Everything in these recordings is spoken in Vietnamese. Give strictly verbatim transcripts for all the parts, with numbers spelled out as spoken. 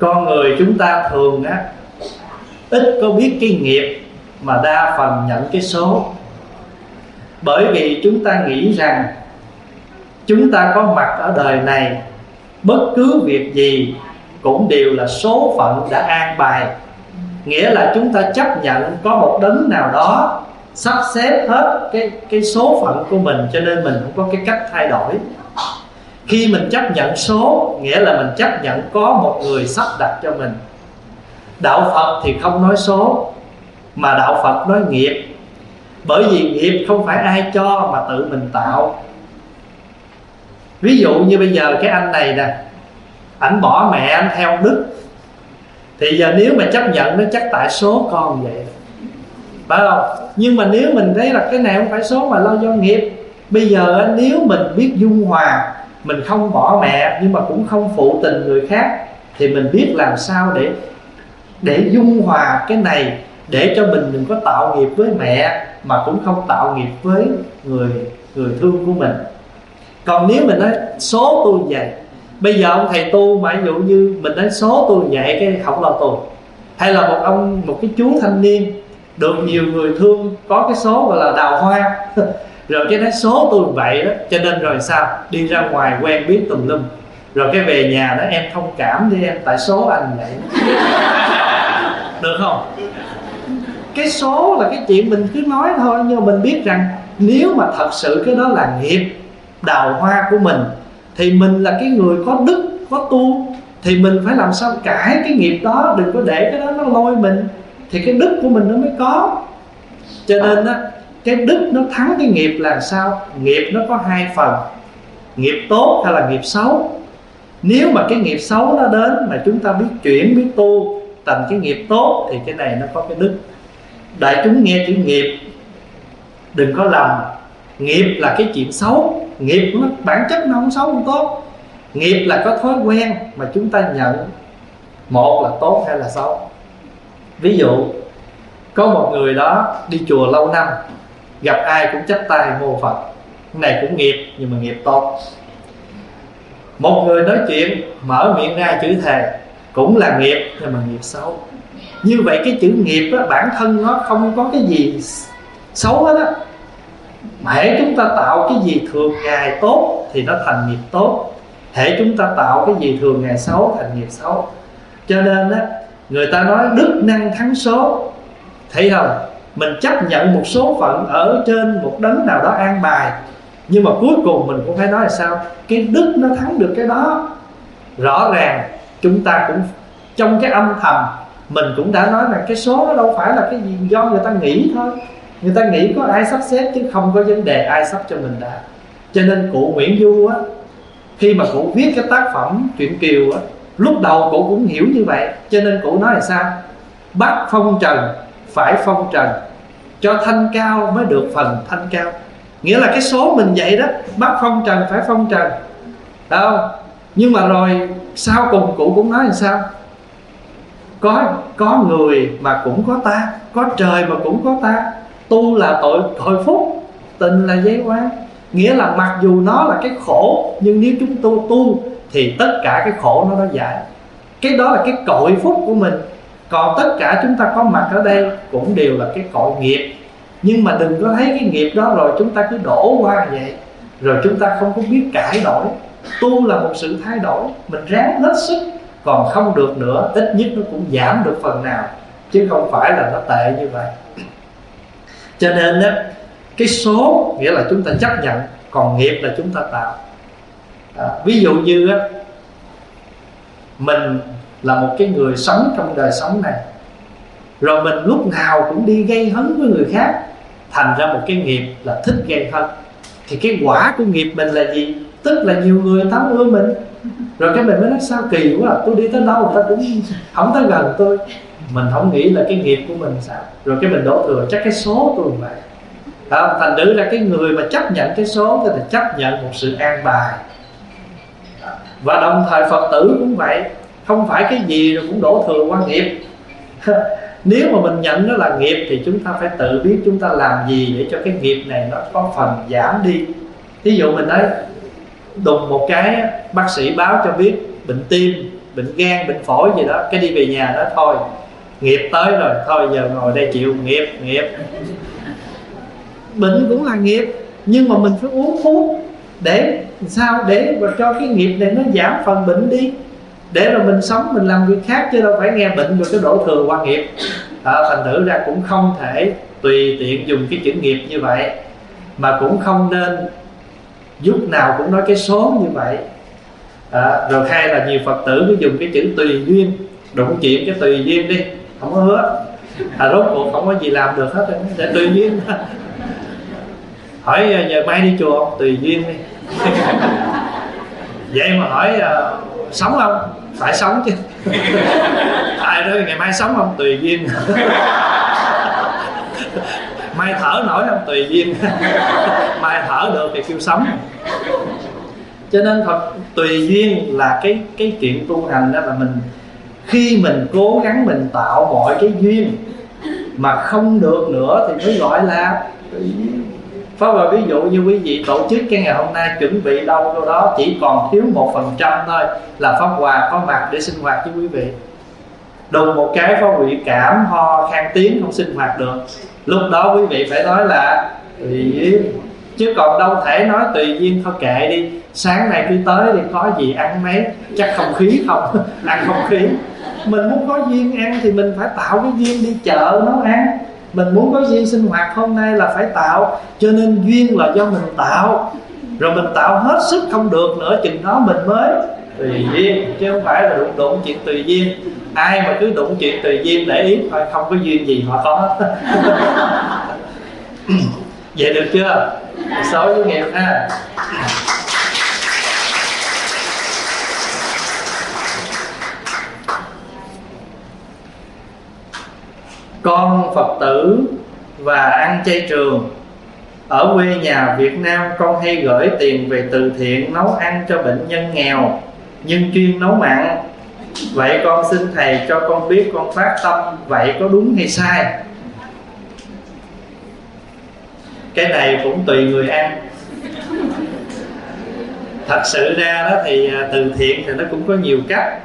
con người chúng ta thường á ít có biết cái nghiệp, mà đa phần nhận cái số. Bởi vì chúng ta nghĩ rằng chúng ta có mặt ở đời này, bất cứ việc gì cũng đều là số phận đã an bài. Nghĩa là chúng ta chấp nhận có một đấng nào đó sắp xếp hết cái, cái số phận của mình, cho nên mình không có cái cách thay đổi. Khi mình chấp nhận số, nghĩa là mình chấp nhận có một người sắp đặt cho mình. Đạo Phật thì không nói số, mà Đạo Phật nói nghiệp. Bởi vì nghiệp không phải ai cho mà tự mình tạo. Ví dụ như bây giờ cái anh này nè, ảnh bỏ mẹ anh theo ông Đức, thì giờ nếu mà chấp nhận nó chắc tại số con vậy, phải không? Nhưng mà nếu mình thấy là cái này không phải số mà lo do nghiệp, bây giờ nếu mình biết dung hòa, mình không bỏ mẹ nhưng mà cũng không phụ tình người khác, thì mình biết làm sao để để dung hòa cái này, để cho mình đừng có tạo nghiệp với mẹ mà cũng không tạo nghiệp với người người thương của mình. Còn nếu mình nói số tôi vậy, bây giờ ông thầy tu mà ví dụ như mình nói số tôi vậy cái không lo tu, hay là một ông một cái chú thanh niên được nhiều người thương, có cái số gọi là đào hoa rồi cái nói số tôi vậy đó, cho nên rồi sao đi ra ngoài quen biết tùm lum, rồi cái về nhà đó em thông cảm đi em, tại số anh vậy được không? Cái số là cái chuyện mình cứ nói thôi, nhưng mà mình biết rằng nếu mà thật sự cái đó là nghiệp đào hoa của mình, thì mình là cái người có đức, có tu, thì mình phải làm sao cải cái nghiệp đó, đừng có để cái đó nó lôi mình, thì cái đức của mình nó mới có. Cho nên á, cái đức nó thắng cái nghiệp là sao? Nghiệp nó có hai phần, nghiệp tốt hay là nghiệp xấu. Nếu mà cái nghiệp xấu nó đến mà chúng ta biết chuyển, biết tu thành cái nghiệp tốt, thì cái này nó có cái đức. Đại chúng nghe chữ nghiệp đừng có lầm, nghiệp là cái chuyện xấu. Nghiệp nó bản chất nó không xấu không tốt. Nghiệp là có thói quen mà chúng ta nhận, một là tốt hay là xấu. Ví dụ có một người đó đi chùa lâu năm, gặp ai cũng chắp tay mô Phật, cái này cũng nghiệp nhưng mà nghiệp tốt. Một người nói chuyện mở miệng ra chữ thề, cũng là nghiệp nhưng mà nghiệp xấu. Như vậy cái chữ nghiệp đó, bản thân nó không có cái gì xấu hết á. Hễ chúng ta tạo cái gì thường ngày tốt thì nó thành nghiệp tốt, hễ chúng ta tạo cái gì thường ngày xấu thành nghiệp xấu. Cho nên á, người ta nói đức năng thắng số. Thấy không? Mình chấp nhận một số phận ở trên một đấng nào đó an bài, nhưng mà cuối cùng mình cũng phải nói là sao? Cái đức nó thắng được cái đó. Rõ ràng chúng ta cũng trong cái âm thầm mình cũng đã nói là cái số nó đâu phải là cái gì do người ta nghĩ thôi. Người ta nghĩ có ai sắp xếp chứ không có vấn đề ai sắp cho mình đã. Cho nên cụ Nguyễn Du á, khi mà cụ viết cái tác phẩm Truyện Kiều á, lúc đầu cụ cũng hiểu như vậy. Cho nên cụ nói là sao? Bắt phong trần phải phong trần, cho thanh cao mới được phần thanh cao. Nghĩa là cái số mình vậy đó, bắt phong trần phải phong trần, phải không? Nhưng mà rồi sau cùng cụ cũng nói là sao? Có, có người mà cũng có ta, có trời mà cũng có ta. Tu là tội, tội phúc, tình là giấy oan. Nghĩa là mặc dù nó là cái khổ, nhưng nếu chúng tu tu thì tất cả cái khổ nó nó giải. Cái đó là cái cội phúc của mình. Còn tất cả chúng ta có mặt ở đây cũng đều là cái cội nghiệp. Nhưng mà đừng có thấy cái nghiệp đó rồi chúng ta cứ đổ qua vậy, rồi chúng ta không có biết cải đổi. Tu là một sự thay đổi, mình ráng hết sức. Còn không được nữa, ít nhất nó cũng giảm được phần nào, chứ không phải là nó tệ như vậy. Cho nên á, cái số nghĩa là chúng ta chấp nhận, còn nghiệp là chúng ta tạo. à, Ví dụ như á, mình là một cái người sống trong đời sống này, rồi mình lúc nào cũng đi gây hấn với người khác, thành ra một cái nghiệp là thích gây hấn. Thì cái quả của nghiệp mình là gì? Tức là nhiều người ta ưa mình, rồi cái mình mới nói sao kỳ quá, tôi đi tới đâu người ta cũng không tới gần tôi. Mình không nghĩ là cái nghiệp của mình sao, rồi cái mình đổ thừa chắc cái số tôi vậy. à, Thành nữ là cái người mà chấp nhận cái số thì là chấp nhận một sự an bài. Và đồng thời Phật tử cũng vậy, không phải cái gì rồi cũng đổ thừa qua nghiệp. Nếu mà mình nhận nó là nghiệp thì chúng ta phải tự biết chúng ta làm gì để cho cái nghiệp này nó có phần giảm đi. Ví dụ mình nói đùng một cái bác sĩ báo cho biết bệnh tim bệnh gan, bệnh phổi gì đó, cái đi về nhà nói thôi nghiệp tới rồi, thôi giờ ngồi đây chịu nghiệp, nghiệp. Bệnh cũng là nghiệp, nhưng mà mình phải uống thuốc để sao, để mà cho cái nghiệp này nó giảm phần bệnh đi, để rồi mình sống, mình làm việc khác, chứ đâu phải nghe bệnh rồi cái đổ thừa qua nghiệp. À, thành thử ra cũng không thể tùy tiện dùng cái chữ nghiệp như vậy, mà cũng không nên lúc nào cũng nói cái số như vậy. À, rồi hay là nhiều Phật tử cứ dùng cái chữ tùy duyên, đụng chuyện cái tùy duyên đi, không có hứa, à, rốt cuộc không có gì làm được hết, để tùy duyên. Hỏi giờ mai đi chùa không? Tùy duyên đi. Vậy mà hỏi uh, sống không? Phải sống chứ. Ai đó ngày mai sống không? Tùy duyên. Mai thở nổi không? Tùy duyên. Mai thở được thì kêu sống. Cho nên Phật tùy duyên là cái cái chuyện tu hành đó, là mình khi mình cố gắng mình tạo mọi cái duyên mà không được nữa thì mới gọi là tùy duyên. Pháp Hòa ví dụ như quý vị tổ chức cái ngày hôm nay chuẩn bị đâu đâu đó, chỉ còn thiếu một phần trăm thôi là Pháp Hòa có mặt để sinh hoạt với quý vị. Đùng một cái Pháp Hòa cảm ho khan tiếng không sinh hoạt được, lúc đó quý vị phải nói là tùy duyên, chứ còn đâu thể nói tùy duyên thôi kệ đi, sáng nay cứ tới đi, có gì ăn mấy, chắc không khí không. Ăn không khí. Mình muốn có duyên ăn thì mình phải tạo cái duyên đi chợ nấu ăn. Mình muốn có duyên sinh hoạt hôm nay là phải tạo. Cho nên duyên là do mình tạo, rồi mình tạo hết sức không được nữa, chừng đó mình mới tùy duyên, chứ không phải là đụng đụng chuyện tùy duyên. Ai mà cứ đụng chuyện tùy duyên để ý thôi, không có duyên gì họ có. Vậy được chưa? Số với nghiệp ha. Con Phật tử và ăn chay trường, ở quê nhà Việt Nam con hay gửi tiền về từ thiện nấu ăn cho bệnh nhân nghèo nhưng chuyên nấu mặn. Vậy con xin thầy cho con biết con phát tâm vậy có đúng hay sai? Cái này cũng tùy người ăn. Thật sự ra đó thì từ thiện thì nó cũng có nhiều cách.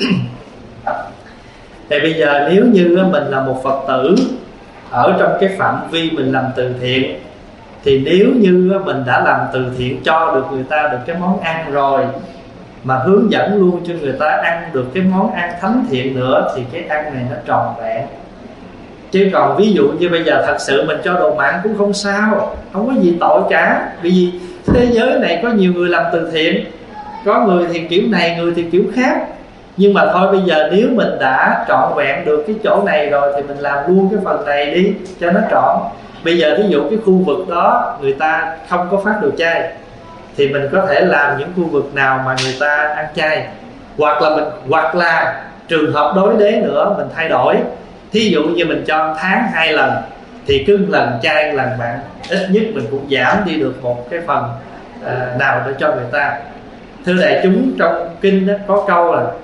Thì bây giờ nếu như mình là một Phật tử ở trong cái phạm vi mình làm từ thiện, thì nếu như mình đã làm từ thiện cho được người ta được cái món ăn rồi, mà hướng dẫn luôn cho người ta ăn được cái món ăn thánh thiện nữa, thì cái ăn này nó tròn vẹn. Chứ còn ví dụ như bây giờ thật sự mình cho đồ mặn cũng không sao, không có gì tội cả. Vì thế giới này có nhiều người làm từ thiện, có người thì kiểu này, người thì kiểu khác. Nhưng mà thôi bây giờ nếu mình đã trọn vẹn được cái chỗ này rồi thì mình làm luôn cái phần này đi cho nó trọn. Bây giờ ví dụ cái khu vực đó người ta không có phát đồ chay, thì mình có thể làm những khu vực nào mà người ta ăn chay. Hoặc là mình hoặc là trường hợp đối đế nữa mình thay đổi. Thí dụ như mình cho tháng hai lần thì cứ lần chay lần mặn, ít nhất mình cũng giảm đi được một cái phần à, nào để cho người ta. Thưa đại chúng, trong kinh đó có câu là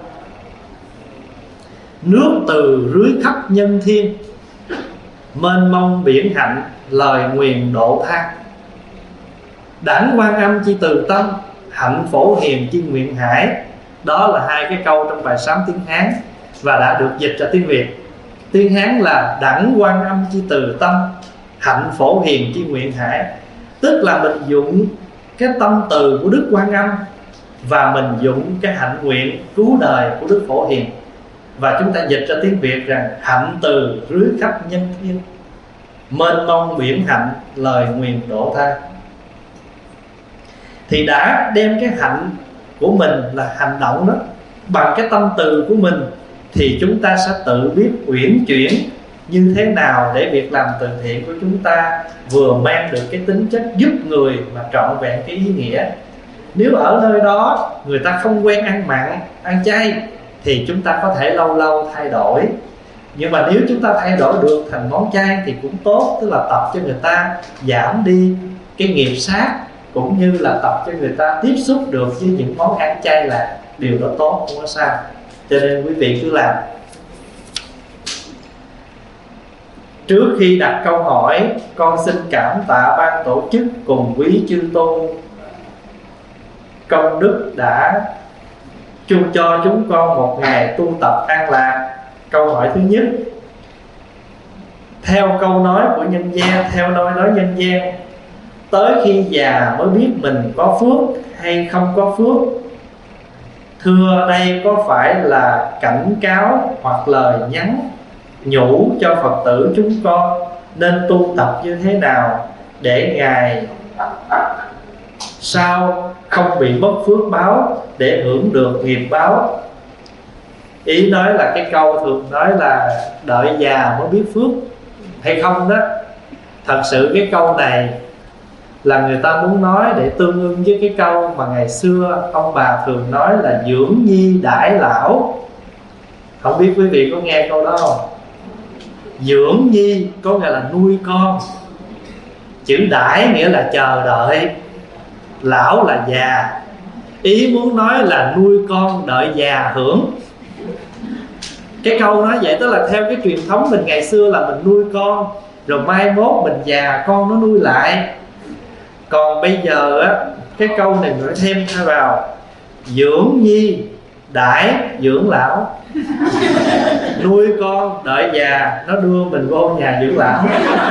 nước từ rưới khắp nhân thiên, mênh mông biển hạnh, lời nguyền độ tha. Đảnh Quan Âm chi từ tâm, hạnh phổ hiền chi nguyện hải. Đó là hai cái câu trong bài sám tiếng Hán và đã được dịch ra tiếng Việt. Tiếng Hán là đảnh Quan Âm chi từ tâm, hạnh phổ hiền chi nguyện hải. Tức là mình dụng cái tâm từ của Đức Quan Âm và mình dụng cái hạnh nguyện cứu đời của Đức Phổ Hiền. Và chúng ta dịch ra tiếng Việt rằng hạnh từ rưới khắp nhân thiên, mênh mông biển hạnh, lời nguyền độ tha. Thì đã đem cái hạnh của mình là hành động đó, bằng cái tâm từ của mình, thì chúng ta sẽ tự biết uyển chuyển như thế nào để việc làm từ thiện của chúng ta vừa mang được cái tính chất giúp người mà trọn vẹn cái ý nghĩa. Nếu ở nơi đó người ta không quen ăn mặn, ăn chay, thì chúng ta có thể lâu lâu thay đổi. Nhưng mà nếu chúng ta thay đổi được thành món chay thì cũng tốt, tức là tập cho người ta giảm đi cái nghiệp sát, cũng như là tập cho người ta tiếp xúc được với những món ăn chay, là điều đó tốt, không có sao. Cho nên quý vị cứ làm. Trước khi đặt câu hỏi, con xin cảm tạ ban tổ chức cùng quý chư tôn công đức đã Chu cho chúng con một ngày tu tập an lạc. Câu hỏi thứ nhất, theo câu nói của nhân gian, theo nói nói nhân gian, tới khi già mới biết mình có phước hay không có phước. Thưa, đây có phải là cảnh cáo hoặc lời nhắn nhủ cho Phật tử chúng con nên tu tập như thế nào để ngày sau không bị mất phước báo, để hưởng được nghiệp báo? Ý nói là cái câu thường nói là đợi già mới biết phước hay không đó. Thật sự cái câu này là người ta muốn nói để tương ưng với cái câu mà ngày xưa ông bà thường nói là dưỡng nhi đãi lão. Không biết quý vị có nghe câu đó không? Dưỡng nhi có nghĩa là nuôi con, chữ đãi nghĩa là chờ đợi, lão là già. Ý muốn nói là nuôi con đợi già hưởng. Cái câu nói vậy tức là theo cái truyền thống mình ngày xưa là mình nuôi con, rồi mai mốt mình già con nó nuôi lại. Còn bây giờ á, cái câu này nói thêm thay vào dưỡng nhi đãi dưỡng lão. Nuôi con đợi già nó đưa mình vô nhà dưỡng lão.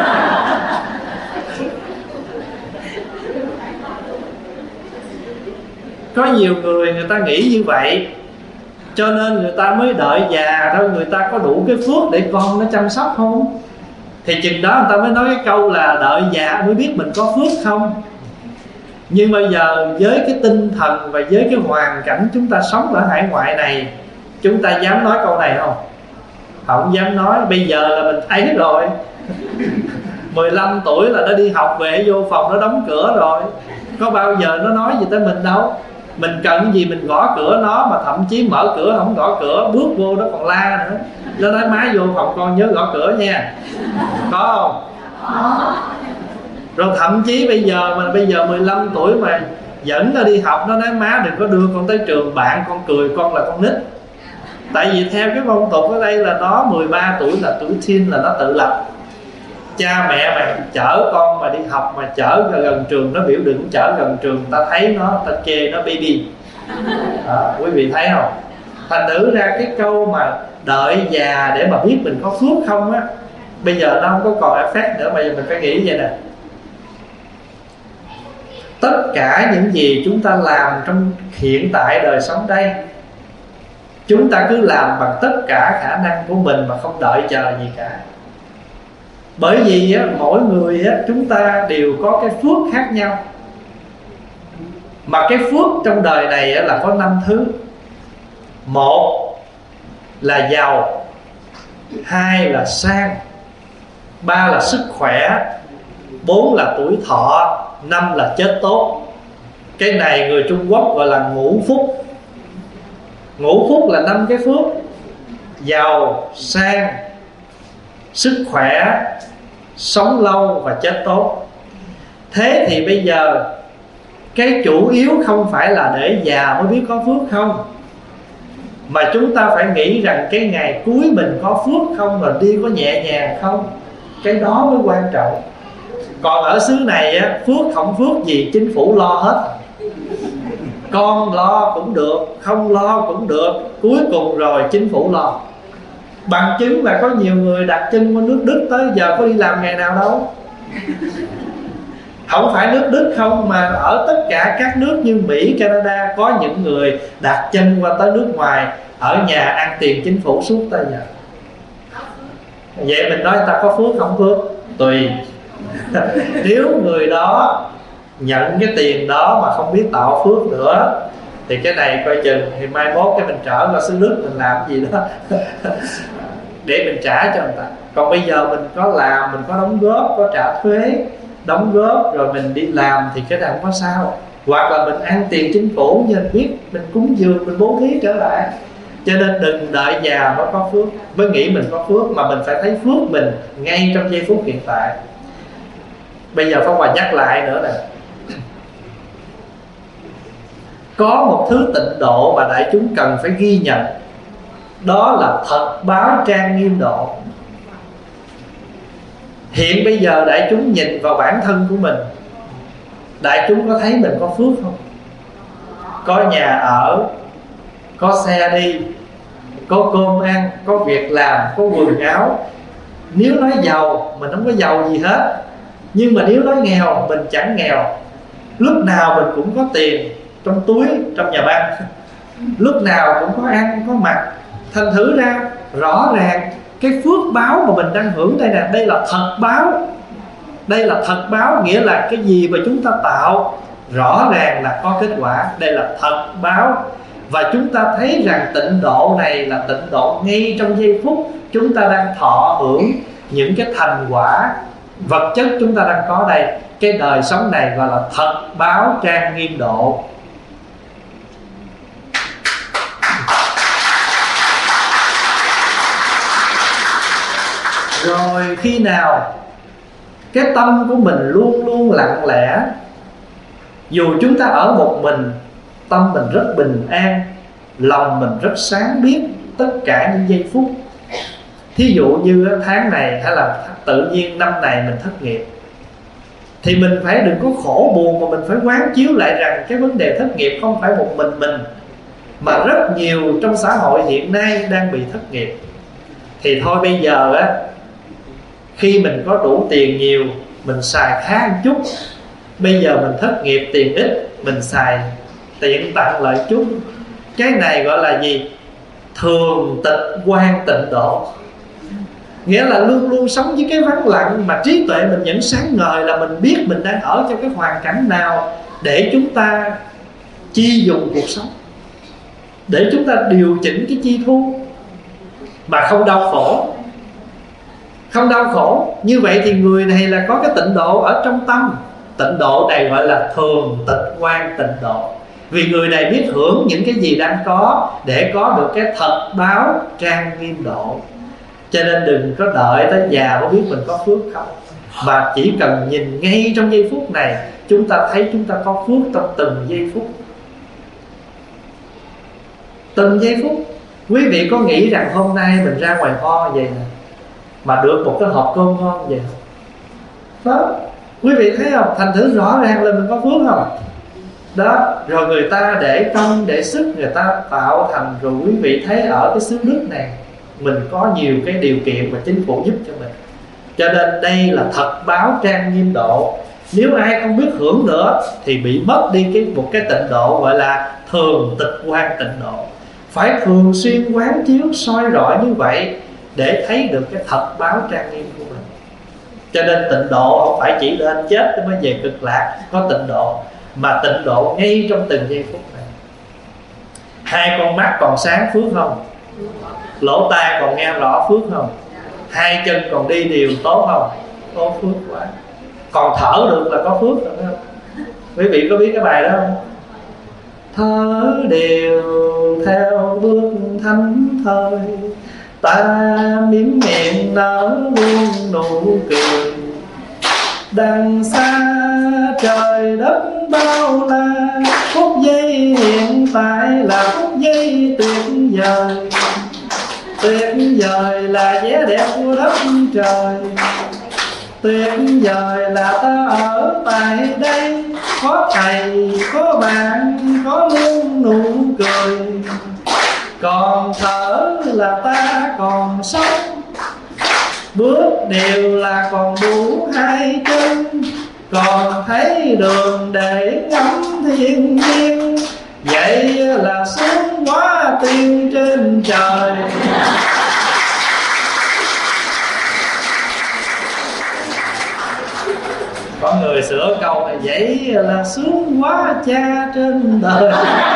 Có nhiều người người ta nghĩ như vậy, cho nên người ta mới đợi già thôi. Người ta có đủ cái phước để con nó chăm sóc không? Thì chừng đó người ta mới nói cái câu là đợi già mới biết mình có phước không. Nhưng bây giờ với cái tinh thần và với cái hoàn cảnh chúng ta sống ở hải ngoại này, chúng ta dám nói câu này không? Không dám nói. Bây giờ là mình thấy rồi. mười lăm tuổi là nó đi học về vô phòng nó đóng cửa rồi. Có bao giờ nó nói gì tới mình đâu. Mình cần gì mình gõ cửa nó, mà thậm chí mở cửa không gõ cửa, bước vô nó còn la nữa. Nó nói má vô phòng con nhớ gõ cửa nha. Có không? Rồi thậm chí bây giờ mà bây giờ mười lăm tuổi mà dẫn nó đi học, nó nói má đừng có đưa con tới trường, bạn con cười con là con nít. Tại vì theo cái phong tục ở đây là nó mười ba tuổi là tuổi teen, là nó tự lập. Cha mẹ mà chở con mà đi học mà chở gần trường, nó biểu đừng chở gần trường, ta thấy nó, ta chê nó baby. À, quý vị thấy không? Thành thử ra cái câu mà đợi già để mà biết mình có phước không á, bây giờ nó không có còn effect nữa. Bây giờ mình phải nghĩ vậy nè, tất cả những gì chúng ta làm trong hiện tại đời sống đây, chúng ta cứ làm bằng tất cả khả năng của mình mà không đợi chờ gì cả. Bởi vì á, mỗi người á, chúng ta đều có cái phước khác nhau. Mà cái phước trong đời này á, là có năm thứ. Một là giàu, hai là sang, ba là sức khỏe, bốn là tuổi thọ, năm là chết tốt. Cái này người Trung Quốc gọi là ngũ phúc. Ngũ phúc là năm cái phước: giàu, sang, sức khỏe, sống lâu và chết tốt. Thế thì bây giờ cái chủ yếu không phải là để già mới biết có phước không, mà chúng ta phải nghĩ rằng cái ngày cuối mình có phước không, rồi đi có nhẹ nhàng không. Cái đó mới quan trọng. Còn ở xứ này á, phước không phước gì chính phủ lo hết. Con lo cũng được, không lo cũng được, cuối cùng rồi chính phủ lo. Bằng chứng là có nhiều người đặt chân qua nước Đức tới giờ có đi làm ngày nào đâu. Không phải nước Đức không, mà ở tất cả các nước như Mỹ, Canada, có những người đặt chân qua tới nước ngoài, ở nhà ăn tiền chính phủ suốt tới giờ. Vậy mình nói người ta có phước không phước? Tùy. Nếu người đó nhận cái tiền đó mà không biết tạo phước nữa thì cái này coi chừng thì mai mốt cái mình trở ra xứ Đức mình làm gì đó để mình trả cho người ta. Còn bây giờ mình có làm, mình có đóng góp, có trả thuế, đóng góp rồi mình đi làm thì cái này không có sao. Hoặc là mình ăn tiền chính phủ như mình biết, mình cúng dường, mình bố thí trở lại. Cho nên đừng đợi già mới có phước, mới nghĩ mình có phước, mà mình phải thấy phước mình ngay trong giây phút hiện tại. Bây giờ Pháp Hòa nhắc lại nữa nè, có một thứ tịnh độ mà đại chúng cần phải ghi nhận, đó là thật báo trang nghiêm độ. Hiện bây giờ đại chúng nhìn vào bản thân của mình, đại chúng có thấy mình có phước không? Có nhà ở, có xe đi, có cơm ăn, có việc làm, có quần áo. Nếu nói giàu, mình không có giàu gì hết. Nhưng mà nếu nói nghèo, mình chẳng nghèo. Lúc nào mình cũng có tiền trong túi, trong nhà băng, lúc nào cũng có ăn, có mặc. Thành thử ra rõ ràng cái phước báo mà mình đang hưởng đây nè, đây là thật báo. Đây là thật báo, nghĩa là cái gì mà chúng ta tạo rõ ràng là có kết quả. Đây là thật báo. Và chúng ta thấy rằng tịnh độ này là tịnh độ ngay trong giây phút chúng ta đang thọ hưởng những cái thành quả vật chất chúng ta đang có đây. Cái đời sống này gọi là thật báo trang nghiêm độ. Rồi khi nào cái tâm của mình luôn luôn lặng lẽ, dù chúng ta ở một mình, tâm mình rất bình an, lòng mình rất sáng biết tất cả những giây phút. Thí dụ như tháng này hay là tự nhiên năm này mình thất nghiệp, thì mình phải đừng có khổ buồn, mà mình phải quán chiếu lại rằng cái vấn đề thất nghiệp không phải một mình mình, mà rất nhiều trong xã hội hiện nay đang bị thất nghiệp. Thì thôi bây giờ á, khi mình có đủ tiền nhiều, mình xài khá một chút. Bây giờ mình thất nghiệp, tiền ít, mình xài tiện tặng lại chút. Cái này gọi là gì? Thường tịch quan tịnh độ. Nghĩa là luôn luôn sống với cái vắng lặng, mà trí tuệ mình vẫn sáng ngời, là mình biết mình đang ở trong cái hoàn cảnh nào để chúng ta chi dùng cuộc sống, để chúng ta điều chỉnh cái chi thu mà không đau khổ. Không đau khổ. Như vậy thì người này là có cái tịnh độ ở trong tâm. Tịnh độ này gọi là thường tịch quan tịnh độ. Vì người này biết hưởng những cái gì đang có để có được cái thật báo trang nghiêm độ. Cho nên đừng có đợi tới già mới biết mình có phước không, mà chỉ cần nhìn ngay trong giây phút này, chúng ta thấy chúng ta có phước trong từng giây phút. Từng giây phút. Quý vị có nghĩ rằng hôm nay mình ra ngoài kho vậy nè, mà được một cái hộp cơm ngon vậy đó, quý vị thấy không? Thành thử rõ ràng là mình có phước không đó. Rồi người ta để công để sức, người ta tạo thành. Rồi quý vị thấy ở cái xứ Đức này mình có nhiều cái điều kiện mà chính phủ giúp cho mình. Cho nên đây là thật báo trang nghiêm độ. Nếu ai không biết hưởng nữa thì bị mất đi cái một cái tịnh độ gọi là thường tịch quan tịnh độ. Phải thường xuyên quán chiếu soi rọi như vậy để thấy được cái thật báo trang nghiêm của mình. Cho nên tịnh độ không phải chỉ lên chết mới về cực lạc có tịnh độ, mà tịnh độ ngay trong từng giây phút này. Hai con mắt còn sáng phước không? Lỗ tai còn nghe rõ phước không? Hai chân còn đi đều tốt không? Có phước quá. Còn thở được là có phước rồi đó. Quý vị có biết cái bài đó không? Thở đều theo bước thánh thời, ta miếng miệng nở luôn nụ cười. Đằng xa trời đất bao la, phút giây hiện tại là phút giây tuyệt vời. Tuyệt vời là vẻ đẹp của đất trời, tuyệt vời là ta ở tại đây. Có thầy, có bạn, có luôn nụ cười. Còn thở là ta còn sống, bước đều là còn đủ hai chân. Còn thấy đường để ngắm thiên nhiên, vậy là sướng quá tiên trên trời. Có người sửa câu này, vậy là sướng quá cha trên đời.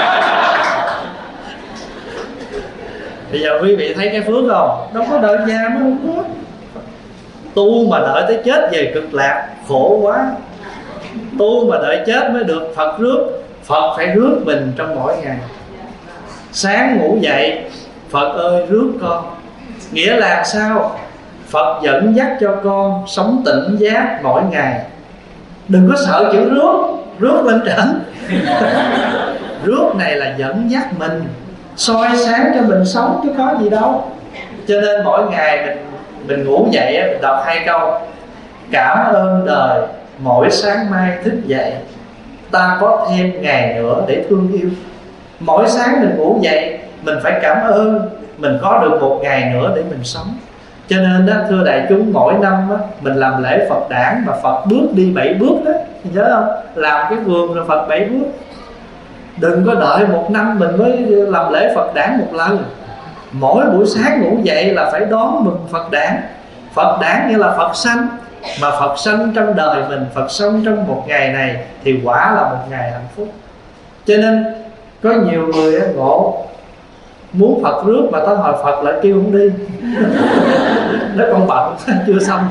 Bây giờ quý vị thấy cái phước không? Đâu có đợi già mới không phước. Tu mà đợi tới chết về cực lạc khổ quá. Tu mà đợi chết mới được Phật rước. Phật phải rước mình trong mỗi ngày. Sáng ngủ dậy, Phật ơi rước con. Nghĩa là sao? Phật dẫn dắt cho con sống tỉnh giác mỗi ngày. Đừng có sợ chữ rước, rước lên trển. Rước này là dẫn dắt mình, soi sáng cho mình sống chứ có gì đâu. Cho nên mỗi ngày mình mình ngủ dậy mình đọc hai câu: cảm ơn đời mỗi sáng mai thức dậy, ta có thêm ngày nữa để thương yêu. Mỗi sáng mình ngủ dậy mình phải cảm ơn mình có được một ngày nữa để mình sống. Cho nên đó, thưa đại chúng, mỗi năm đó, mình làm lễ Phật đản mà Phật bước đi bảy bước đó, nhớ không? Làm cái vườn rồi Phật bảy bước. Đừng có đợi một năm mình mới làm lễ Phật đản một lần. Mỗi buổi sáng ngủ dậy là phải đón mừng Phật đản. Phật đản nghĩa là Phật sanh. Mà Phật sanh trong đời mình, Phật sống trong một ngày này thì quả là một ngày hạnh phúc. Cho nên có nhiều người ngộ muốn Phật rước mà tới hỏi Phật lại kêu không đi. Nó còn bận chưa xong.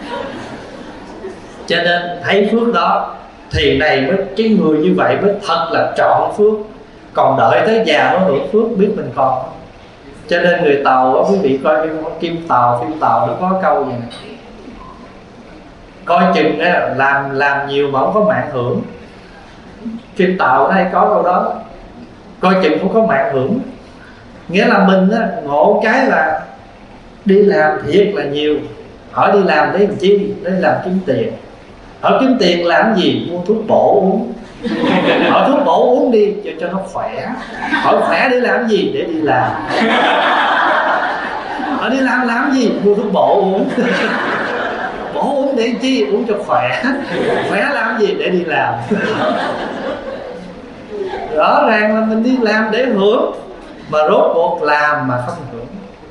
Cho nên thấy phước đó thì này mới, cái người như vậy mới thật là trọn phước. Còn đợi tới già mới hưởng phước biết mình còn. Cho nên người Tàu, quý vị coi phim Kim Tàu, phim Tàu nó có câu vậy này: coi chừng làm làm nhiều mà không có mạng hưởng. Phim Tàu hay có câu đó, coi chừng không có mạng hưởng. Nghĩa là mình á, ngộ cái là đi làm thiệt là nhiều. Hỏi đi làm để làm chi? Để làm kiếm tiền. Hỏi kiếm tiền làm gì? Mua thuốc bổ uống. Hỏi thuốc bổ uống đi cho, cho nó khỏe. Hỏi khỏe để làm gì? Để đi làm. Hỏi đi làm làm gì? Mua thuốc bổ uống. Bổ uống để chi? Uống cho khỏe. Khỏe làm gì? Để đi làm. Rõ ràng là mình đi làm để hưởng, mà rốt cuộc làm mà không hưởng.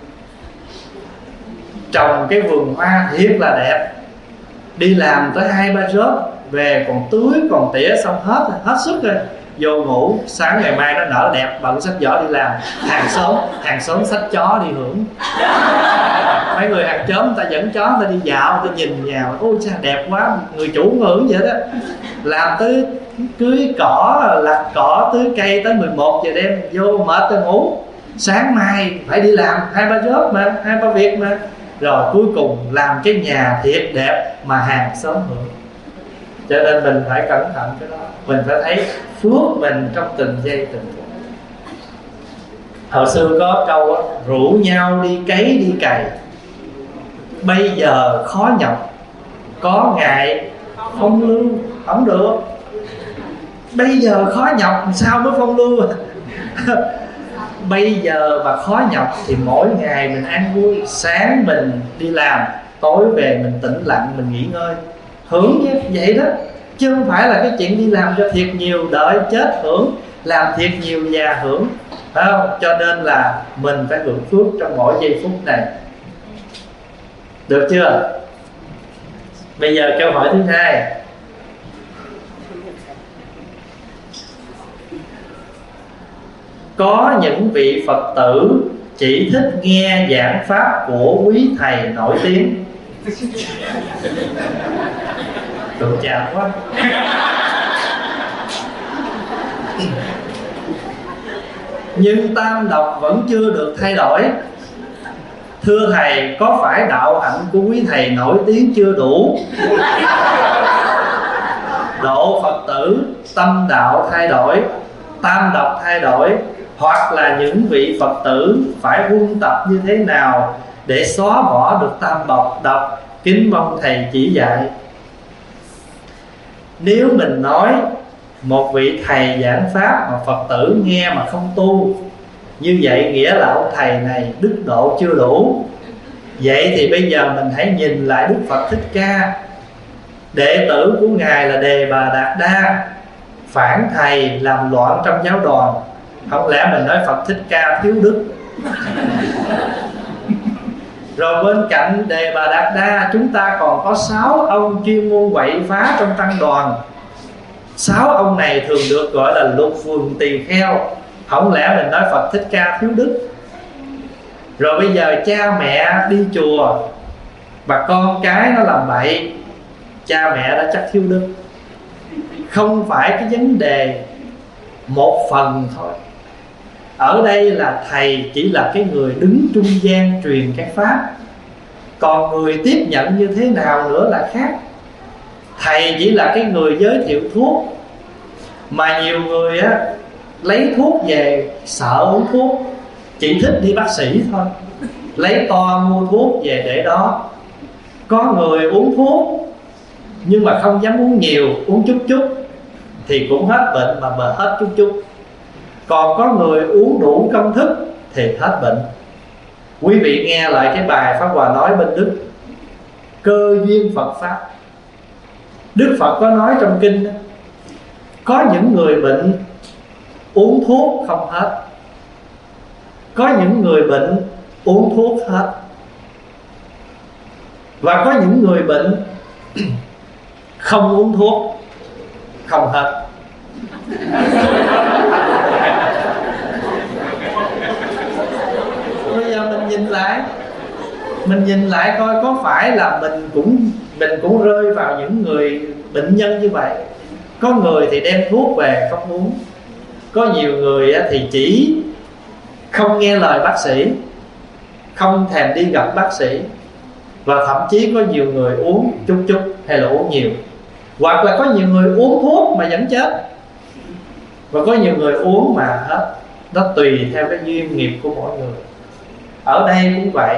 Trồng cái vườn hoa thiệt là đẹp, đi làm tới hai ba job, về còn tưới còn tỉa xong hết hết sức rồi, vô ngủ, sáng ngày mai nó nở đẹp, bận xách giỏ đi làm. Hàng xóm hàng xóm xách chó đi hưởng. Mấy người hàng xóm ta dẫn chó ta đi dạo, ta nhìn nhà, ôi sao đẹp quá, người chủ hưởng vậy đó. Làm tới cưới cỏ, lặt cỏ, tưới cây tới mười một giờ đêm, vô mệt ta ngủ. Sáng mai phải đi làm hai ba job mà, hai ba việc mà. Rồi cuối cùng làm cái nhà thiệt đẹp mà hàng xóm hưởng. Cho nên mình phải cẩn thận cái đó. Mình phải thấy phước mình trong từng giây từng phút. Hồi xưa có câu á, rủ nhau đi cấy đi cày, bây giờ khó nhọc, có ngày phong lưu. Không được. Bây giờ khó nhọc sao mới phong lưu? Bây giờ mà khó nhọc thì mỗi ngày mình ăn vui. Sáng mình đi làm, tối về mình tĩnh lặng, mình nghỉ ngơi, hưởng như vậy đó. Chứ không phải là cái chuyện đi làm cho thiệt nhiều, đợi chết hưởng, làm thiệt nhiều già hưởng, phải không? Cho nên là mình phải hưởng phước trong mỗi giây phút này. Được chưa? Bây giờ câu hỏi thứ hai: có những vị Phật tử chỉ thích nghe giảng pháp của quý thầy nổi tiếng. Đụng chạm quá. Nhưng tam độc vẫn chưa được thay đổi. Thưa thầy, có phải đạo hạnh của quý thầy nổi tiếng chưa đủ độ Phật tử tâm đạo thay đổi, tam độc thay đổi, hoặc là những vị Phật tử phải huân tập như thế nào để xóa bỏ được tam độc độc? Kính mong thầy chỉ dạy. Nếu mình nói một vị thầy giảng pháp mà Phật tử nghe mà không tu, như vậy nghĩa là ông thầy này đức độ chưa đủ. Vậy thì bây giờ mình hãy nhìn lại Đức Phật Thích Ca. Đệ tử của Ngài là Đề Bà Đạt Đa, phản thầy làm loạn trong giáo đoàn. Không lẽ mình nói Phật Thích Ca thiếu đức? Rồi bên cạnh Đề Bà Đạt Đa, chúng ta còn có sáu ông chuyên môn quậy phá trong tăng đoàn. Sáu ông này thường được gọi là lục phường tỳ kheo. Không lẽ mình nói Phật Thích Ca thiếu đức? Rồi bây giờ cha mẹ đi chùa và con cái nó làm bậy, cha mẹ đã chắc thiếu đức. Không phải cái vấn đề một phần thôi. Ở đây là thầy chỉ là cái người đứng trung gian truyền cái pháp, còn người tiếp nhận như thế nào nữa là khác. Thầy chỉ là cái người giới thiệu thuốc, mà nhiều người á lấy thuốc về sợ uống thuốc, chỉ thích đi bác sĩ thôi, lấy to mua thuốc về để đó. Có người uống thuốc nhưng mà không dám uống nhiều, uống chút chút thì cũng hết bệnh mà mà hết chút chút. Còn có người uống đủ công thức thì hết bệnh. Quý vị nghe lại cái bài Pháp Hòa nói bên Đức, cơ duyên Phật Pháp. Đức Phật có nói trong kinh đó, có những người bệnh uống thuốc không hết, có những người bệnh uống thuốc hết, và có những người bệnh không uống thuốc không hết. Bây giờ mình nhìn lại, mình nhìn lại coi có phải là mình cũng mình cũng rơi vào những người bệnh nhân như vậy. Có người thì đem thuốc về không uống, có nhiều người thì chỉ không nghe lời bác sĩ, không thèm đi gặp bác sĩ, và thậm chí có nhiều người uống chút chút hay là uống nhiều, hoặc là có nhiều người uống thuốc mà vẫn chết, và có nhiều người uống mà hết. Nó tùy theo cái duyên nghiệp của mỗi người. Ở đây cũng vậy.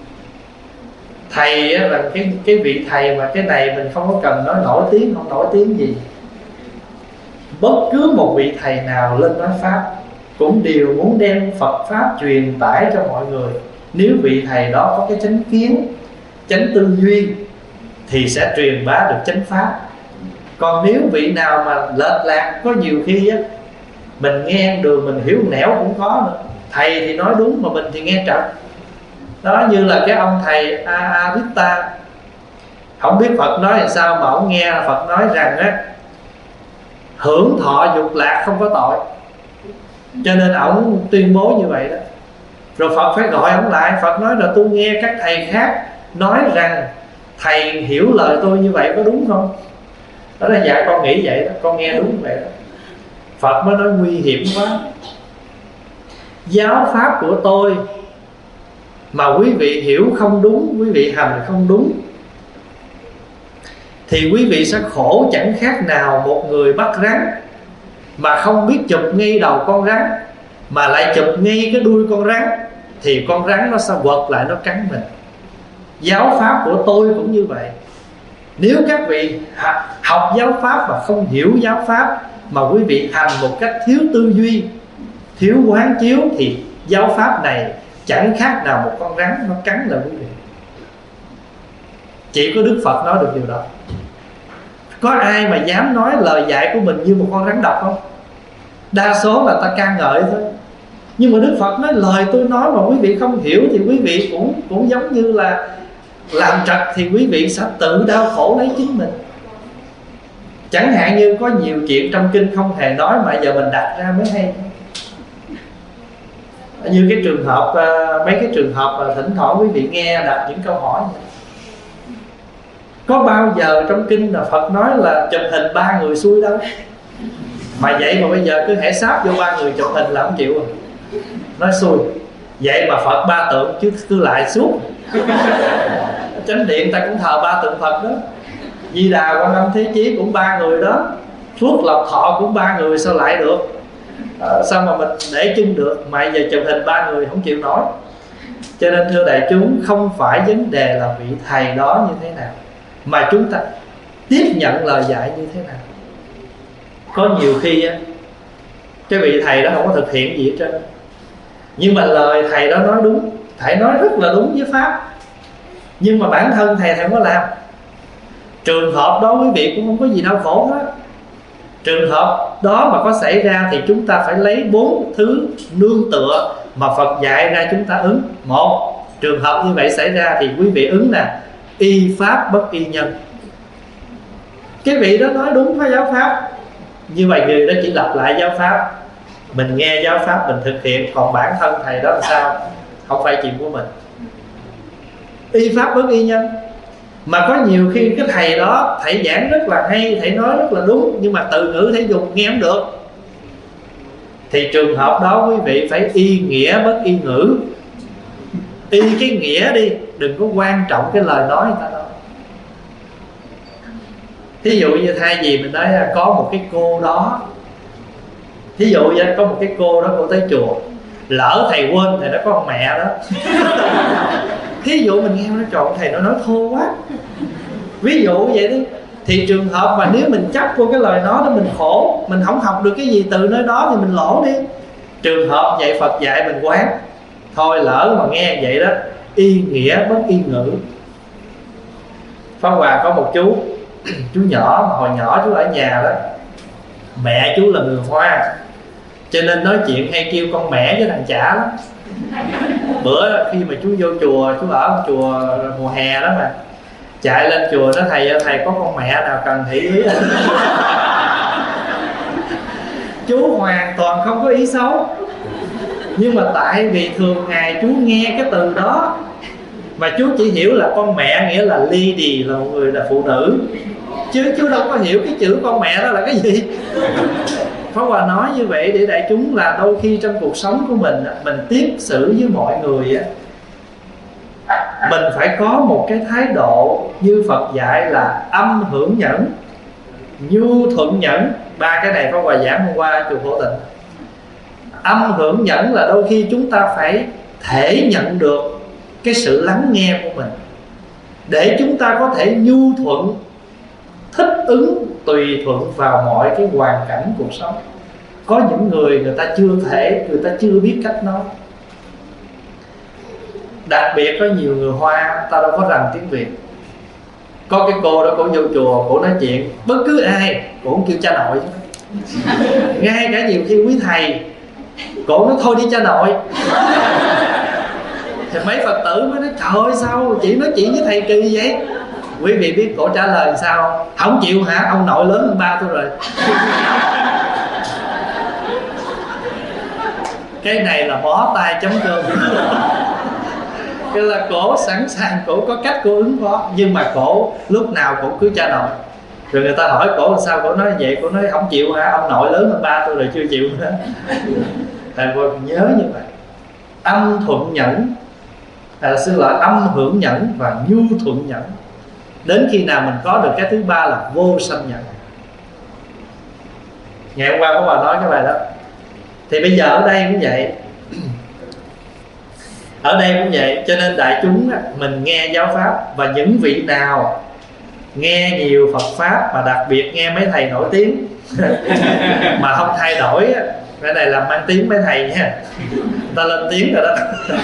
Thầy á, là cái, cái vị thầy mà cái này mình không có cần nói nổi tiếng không nổi tiếng gì. Bất cứ một vị thầy nào lên nói Pháp cũng đều muốn đem Phật Pháp truyền tải cho mọi người. Nếu vị thầy đó có cái chánh kiến, chánh tư duy thì sẽ truyền bá được chánh Pháp. Còn nếu vị nào mà lệch lạc, có nhiều khi á, mình nghe đường mình hiểu nẻo cũng có nữa. Thầy thì nói đúng mà mình thì nghe trật. Đó, như là cái ông thầy Aritta, không biết Phật nói làm sao mà ông nghe Phật nói rằng á, hưởng thọ dục lạc không có tội, cho nên ông tuyên bố như vậy đó. Rồi Phật phải gọi ông lại. Phật nói là tôi nghe các thầy khác nói rằng thầy hiểu lời tôi như vậy có đúng không? Đó là dạ con nghĩ vậy đó, con nghe đúng vậy đó. Phật mới nói nguy hiểm quá. Giáo pháp của tôi mà quý vị hiểu không đúng, quý vị hành không đúng, thì quý vị sẽ khổ chẳng khác nào một người bắt rắn mà không biết chụp ngay đầu con rắn, mà lại chụp ngay cái đuôi con rắn, thì con rắn nó sẽ quật lại, nó cắn mình. Giáo pháp của tôi cũng như vậy. Nếu các vị học giáo pháp mà không hiểu giáo pháp, mà quý vị hành một cách thiếu tư duy, thiếu quán chiếu, thì giáo pháp này chẳng khác nào một con rắn nó cắn lại quý vị. Chỉ có Đức Phật nói được điều đó. Có ai mà dám nói lời dạy của mình như một con rắn độc không? Đa số là ta ca ngợi thôi. Nhưng mà Đức Phật nói lời tôi nói mà quý vị không hiểu thì quý vị cũng cũng giống như là làm trật, thì quý vị sẽ tự đau khổ lấy chính mình. Chẳng hạn như có nhiều chuyện trong kinh không hề nói mà giờ mình đặt ra mới hay. Như cái trường hợp, mấy cái trường hợp thỉnh thoảng quý vị nghe đặt những câu hỏi này. Có bao giờ trong kinh là Phật nói là chụp hình ba người xui đâu. Mà vậy mà bây giờ cứ hễ sáp vô ba người chụp hình là không chịu rồi, nói xui. Vậy mà Phật ba tượng chứ cứ lại suốt. Chánh điện ta cũng thờ ba tượng Phật đó. Di Đà, Quan Âm, Thế Chí cũng ba người đó. Phước Lộc Thọ cũng ba người, sao lại được? À, sao mà mình để chân được? Mà giờ chụp hình ba người không chịu nổi. Cho nên thưa đại chúng, không phải vấn đề là vị thầy đó như thế nào, mà chúng ta tiếp nhận lời dạy như thế nào. Có nhiều khi á, cái vị thầy đó không có thực hiện gì hết trơn, nhưng mà lời thầy đó nói đúng, thầy nói rất là đúng với Pháp, nhưng mà bản thân thầy thầy không có làm. Trường hợp đó quý vị cũng không có gì đau khổ hết. Trường hợp đó mà có xảy ra thì chúng ta phải lấy bốn thứ nương tựa mà Phật dạy ra chúng ta ứng. Một, trường hợp như vậy xảy ra thì quý vị ứng nè, y pháp bất y nhân. Cái vị đó nói đúng với giáo pháp, như vậy người đó chỉ lặp lại giáo pháp, mình nghe giáo pháp mình thực hiện. Còn bản thân thầy đó làm sao, không phải chuyện của mình. Y pháp bất y nhân. Mà có nhiều khi cái thầy đó, thầy giảng rất là hay, thầy nói rất là đúng, nhưng mà từ ngữ thầy dùng nghe không được, thì trường hợp đó quý vị phải y nghĩa bất y ngữ. Y cái nghĩa đi, đừng có quan trọng cái lời nói người ta đâu. Thí dụ như thay vì mình nói có một cái cô đó, thí dụ như có một cái cô đó, cô tới chùa, lỡ thầy quên thầy đã có con mẹ đó. Thí dụ mình nghe nó trộn, thầy nó nói thô quá, ví dụ vậy đi. Thì trường hợp mà nếu mình chấp vô cái lời nói đó mình khổ, mình không học được cái gì từ nơi đó thì mình lỗ đi. Trường hợp vậy Phật dạy mình quán, Thôi lỡ mà nghe vậy đó, y nghĩa bất y ngữ. Pháp Hòa có một chú chú nhỏ mà hồi nhỏ chú ở nhà đó, mẹ chú là người Hoa, cho nên nói chuyện hay kêu con mẹ với thằng chả lắm. Bữa khi mà chú vô chùa, chú ở chùa mùa hè đó mà, chạy lên chùa nói thầy ơi, thầy có con mẹ nào cần thị ý. Chú hoàn toàn không có ý xấu, nhưng mà tại vì thường ngày chú nghe cái từ đó mà chú chỉ hiểu là con mẹ nghĩa là lady, là một người là phụ nữ, chứ chú đâu có hiểu cái chữ con mẹ đó là cái gì. Pháp Hòa nói như vậy để đại chúng là đôi khi trong cuộc sống của mình, mình tiếp xử với mọi người, mình phải có một cái thái độ như Phật dạy là âm hưởng nhẫn, nhu thuận nhẫn. Ba cái này Pháp Hòa giảng hôm qua ở chùa Phổ Tịnh. Âm hưởng nhẫn là đôi khi chúng ta phải thể nhận được cái sự lắng nghe của mình, để chúng ta có thể nhu thuận, thích ứng, tùy thuận vào mọi cái hoàn cảnh cuộc sống. Có những người người ta chưa thể, người ta chưa biết cách nói. Đặc biệt có nhiều người Hoa, ta đâu có rành tiếng Việt. Có cái cô đó, cô vô chùa, cô nói chuyện bất cứ ai, cô cũng kêu cha nội. Ngay cả nhiều khi quý thầy, cô nói thôi đi cha nội. Thì mấy Phật tử mới nói trời ơi sao chị nói chuyện với thầy kỳ vậy. Quý vị biết cổ trả lời sao? Không chịu hả? Ông nội lớn hơn ba tôi rồi. Cái này là bó tay chấm cơm. Cái là cổ sẵn sàng, cổ có cách cổ ứng phó, nhưng mà cổ lúc nào cổ cứ cha nội. Rồi người ta hỏi cổ là sao, cổ nói vậy, cổ nói không chịu hả? Ông nội lớn hơn ba tôi rồi chưa chịu nữa. Thầy cô nhớ như vậy. Âm thuận nhẫn, à, xin lỗi, âm hưởng nhẫn và nhu thuận nhẫn. Đến khi nào mình có được cái thứ ba là vô sanh nhẫn. Ngày hôm qua có bà nói cái bài đó. Thì bây giờ ở đây cũng vậy. Ở đây cũng vậy. Cho nên đại chúng mình nghe giáo pháp, và những vị nào nghe nhiều Phật pháp, mà đặc biệt nghe mấy thầy nổi tiếng mà không thay đổi, cái này là mang tiếng mấy thầy nha, ta lên tiếng rồi đó.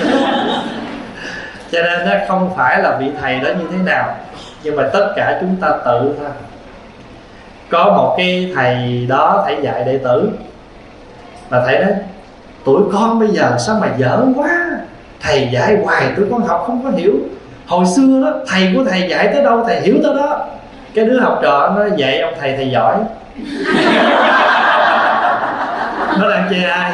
Cho nên nó không phải là vị thầy đó như thế nào, nhưng mà tất cả chúng ta tự thôi. Có một cái thầy đó, thầy dạy đệ tử, mà thầy nói tụi con bây giờ sao mà dở quá, thầy dạy hoài tụi con học không có hiểu. Hồi xưa đó thầy của thầy dạy tới đâu thầy hiểu tới đó. Cái đứa học trò nó dạy ông thầy thầy giỏi. Nó đang chê ai?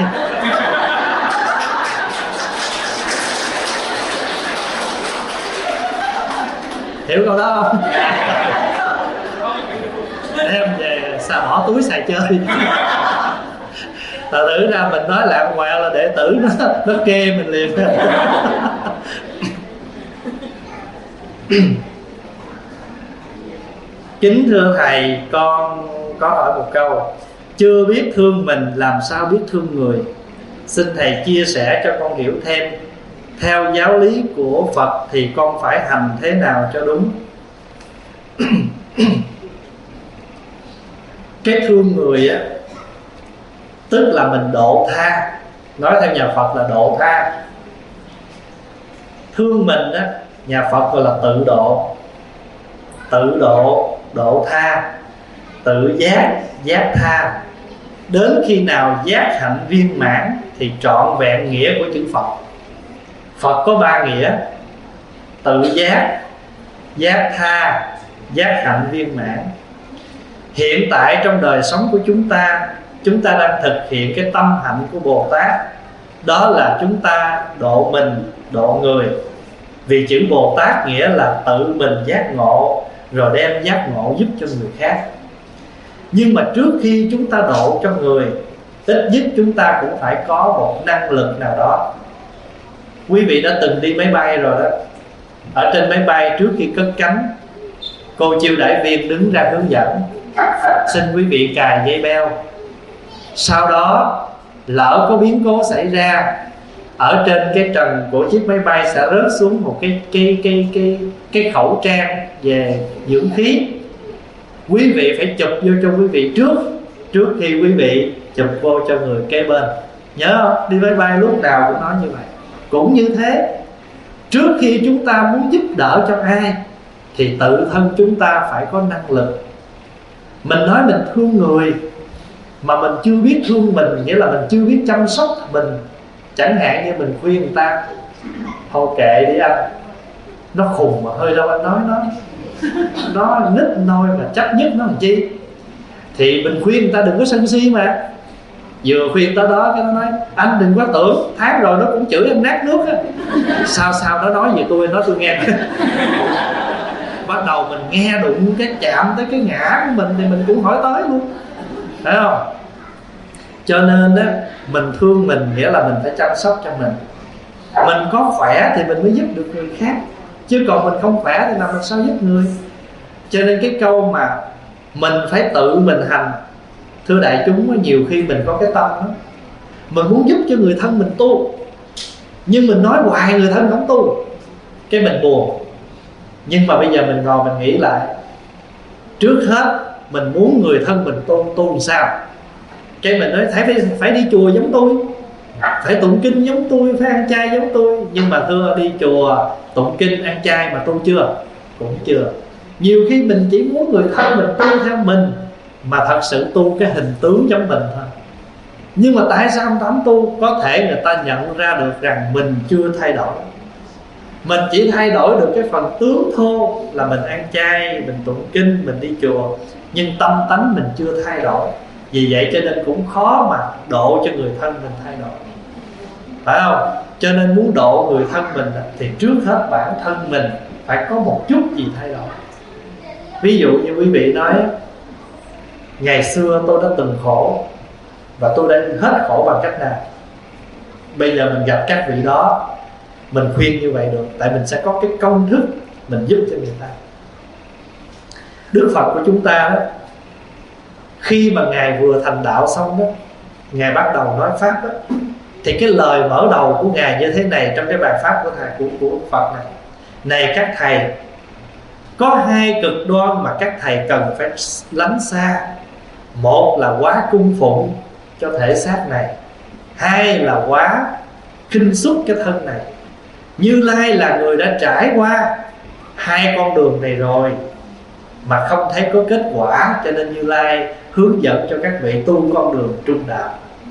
Hiểu câu đó không? Em về xà bỏ túi xài chơi. Thật tử ra mình nói lạc ngoại là đệ tử nó, nó kê mình liền. Kính thưa thầy, con có hỏi một câu. Chưa biết thương mình làm sao biết thương người. Xin thầy chia sẻ cho con hiểu thêm. Theo giáo lý của Phật thì con phải hành thế nào cho đúng? Cái thương người á, tức là mình độ tha. Nói theo nhà Phật là độ tha. Thương mình á, nhà Phật gọi là tự độ. Tự độ, độ tha. Tự giác, giác tha. Đến khi nào giác hạnh viên mãn thì trọn vẹn nghĩa của chữ Phật. Phật có ba nghĩa: tự giác, giác tha, giác hạnh viên mãn. Hiện tại trong đời sống của chúng ta, chúng ta đang thực hiện cái tâm hạnh của Bồ Tát. Đó là chúng ta độ mình, độ người. Vì chữ Bồ Tát nghĩa là tự mình giác ngộ, rồi đem giác ngộ giúp cho người khác. Nhưng mà trước khi chúng ta độ cho người, ít nhất chúng ta cũng phải có một năng lực nào đó. Quý vị đã từng đi máy bay rồi đó. Ở trên máy bay trước khi cất cánh, cô chiêu đãi viên đứng ra hướng dẫn: xin quý vị cài dây beo. Sau đó lỡ có biến cố xảy ra, ở trên cái trần của chiếc máy bay sẽ rớt xuống một cái cái cái cái cái khẩu trang về dưỡng khí. Quý vị phải chụp vô cho quý vị trước, trước khi quý vị chụp vô cho người kế bên. Nhớ không? Đi máy bay lúc nào cũng nói như vậy. Cũng như thế, trước khi chúng ta muốn giúp đỡ cho ai thì tự thân chúng ta phải có năng lực. Mình nói mình thương người mà mình chưa biết thương mình, nghĩa là mình chưa biết chăm sóc mình. Chẳng hạn như mình khuyên người ta thôi kệ đi anh, nó khùng mà hơi đâu anh nói nó nó nít nôi mà chấp nhất nó làm chi. Thì mình khuyên người ta đừng có sân si mà. Vừa khuyên tới đó cái nó nói anh đừng có tưởng, tháng rồi nó cũng chửi em nát nước á. Sao sao nó nói về tôi, nói tôi nghe. Bắt đầu mình nghe đụng cái chạm tới cái ngã của mình thì mình cũng hỏi tới luôn, phải không? Cho nên á, mình thương mình nghĩa là mình phải chăm sóc cho mình. Mình có khỏe thì mình mới giúp được người khác, chứ còn mình không khỏe thì làm mình sao giúp người. Cho nên cái câu mà mình phải tự mình hành, thưa đại chúng, nhiều khi mình có cái tâm đó, mình muốn giúp cho người thân mình tu, nhưng mình nói hoài người thân không tu, cái mình buồn. Nhưng mà bây giờ mình ngồi mình nghĩ lại, trước hết mình muốn người thân mình tu, tu làm sao? Cái mình nói phải, phải đi chùa giống tôi, phải tụng kinh giống tôi, phải ăn chay giống tôi. Nhưng mà thưa, đi chùa, tụng kinh, ăn chay mà tu chưa? Cũng chưa. Nhiều khi mình chỉ muốn người thân mình tu theo mình, mà thật sự tu cái hình tướng giống mình thôi. Nhưng mà tại sao ông Tám tu? Có thể người ta nhận ra được rằng mình chưa thay đổi. Mình chỉ thay đổi được cái phần tướng thô là mình ăn chay, mình tụng kinh, mình đi chùa, nhưng tâm tánh mình chưa thay đổi. Vì vậy cho nên cũng khó mà độ cho người thân mình thay đổi, phải không? Cho nên muốn độ người thân mình thì trước hết bản thân mình phải có một chút gì thay đổi. Ví dụ như quý vị nói ngày xưa tôi đã từng khổ và tôi đã hết khổ bằng cách nào. Bây giờ mình gặp các vị đó, mình khuyên như vậy được, tại mình sẽ có cái công thức mình giúp cho người ta. Đức Phật của chúng ta đó, khi mà Ngài vừa thành đạo xong đó, Ngài bắt đầu nói Pháp đó, thì cái lời mở đầu của Ngài như thế này trong cái bài Pháp của thầy của, của Phật này: này các thầy, có hai cực đoan mà các thầy cần phải lánh xa. Một là quá cung phụng cho thể xác này, hai là quá khinh suất cái thân này. Như Lai là người đã trải qua hai con đường này rồi mà không thấy có kết quả, cho nên Như Lai hướng dẫn cho các vị tu con đường trung đạo.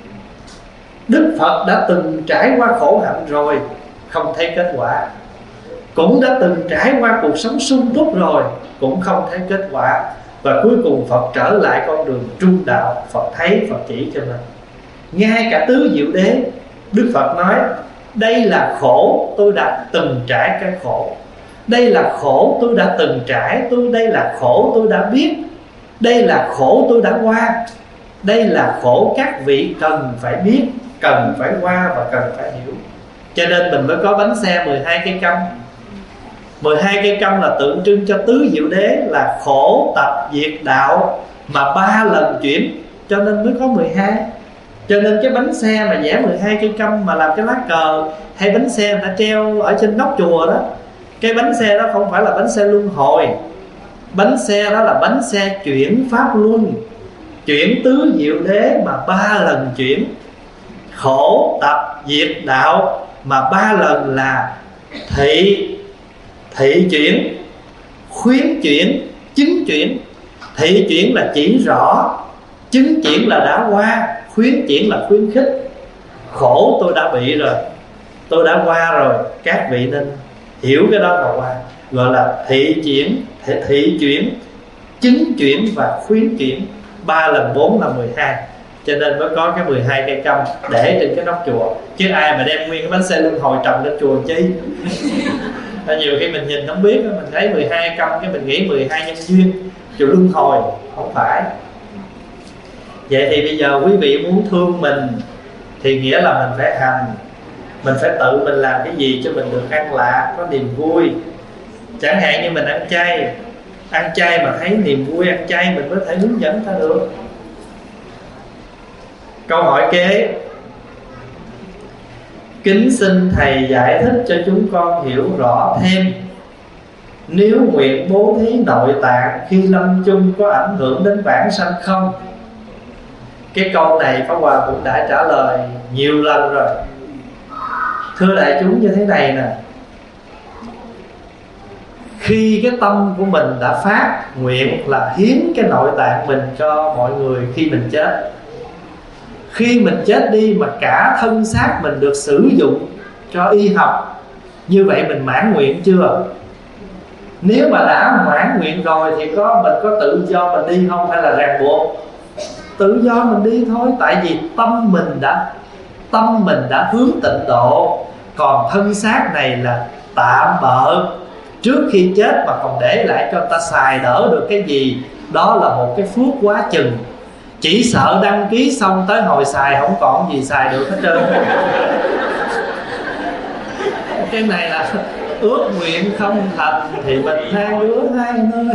Đức Phật đã từng trải qua khổ hạnh rồi, không thấy kết quả, cũng đã từng trải qua cuộc sống sung túc rồi, cũng không thấy kết quả. Và cuối cùng Phật trở lại con đường trung đạo, Phật thấy, Phật chỉ cho mình. Ngay cả tứ diệu đế, Đức Phật nói đây là khổ, tôi đã từng trải cái khổ. Đây là khổ tôi đã từng trải, tôi đây là khổ tôi đã biết. Đây là khổ tôi đã qua. Đây là khổ các vị cần phải biết, cần phải qua và cần phải hiểu. Cho nên mình mới có bánh xe mười hai cây câm. Mười hai cây câm là tượng trưng cho tứ diệu đế, là khổ tập diệt đạo mà ba lần chuyển, cho nên mới có mười hai. Cho nên cái bánh xe mà vẽ mười hai cây câm mà làm cái lá cờ, hay bánh xe đã treo ở trên nóc chùa đó, cái bánh xe đó không phải là bánh xe luân hồi. Bánh xe đó là bánh xe chuyển pháp luân, chuyển tứ diệu đế mà ba lần chuyển. Khổ tập diệt đạo mà ba lần là thị thị chuyển, khuyến chuyển, chứng chuyển. Thị chuyển là chỉ rõ, chứng chuyển là đã qua, khuyến chuyển là khuyến khích. Khổ tôi đã bị rồi, tôi đã qua rồi, các vị nên hiểu cái đó mà qua. Gọi là thị chuyển, thị, thị chuyển, chứng chuyển và khuyến chuyển. Ba lần bốn là mười hai. Cho nên mới có cái mười hai cây câm để trên cái nóc chùa. Chứ ai mà đem nguyên cái bánh xe luân hồi trồng lên chùa chi. Nhiều khi mình nhìn không biết, mình thấy mười hai câm cái mình nghĩ mười hai nhân duyên, chùa luân hồi. Không phải. Vậy thì bây giờ quý vị muốn thương mình thì nghĩa là mình phải hành. Mình phải tự mình làm cái gì cho mình được an lạc, có niềm vui. Chẳng hạn như mình ăn chay, ăn chay mà thấy niềm vui ăn chay, mình có thể hướng dẫn ta được. Câu hỏi kế: kính xin thầy giải thích cho chúng con hiểu rõ thêm, nếu nguyện bố thí nội tạng khi lâm chung có ảnh hưởng đến vãng sanh không? Cái câu này Pháp Hòa cũng đã trả lời nhiều lần rồi. Thưa đại chúng, như thế này nè, khi cái tâm của mình đã phát nguyện là hiến cái nội tạng mình cho mọi người khi mình chết, khi mình chết đi mà cả thân xác mình được sử dụng cho y học, như vậy mình mãn nguyện chưa? Nếu mà đã mãn nguyện rồi thì có mình có tự do mình đi không, hay là ràng buộc? Tự do mình đi thôi. Tại vì tâm mình đã tâm mình đã hướng tịnh độ, còn thân xác này là tạm bợ, trước khi chết mà còn để lại cho ta xài đỡ được cái gì, đó là một cái phước quá chừng. Chỉ sợ đăng ký xong tới hồi xài không còn gì xài được hết trơn. Cái này là ước nguyện không thành thì mình than đứa hai nơi.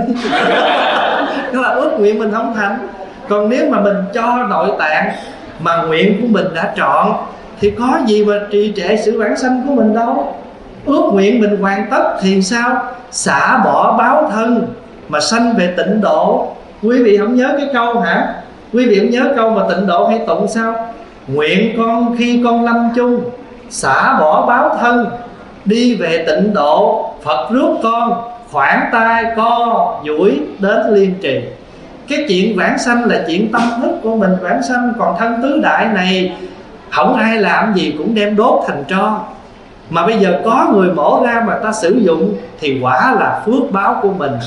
Đó là ước nguyện mình không thành. Còn nếu mà mình cho nội tạng mà nguyện của mình đã trọn thì có gì mà trì trệ sự vãng sanh của mình đâu. Ước nguyện mình hoàn tất thì sao? Xả bỏ báo thân mà sanh về tịnh độ. Quý vị không nhớ cái câu hả? Quý vị không nhớ câu mà tịnh độ hay tụng sao? Nguyện con khi con lâm chung, xả bỏ báo thân, đi về tịnh độ. Phật rước con, khoảng tay co duỗi đến liên trì. Cái chuyện vãng sanh là chuyện tâm thức của mình vãng sanh. Còn thân tứ đại này không ai làm gì cũng đem đốt thành tro. Mà bây giờ có người mổ ra mà ta sử dụng thì quả là phước báo của mình.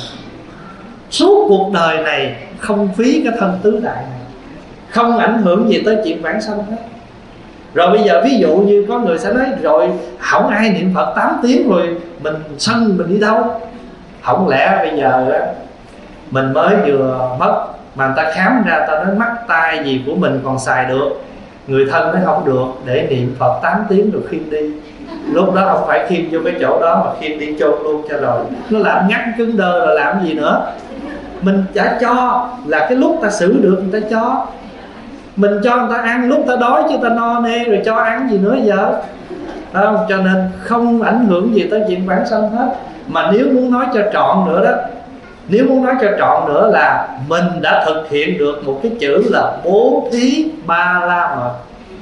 Suốt cuộc đời này không phí cái thân tứ đại này, không ảnh hưởng gì tới chuyện vãng sanh hết. Rồi bây giờ ví dụ như có người sẽ nói rồi không ai niệm Phật tám tiếng rồi mình sân mình đi đâu. Không lẽ bây giờ mình mới vừa mất mà người ta khám ra ta nói mắt tai gì của mình còn xài được, người thân nó không được, để niệm Phật tám tiếng rồi khiêng đi. Lúc đó không phải khiêng vô cái chỗ đó mà khiêng đi chôn luôn cho rồi. Nó làm ngắt cứng đơ rồi làm gì nữa. Mình đã cho là cái lúc ta xử được người ta cho. Mình cho người ta ăn lúc ta đói chứ ta no nê rồi cho ăn gì nữa giờ. Không? Cho nên không ảnh hưởng gì tới chuyện vãng sanh hết. Mà nếu muốn nói cho trọn nữa đó, Nếu muốn nói cho trọn nữa là mình đã thực hiện được một cái chữ là bố thí ba la mật.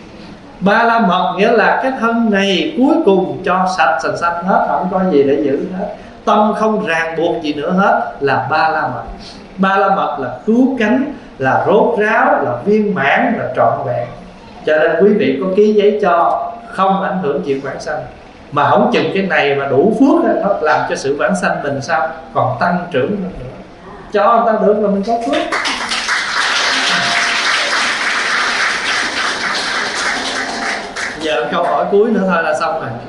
Ba la mật nghĩa là cái thân này cuối cùng cho sạch sành sanh hết, không có gì để giữ hết, tâm không ràng buộc gì nữa hết, là ba la mật. Ba la mật là cứu cánh, là rốt ráo, là viên mãn, là trọn vẹn. Cho nên quý vị có ký giấy cho, không ảnh hưởng chuyện vãng sanh. Mà không chừng cái này mà đủ phước đó, nó làm cho sự vãng sanh mình sao còn tăng trưởng hơn nữa. Cho người ta được là mình có phước. Giờ câu hỏi cuối nữa thôi là xong rồi.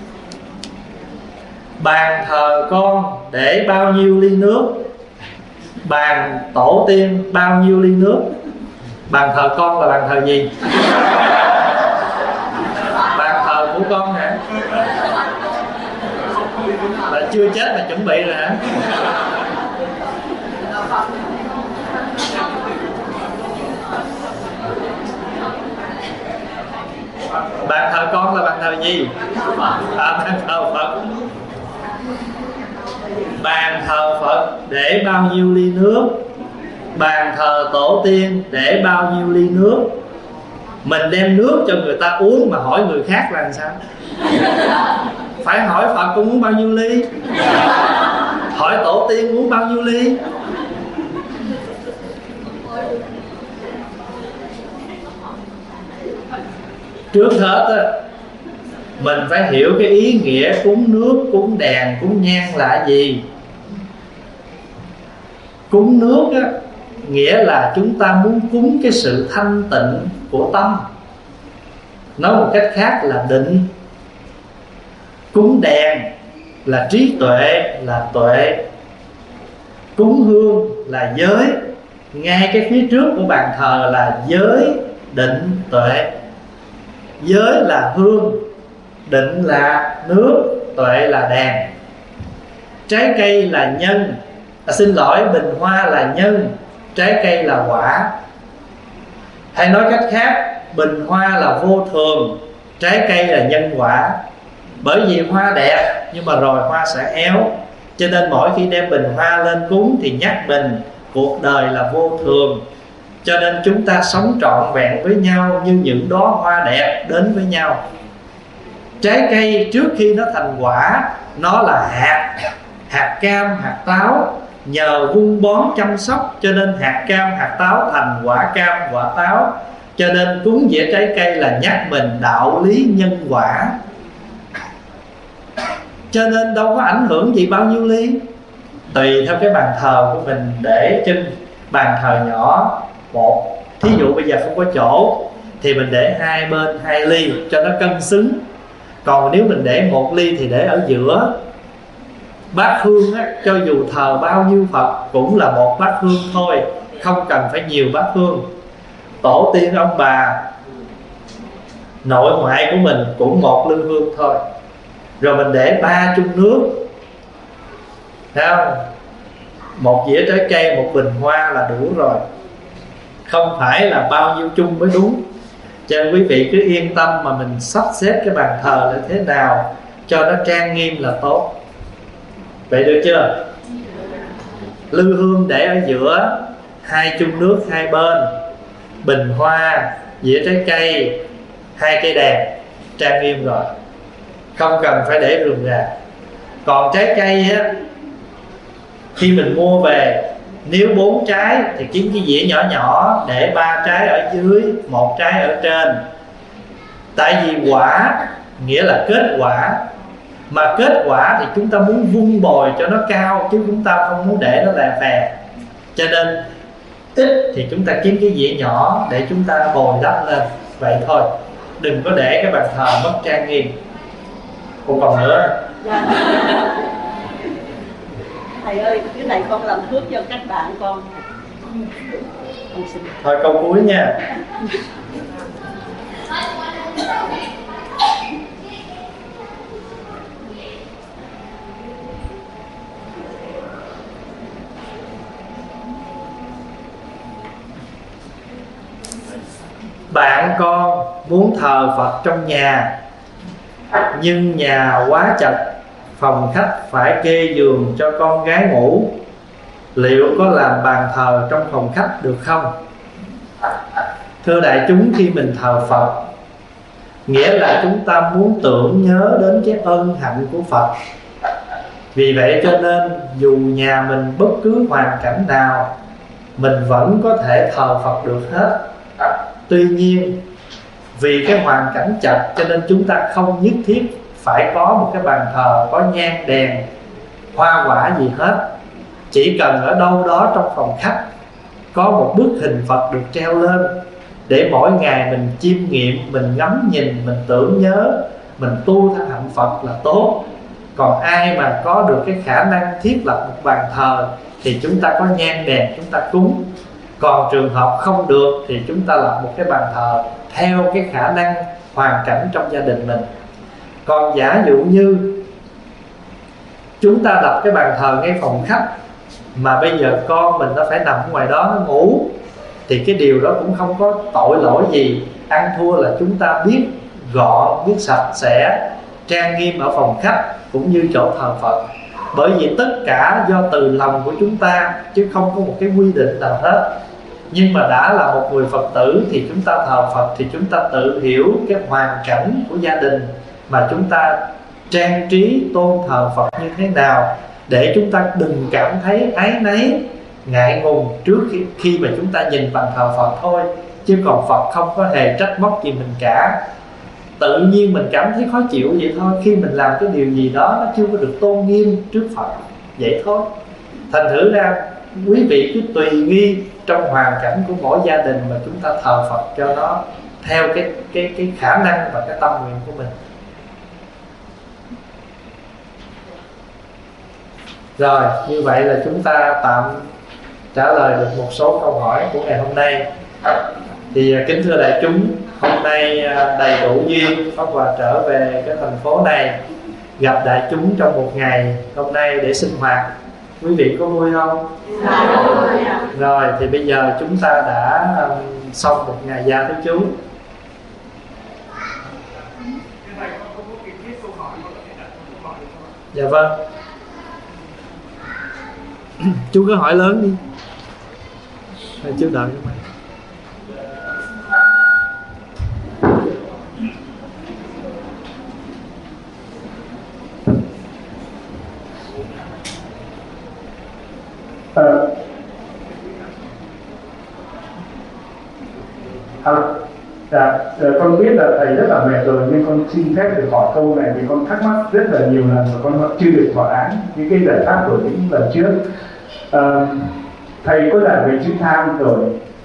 Bàn thờ con để bao nhiêu ly nước? Bàn tổ tiên bao nhiêu ly nước? Bàn thờ con là bàn thờ gì? Bàn thờ của con hả? Là chưa chết mà chuẩn bị rồi hả? Bàn thờ con là bàn thờ gì? À, bàn thờ Phật. Bàn thờ Phật để bao nhiêu ly nước? Bàn thờ tổ tiên để bao nhiêu ly nước? Mình đem nước cho người ta uống mà hỏi người khác là làm sao? Phải hỏi Phật cũng uống bao nhiêu ly, hỏi tổ tiên uống bao nhiêu ly. Trước hết á, mình phải hiểu cái ý nghĩa cúng nước, cúng đèn, cúng nhang là gì. Cúng nước á, nghĩa là chúng ta muốn cúng cái sự thanh tịnh của tâm. Nói một cách khác là định. Cúng đèn là trí tuệ, là tuệ. Cúng hương là giới. Ngay cái phía trước của bàn thờ là giới, định, tuệ. Giới là hương, định là nước, tuệ là đèn. Trái cây là nhân, à, xin lỗi, bình hoa là nhân, trái cây là quả. Hay nói cách khác, bình hoa là vô thường, trái cây là nhân quả. Bởi vì hoa đẹp nhưng mà rồi hoa sẽ héo, cho nên mỗi khi đem bình hoa lên cúng thì nhắc mình cuộc đời là vô thường. Cho nên chúng ta sống trọn vẹn với nhau như những đóa hoa đẹp đến với nhau. Trái cây trước khi nó thành quả, nó là hạt, hạt cam, hạt táo. Nhờ vun bón chăm sóc cho nên hạt cam, hạt táo thành quả cam, quả táo. Cho nên cúng dĩa trái cây là nhắc mình đạo lý nhân quả. Cho nên đâu có ảnh hưởng gì bao nhiêu ly. Tùy theo cái bàn thờ của mình để trên bàn thờ nhỏ một, thí dụ bây giờ không có chỗ thì mình để hai bên hai ly cho nó cân xứng. Còn nếu mình để một ly thì để ở giữa. Bát hương á, cho dù thờ bao nhiêu Phật cũng là một bát hương thôi, không cần phải nhiều bát hương. Tổ tiên ông bà nội ngoại của mình cũng một lư hương thôi. Rồi mình để ba chung nước, thấy không? Một dĩa trái cây, một bình hoa là đủ rồi. Không phải là bao nhiêu chung mới đúng. Cho nên quý vị cứ yên tâm mà mình sắp xếp cái bàn thờ là thế nào cho nó trang nghiêm là tốt. Vậy được chưa? Lư hương để ở giữa, hai chung nước hai bên, bình hoa, dĩa trái cây, hai cây đèn, trang nghiêm rồi. Không cần phải để rườm rà. Còn trái cây á, khi mình mua về, nếu bốn trái thì kiếm cái dĩa nhỏ nhỏ, để ba trái ở dưới, một trái ở trên. Tại vì quả nghĩa là kết quả, mà kết quả thì chúng ta muốn vun bồi cho nó cao, chứ chúng ta không muốn để nó lè phè. Cho nên ít thì chúng ta kiếm cái dĩa nhỏ để chúng ta bồi đắp lên. Vậy thôi, đừng có để cái bàn thờ mất trang nghiêm. Còn còn nữa. Dạ. Thầy ơi, cái này con làm phước cho các bạn con. Con xin. Thôi câu cuối nha. Bạn con muốn thờ Phật trong nhà, nhưng nhà quá chật, phòng khách phải kê giường cho con gái ngủ, liệu có làm bàn thờ trong phòng khách được không? Thưa đại chúng, khi mình thờ Phật, nghĩa là chúng ta muốn tưởng nhớ đến cái ân hạnh của Phật. Vì vậy cho nên dù nhà mình bất cứ hoàn cảnh nào, mình vẫn có thể thờ Phật được hết. Tuy nhiên vì cái hoàn cảnh chật cho nên chúng ta không nhất thiết phải có một cái bàn thờ có nhang đèn, hoa quả gì hết. Chỉ cần ở đâu đó trong phòng khách có một bức hình Phật được treo lên, để mỗi ngày mình chiêm nghiệm, mình ngắm nhìn, mình tưởng nhớ, mình tu theo hạnh Phật là tốt. Còn ai mà có được cái khả năng thiết lập một bàn thờ thì chúng ta có nhang đèn chúng ta cúng. Còn trường hợp không được thì chúng ta lập một cái bàn thờ theo cái khả năng hoàn cảnh trong gia đình mình. Còn giả dụ như chúng ta lập cái bàn thờ ngay phòng khách, mà bây giờ con mình nó phải nằm ngoài đó nó ngủ, thì cái điều đó cũng không có tội lỗi gì. Ăn thua là chúng ta biết gọn, biết sạch sẽ, trang nghiêm ở phòng khách cũng như chỗ thờ Phật. Bởi vì tất cả do từ lòng của chúng ta, chứ không có một cái quy định nào hết. Nhưng mà đã là một người Phật tử thì chúng ta thờ Phật thì chúng ta tự hiểu cái hoàn cảnh của gia đình mà chúng ta trang trí tôn thờ Phật như thế nào, để chúng ta đừng cảm thấy áy náy, ngại ngùng trước khi, khi mà chúng ta nhìn bàn thờ Phật thôi. Chứ còn Phật không có hề trách móc gì mình cả. Tự nhiên mình cảm thấy khó chịu vậy thôi, khi mình làm cái điều gì đó nó chưa có được tôn nghiêm trước Phật, vậy thôi. Thành thử ra quý vị cứ tùy nghi trong hoàn cảnh của mỗi gia đình mà chúng ta thờ Phật cho nó theo cái, cái, cái khả năng và cái tâm nguyện của mình. Rồi, như vậy là chúng ta tạm trả lời được một số câu hỏi của ngày hôm nay. Thì kính thưa đại chúng, hôm nay đầy đủ duyên Pháp Hòa trở về cái thành phố này, gặp đại chúng trong một ngày hôm nay để sinh hoạt. Quý vị có vui không? Rồi thì bây giờ chúng ta đã xong một ngày gia thứ chú. Dạ vâng. Chú cứ hỏi lớn đi. Hay chú đợi các bạn. À, à, dạ, con biết là thầy rất là mệt rồi, nhưng con xin phép được hỏi câu này vì con thắc mắc rất là nhiều lần và con vẫn chưa được thỏa án những cái giải pháp của những lần trước. À, thầy có giảng về chữ tham rồi,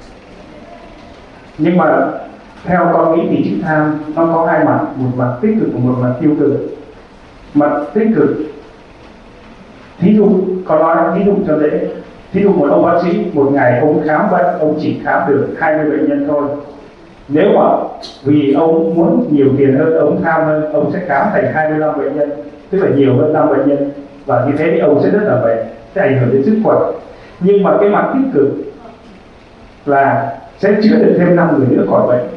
nhưng mà theo con nghĩ thì chữ tham nó có hai mặt, một mặt tích cực và một mặt tiêu cực. Mặt tích cực, thí dụ con nói thí dụ cho dễ, thí dụ một ông bác sĩ một ngày ông khám bệnh, ông chỉ khám được hai mươi bệnh nhân thôi. Nếu mà vì ông muốn nhiều tiền hơn, ông tham hơn, ông sẽ khám thành hai mươi lăm bệnh nhân, tức là nhiều hơn năm bệnh nhân, và như thế thì ông sẽ rất là mệt, sẽ ảnh hưởng đến sức khỏe. Nhưng mà cái mặt tích cực là sẽ chữa được thêm năm người nữa khỏi bệnh.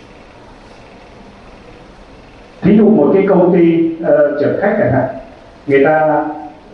Thí dụ một cái công ty uh, chở khách chẳng hạn, người ta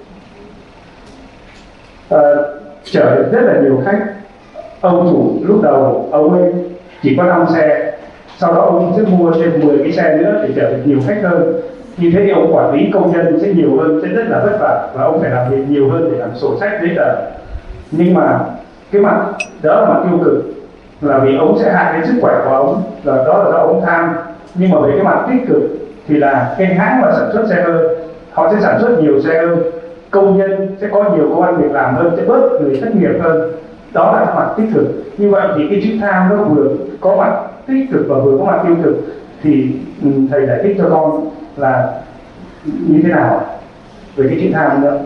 uh, chở được rất là nhiều khách. Ông chủ lúc đầu ông ấy chỉ có năm xe, sau đó ông sẽ mua thêm mười cái xe nữa để chở được nhiều khách hơn. Như thế thì ông quản lý công nhân sẽ nhiều hơn, sẽ rất là vất vả, và ông phải làm việc nhiều hơn để làm sổ sách giấy tờ. Nhưng mà cái mặt đó là mặt tiêu cực, là vì ông sẽ hại đến sức khỏe của ông, là đó là do ông tham. Nhưng mà về cái mặt tích cực thì là cái hãng mà sản xuất xe hơi, họ sẽ sản xuất nhiều xe hơn, công nhân sẽ có nhiều công ăn việc làm hơn, sẽ bớt người thất nghiệp hơn. Đó là cái mặt tích cực. Như vậy thì cái chữ tham nó vừa có mặt tích cực và vừa có mặt tiêu cực. Thì thầy giải thích cho con là như thế nào về cái chữ tham nữa.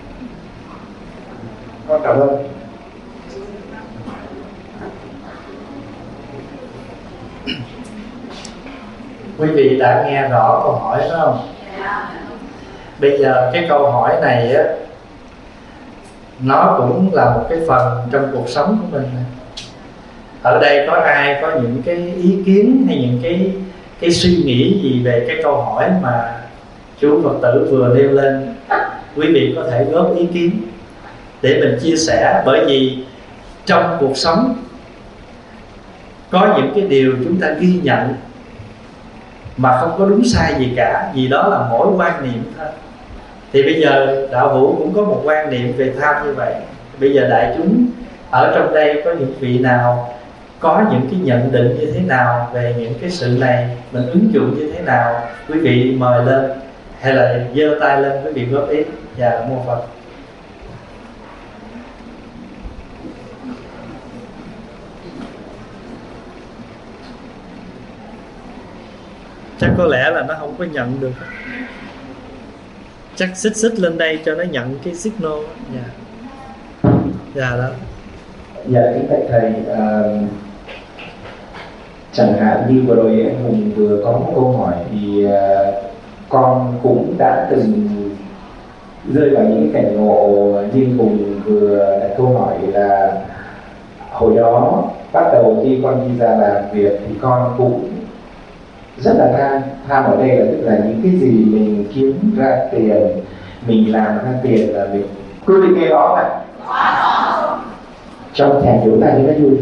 Con cảm ơn. Quý vị đã nghe rõ câu hỏi đó không? Bây giờ cái câu hỏi này á, nó cũng là một cái phần trong cuộc sống của mình. Ở đây có ai có những cái ý kiến hay những cái cái suy nghĩ gì về cái câu hỏi mà chú Phật tử vừa nêu lên? Quý vị có thể góp ý kiến để mình chia sẻ. Bởi vì trong cuộc sống có những cái điều chúng ta ghi nhận mà không có đúng sai gì cả, vì đó là mỗi quan niệm thôi. Thì bây giờ đạo hữu cũng có một quan niệm về tham như vậy. Bây giờ đại chúng ở trong đây có những vị nào có những cái nhận định như thế nào về những cái sự này, mình ứng dụng như thế nào? Quý vị mời lên, hay là giơ tay lên quý vị góp ý. Dạ, mô Phật. Chắc có lẽ là nó không có nhận được. Chắc xích xích lên đây cho nó nhận cái signal. Dạ. Dạ đó. Dạ kính bạch thầy, à, chẳng hạn như vừa rồi anh Hùng vừa có một câu hỏi thì à, con cũng đã từng rơi vào những cảnh ngộ như Hùng vừa đặt câu hỏi là hồi đó bắt đầu khi con đi ra làm việc thì con cũng rất là tham. Tham ở đây là tức là những cái gì mình kiếm ra tiền, mình làm ra tiền là mình cứ đi nghe đó này trong thẻ chúng ta như nó vui.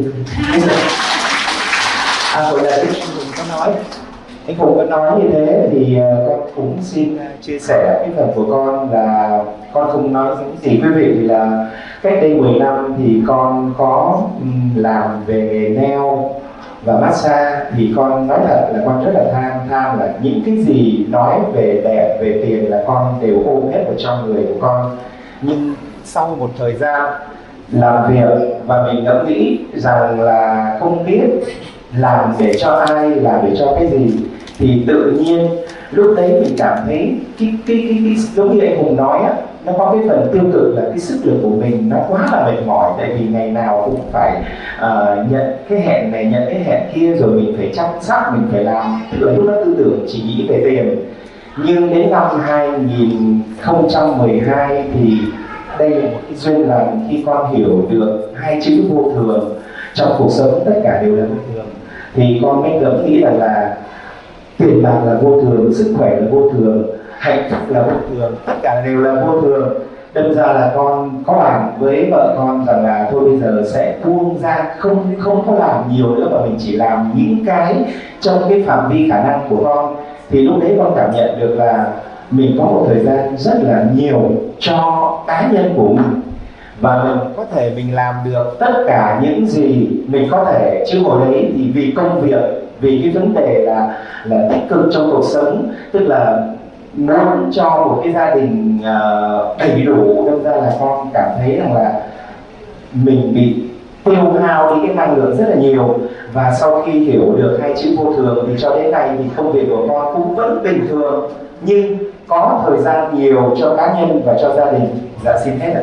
À, hồi nãy anh Hùng có nói, anh Hùng có nói như thế thì uh, con cũng xin chia sẻ cái phần của con là con không nói những gì quý vị, là cách đây mười năm thì con có um, làm về nghề nail và massage, thì con nói thật là con rất là tham. Tham là những cái gì nói về đẹp, về tiền là con đều ôm hết vào trong người của con. Nhưng sau một thời gian làm việc và mình ngẫm nghĩ rằng là không biết làm để cho ai, làm để cho cái gì, thì tự nhiên lúc đấy mình cảm thấy cái cái cái, cái giống như anh Hùng nói á, nó có cái phần tiêu cực là cái sức lực của mình nó quá là mệt mỏi, tại vì ngày nào cũng phải uh, nhận cái hẹn này, nhận cái hẹn kia, rồi mình phải chăm sóc, mình phải làm, tức là lúc đó tư tưởng chỉ nghĩ về tiền. Nhưng đến năm hai không một hai thì đây là một cái duyên lành khi con hiểu được hai chữ vô thường. Trong cuộc sống tất cả đều là vô thường, thì con mới ngẫm nghĩ rằng là tiền bạc là vô thường, sức khỏe là vô thường, hạnh phúc là vô thường, tất cả đều là vô thường. Đâm ra là con có bàn với vợ con rằng là thôi bây giờ sẽ buông ra, không không có làm nhiều nữa, mà mình chỉ làm những cái trong cái phạm vi khả năng của con. Thì lúc đấy con cảm nhận được là mình có một thời gian rất là nhiều cho cá nhân của mình, và mình có thể mình làm được tất cả những gì mình có thể. Chứ hồi đấy thì vì công việc, vì cái vấn đề là là tích cực trong cuộc sống, tức là muốn cho một cái gia đình uh, đầy đủ, đâm ra là con cảm thấy rằng là mình bị tiêu hao đi cái năng lượng rất là nhiều. Và sau khi hiểu được hai chữ vô thường thì cho đến nay thì công việc của con cũng vẫn bình thường, nhưng có thời gian nhiều cho cá nhân và cho gia đình. Dạ xin hết ạ.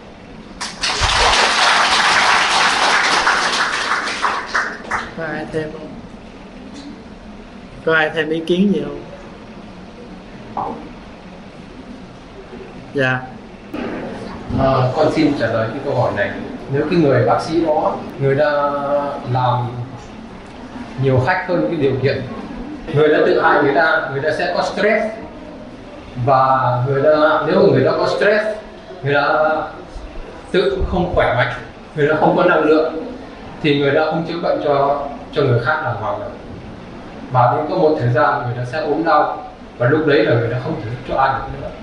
Có ai thêm không? Có ai thêm ý kiến gì không? Dạ. À, con xin trả lời cái câu hỏi này. Nếu cái người bác sĩ đó, người ta làm nhiều khách hơn cái điều kiện, người ta tự hại người ta, người ta sẽ có stress. Và người ta, nếu người ta có stress, người ta tự không khỏe mạnh, người ta không có năng lượng, thì người ta không chữa bệnh cho cho người khác đàng hoàng được. Và đến có một thời gian người ta sẽ ốm đau, và lúc đấy là người ta không thể giúp cho ai được nữa.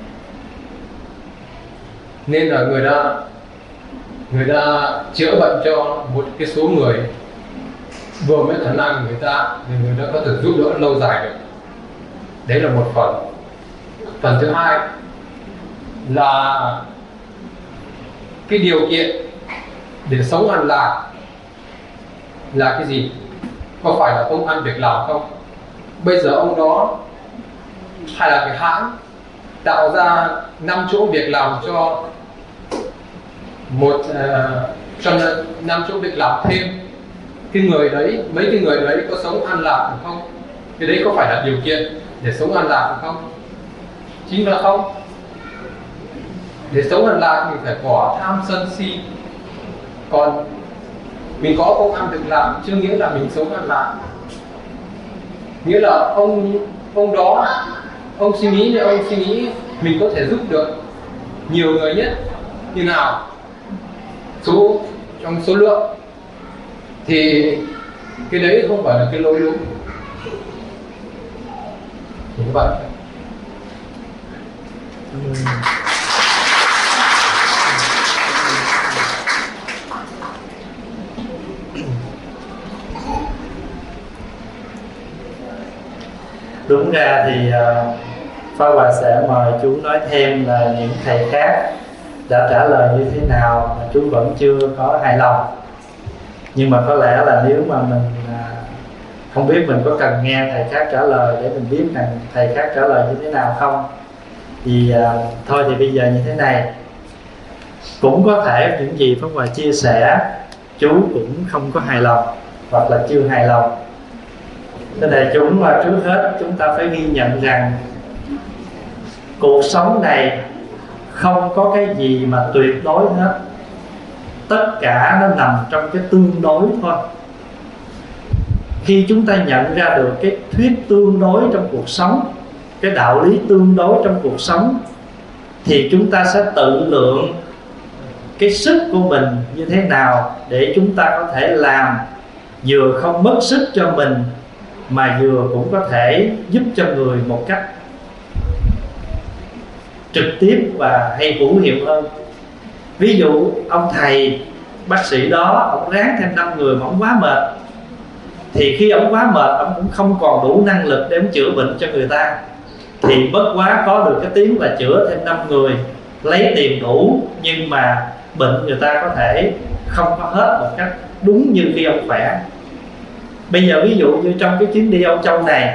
Nên là người ta người ta chữa bệnh cho một cái số người vừa mới khả năng người ta, thì người ta có thể giúp đỡ lâu dài được. Đấy là một phần. Phần thứ hai là cái điều kiện để sống an lạc là cái gì? Có phải là công ăn việc làm không? Bây giờ ông đó hay là cái hãng tạo ra năm chỗ việc làm cho một uh, cho năm chỗ việc làm thêm, cái người đấy, mấy cái người đấy có sống an lạc được không? Cái đấy có phải là điều kiện để sống an lạc được không? Chính là không. Để sống an lạc mình phải bỏ tham sân si. Còn mình có công ăn việc làm chưa nghĩa là mình sống an lạc. Nghĩa là ông ông đó, ông suy nghĩ thì ông suy nghĩ mình có thể giúp được nhiều người nhất như nào, số trong số lượng, thì cái đấy không phải là cái lối đúng. Như vậy. Đúng ra thì uh, Pháp Hòa sẽ mời chú nói thêm là những thầy khác đã trả lời như thế nào mà chú vẫn chưa có hài lòng. Nhưng mà có lẽ là nếu mà mình uh, không biết mình có cần nghe thầy khác trả lời để mình biết rằng thầy khác trả lời như thế nào không, thì uh, thôi thì bây giờ như thế này, cũng có thể những gì Pháp Hòa chia sẻ chú cũng không có hài lòng hoặc là chưa hài lòng. Thế này chúng mà trước hết chúng ta phải ghi nhận rằng cuộc sống này không có cái gì mà tuyệt đối hết. Tất cả nó nằm trong cái tương đối thôi. Khi chúng ta nhận ra được cái thuyết tương đối trong cuộc sống, cái đạo lý tương đối trong cuộc sống, thì chúng ta sẽ tự lượng cái sức của mình như thế nào để chúng ta có thể làm vừa không mất sức cho mình mà vừa cũng có thể giúp cho người một cách trực tiếp và hay hữu hiệu hơn. Ví dụ ông thầy bác sĩ đó, ông ráng thêm năm người mà ông quá mệt, thì khi ông quá mệt, ông cũng không còn đủ năng lực để ông chữa bệnh cho người ta, thì bất quá có được cái tiếng là chữa thêm năm người, lấy tiền đủ, nhưng mà bệnh người ta có thể không có hết một cách đúng như khi ông khỏe. Bây giờ ví dụ như trong cái chuyến đi Âu Châu này,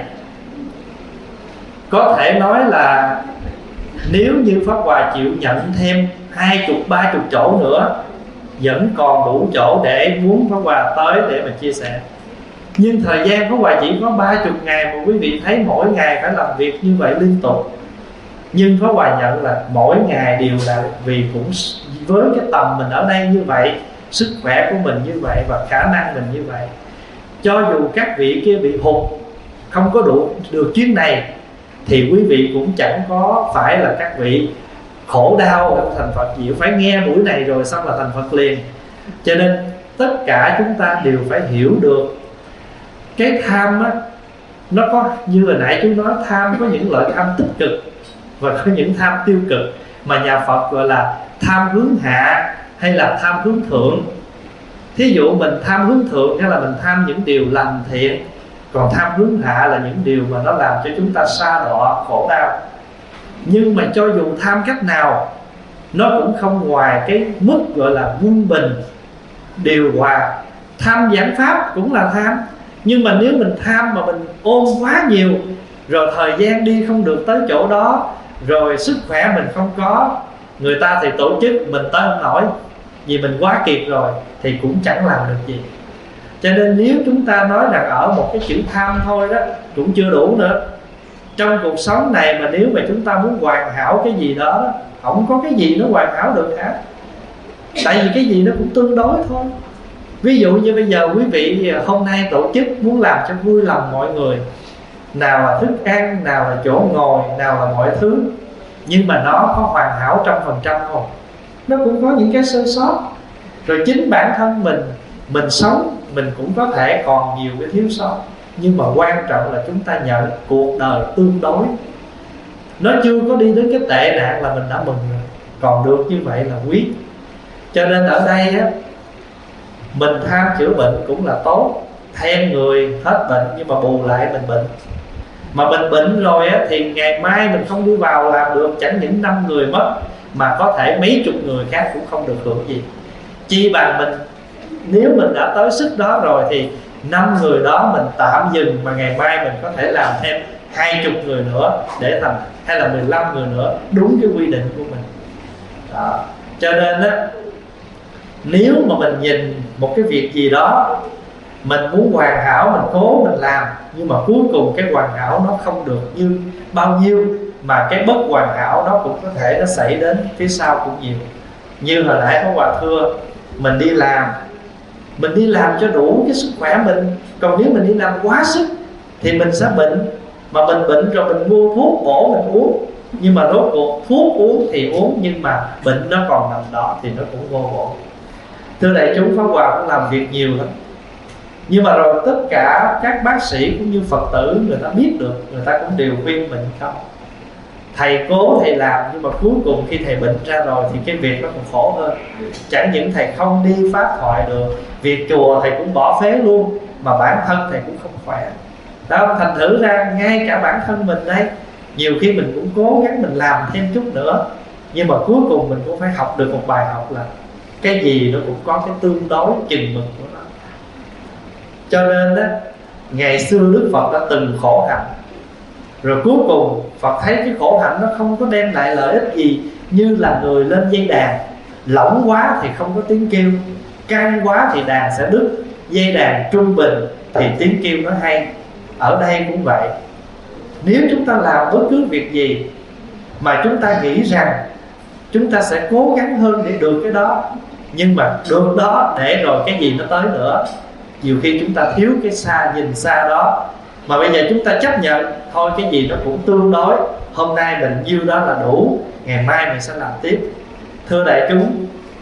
có thể nói là nếu như Pháp Hòa chịu nhận thêm hai chục ba chục chỗ nữa, vẫn còn đủ chỗ để muốn Pháp Hòa tới để mà chia sẻ. Nhưng thời gian Pháp Hòa chỉ có ba chục ngày mà quý vị thấy mỗi ngày phải làm việc như vậy liên tục. Nhưng Pháp Hòa nhận là mỗi ngày đều là vì cũng với cái tầm mình ở đây như vậy, sức khỏe của mình như vậy và khả năng mình như vậy, cho dù các vị kia bị hụt không có đủ được chuyến này, thì quý vị cũng chẳng có phải là các vị khổ đau thành Phật gì, phải nghe buổi này rồi xong là thành Phật liền. Cho nên tất cả chúng ta đều phải hiểu được cái tham á, nó có như hồi nãy chú nói, tham có những loại tham tích cực và có những tham tiêu cực mà nhà Phật gọi là tham hướng hạ hay là tham hướng thượng. Thí dụ mình tham hướng thượng hay là mình tham những điều lành thiện, còn tham hướng hạ là những điều mà nó làm cho chúng ta sa đọa khổ đau. Nhưng mà cho dù tham cách nào, nó cũng không ngoài cái mức gọi là quân bình, điều hòa. Tham giảng pháp cũng là tham, nhưng mà nếu mình tham mà mình ôm quá nhiều, rồi thời gian đi không được tới chỗ đó, rồi sức khỏe mình không có, người ta thì tổ chức, mình tới không nổi vì mình quá kiệt rồi, thì cũng chẳng làm được gì. Cho nên nếu chúng ta nói rằng ở một cái chữ tham thôi đó cũng chưa đủ nữa. Trong cuộc sống này mà nếu mà chúng ta muốn hoàn hảo cái gì đó, đó không có cái gì nó hoàn hảo được cả. Tại vì cái gì nó cũng tương đối thôi. Ví dụ như bây giờ quý vị hôm nay tổ chức muốn làm cho vui lòng mọi người, nào là thức ăn, nào là chỗ ngồi, nào là mọi thứ, nhưng mà nó có hoàn hảo trăm phần trăm không? Nó cũng có những cái sơ sót. Rồi chính bản thân mình, mình sống mình cũng có thể còn nhiều cái thiếu sót. Nhưng mà quan trọng là chúng ta nhận cuộc đời tương đối. Nó chưa có đi đến cái tệ nạn là mình đã mừng rồi. Còn được như vậy là quý. Cho nên ở đây á, mình tham chữa bệnh cũng là tốt, thêm người hết bệnh, nhưng mà bù lại mình bệnh. Mà mình bệnh rồi á, thì ngày mai mình không đi vào làm được. Chẳng những năm người mất, mà có thể mấy chục người khác cũng không được hưởng gì. Chi bằng mình, nếu mình đã tới sức đó rồi thì năm người đó mình tạm dừng, mà ngày mai mình có thể làm thêm hai chục người nữa để thành, hay là mười lăm người nữa, đúng cái quy định của mình đó. Cho nên á, nếu mà mình nhìn một cái việc gì đó, mình muốn hoàn hảo, mình cố mình làm, nhưng mà cuối cùng cái hoàn hảo nó không được như bao nhiêu, mà cái bất hoàn hảo nó cũng có thể nó xảy đến phía sau cũng nhiều. Như hồi nãy có Hòa thưa, mình đi làm, mình đi làm cho đủ cái sức khỏe mình. Còn nếu mình đi làm quá sức thì mình sẽ bệnh. Mà mình bệnh rồi mình mua thuốc bổ mình uống, nhưng mà rốt cuộc thuốc uống thì uống, nhưng mà bệnh nó còn nằm đó thì nó cũng vô bổ. Thưa đại chúng, Pháp Hòa cũng làm việc nhiều lắm, nhưng mà rồi tất cả các bác sĩ cũng như Phật tử, người ta biết được, người ta cũng đều khuyên mình không. Thầy cố thầy làm, nhưng mà cuối cùng khi thầy bệnh ra rồi thì cái việc nó còn khổ hơn. Chẳng những thầy không đi pháp thoại được, việc chùa thầy cũng bỏ phế luôn, mà bản thân thầy cũng không khỏe đó. Thành thử ra ngay cả bản thân mình đây, nhiều khi mình cũng cố gắng mình làm thêm chút nữa, nhưng mà cuối cùng mình cũng phải học được một bài học là cái gì nó cũng có cái tương đối chừng mực của nó. Cho nên đó, ngày xưa Đức Phật đã từng khổ hạnh, rồi cuối cùng Phật thấy cái khổ hạnh nó không có đem lại lợi ích gì, như là người lên dây đàn, lỏng quá thì không có tiếng kêu, căng quá thì đàn sẽ đứt, dây đàn trung bình thì tiếng kêu nó hay. Ở đây cũng vậy. Nếu chúng ta làm bất cứ việc gì mà chúng ta nghĩ rằng chúng ta sẽ cố gắng hơn để được cái đó, nhưng mà được đó để rồi cái gì nó tới nữa, nhiều khi chúng ta thiếu cái xa, nhìn xa đó. Mà bây giờ chúng ta chấp nhận thôi, cái gì nó cũng tương đối, hôm nay mình nhiêu đó là đủ, ngày mai mình sẽ làm tiếp. Thưa đại chúng,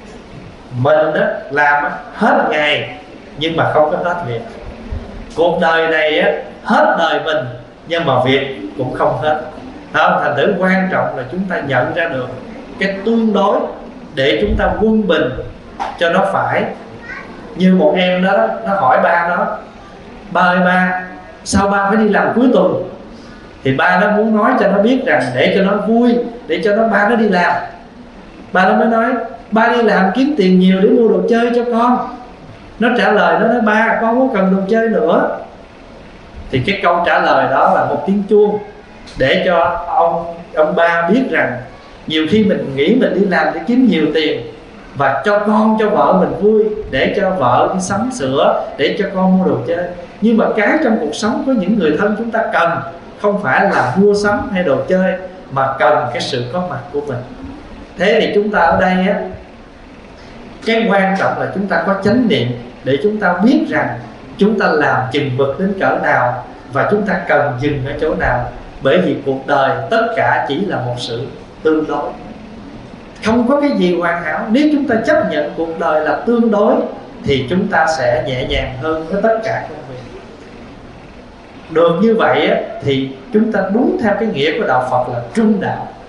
mình đó làm hết ngày nhưng mà không có hết việc. Cuộc đời này á, hết đời mình nhưng mà việc cũng không hết. Đó, thành thử quan trọng là chúng ta nhận ra được cái tương đối để chúng ta quân bình cho nó phải. Như một em đó, nó hỏi ba nó: ba ơi ba, sao ba phải đi làm cuối tuần? Thì ba nó muốn nói cho nó biết rằng để cho nó vui, để cho nó ba nó đi làm. Ba nó mới nói: ba đi làm kiếm tiền nhiều để mua đồ chơi cho con. Nó trả lời, nó nói: ba, con không cần đồ chơi nữa. Thì cái câu trả lời đó là một tiếng chuông để cho ông ông ba biết rằng nhiều khi mình nghĩ mình đi làm để kiếm nhiều tiền và cho con, cho vợ mình vui, để cho vợ đi sắm sửa, để cho con mua đồ chơi. Nhưng mà cái trong cuộc sống có những người thân chúng ta cần không phải là mua sắm hay đồ chơi, mà cần cái sự có mặt của mình. Thế thì chúng ta ở đây á, cái quan trọng là chúng ta có chánh niệm để chúng ta biết rằng chúng ta làm chừng mực đến cỡ nào và chúng ta cần dừng ở chỗ nào. Bởi vì cuộc đời tất cả chỉ là một sự tương đối, không có cái gì hoàn hảo. Nếu chúng ta chấp nhận cuộc đời là tương đối thì chúng ta sẽ nhẹ nhàng hơn với tất cả công việc. Được như vậy á, thì chúng ta đúng theo cái nghĩa của đạo Phật là trung đạo.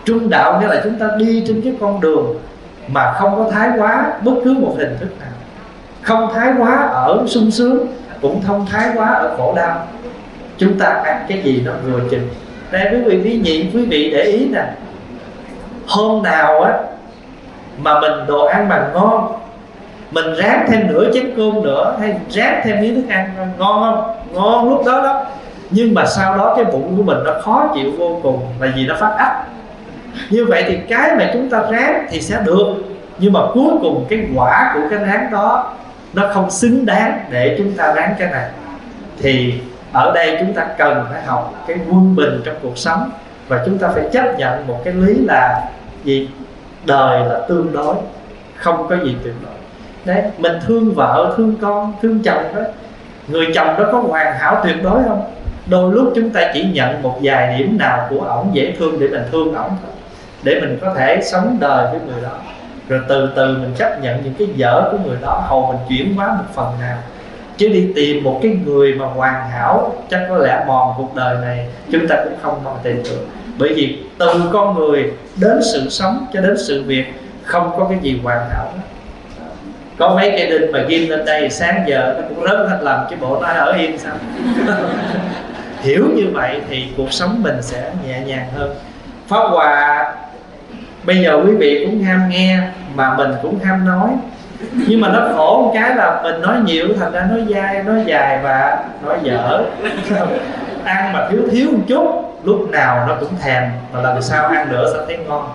Trung đạo nghĩa là chúng ta đi trên cái con đường mà không có thái quá bất cứ một hình thức nào, không thái quá ở sung sướng, cũng không thái quá ở khổ đau. Chúng ta ăn cái gì nó vừa chừng. Đây quý vị ví nhị, quý vị để ý nè, hôm nào á mà mình đồ ăn mà ngon, mình ráng thêm nửa chén cơm nữa, hay ráng thêm miếng thức ăn, ngon không? Ngon lúc đó đó. Nhưng mà sau đó cái bụng của mình nó khó chịu vô cùng, là vì nó phát ách. Như vậy thì cái mà chúng ta ráng thì sẽ được, nhưng mà cuối cùng cái quả của cái ráng đó nó không xứng đáng để chúng ta ráng cái này. Thì ở đây chúng ta cần phải học cái quân bình trong cuộc sống. Và chúng ta phải chấp nhận một cái lý là gì? Đời là tương đối, không có gì tuyệt đối. Đấy, mình thương vợ, thương con, thương chồng đó, người chồng đó có hoàn hảo tuyệt đối không? Đôi lúc chúng ta chỉ nhận một vài điểm nào của ổng dễ thương để mình thương ổng thôi, để mình có thể sống đời với người đó. Rồi từ từ mình chấp nhận những cái dở của người đó, hầu mình chuyển hóa một phần nào. Chứ đi tìm một cái người mà hoàn hảo, chắc có lẽ mòn cuộc đời này chúng ta cũng không mong tìm được. Bởi vì từ con người đến sự sống cho đến sự việc, không có cái gì hoàn hảo đó. Có mấy cây đinh mà ghim lên đây sáng giờ nó cũng rớt hết lần, chứ bộ nó ở yên sao? Hiểu như vậy thì cuộc sống mình sẽ nhẹ nhàng hơn. Pháp Hòa bây giờ quý vị cũng ham nghe mà mình cũng ham nói, nhưng mà nó khổ một cái là mình nói nhiều thành ra nói dai, nói dài và nói dở. Ăn mà thiếu thiếu một chút, lúc nào nó cũng thèm, mà lần sau ăn nữa sẽ thấy ngon.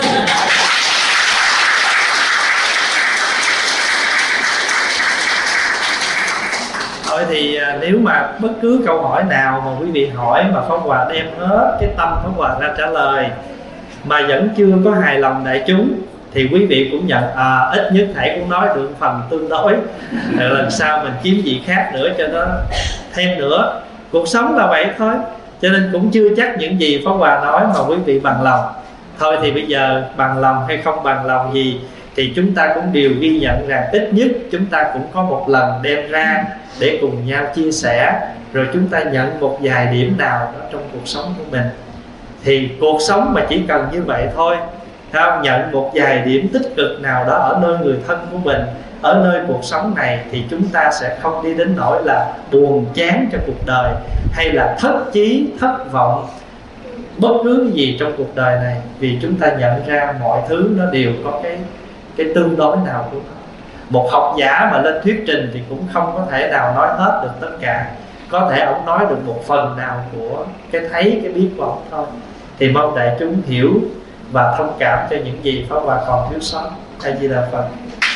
Thôi thì nếu mà bất cứ câu hỏi nào mà quý vị hỏi mà Pháp Hòa đem hết cái tâm Pháp Hòa ra trả lời mà vẫn chưa có hài lòng đại chúng, thì quý vị cũng nhận à, ít nhất thầy cũng nói được phần tương đối. Rồi lần sau mình kiếm gì khác nữa cho nó thêm nữa. Cuộc sống là vậy thôi, cho nên cũng chưa chắc những gì Pháp Hòa nói mà quý vị bằng lòng. Thôi thì bây giờ bằng lòng hay không bằng lòng gì thì chúng ta cũng đều ghi nhận rằng ít nhất chúng ta cũng có một lần đem ra để cùng nhau chia sẻ, rồi chúng ta nhận một vài điểm nào đó trong cuộc sống của mình. Thì cuộc sống mà chỉ cần như vậy thôi, không? Nhận một vài điểm tích cực nào đó ở nơi người thân của mình, ở nơi cuộc sống này, thì chúng ta sẽ không đi đến nỗi là buồn chán cho cuộc đời, hay là thất chí, thất vọng bất cứ cái gì trong cuộc đời này. Vì chúng ta nhận ra mọi thứ nó đều có cái, cái tương đối nào của nó. Một học giả mà lên thuyết trình thì cũng không có thể nào nói hết được tất cả. Có thể ông nói được một phần nào của cái thấy, cái biết của ông thôi. Thì mong đại chúng hiểu và thông cảm cho những gì Pháp Hòa còn thiếu sót. A Di Đà Phật.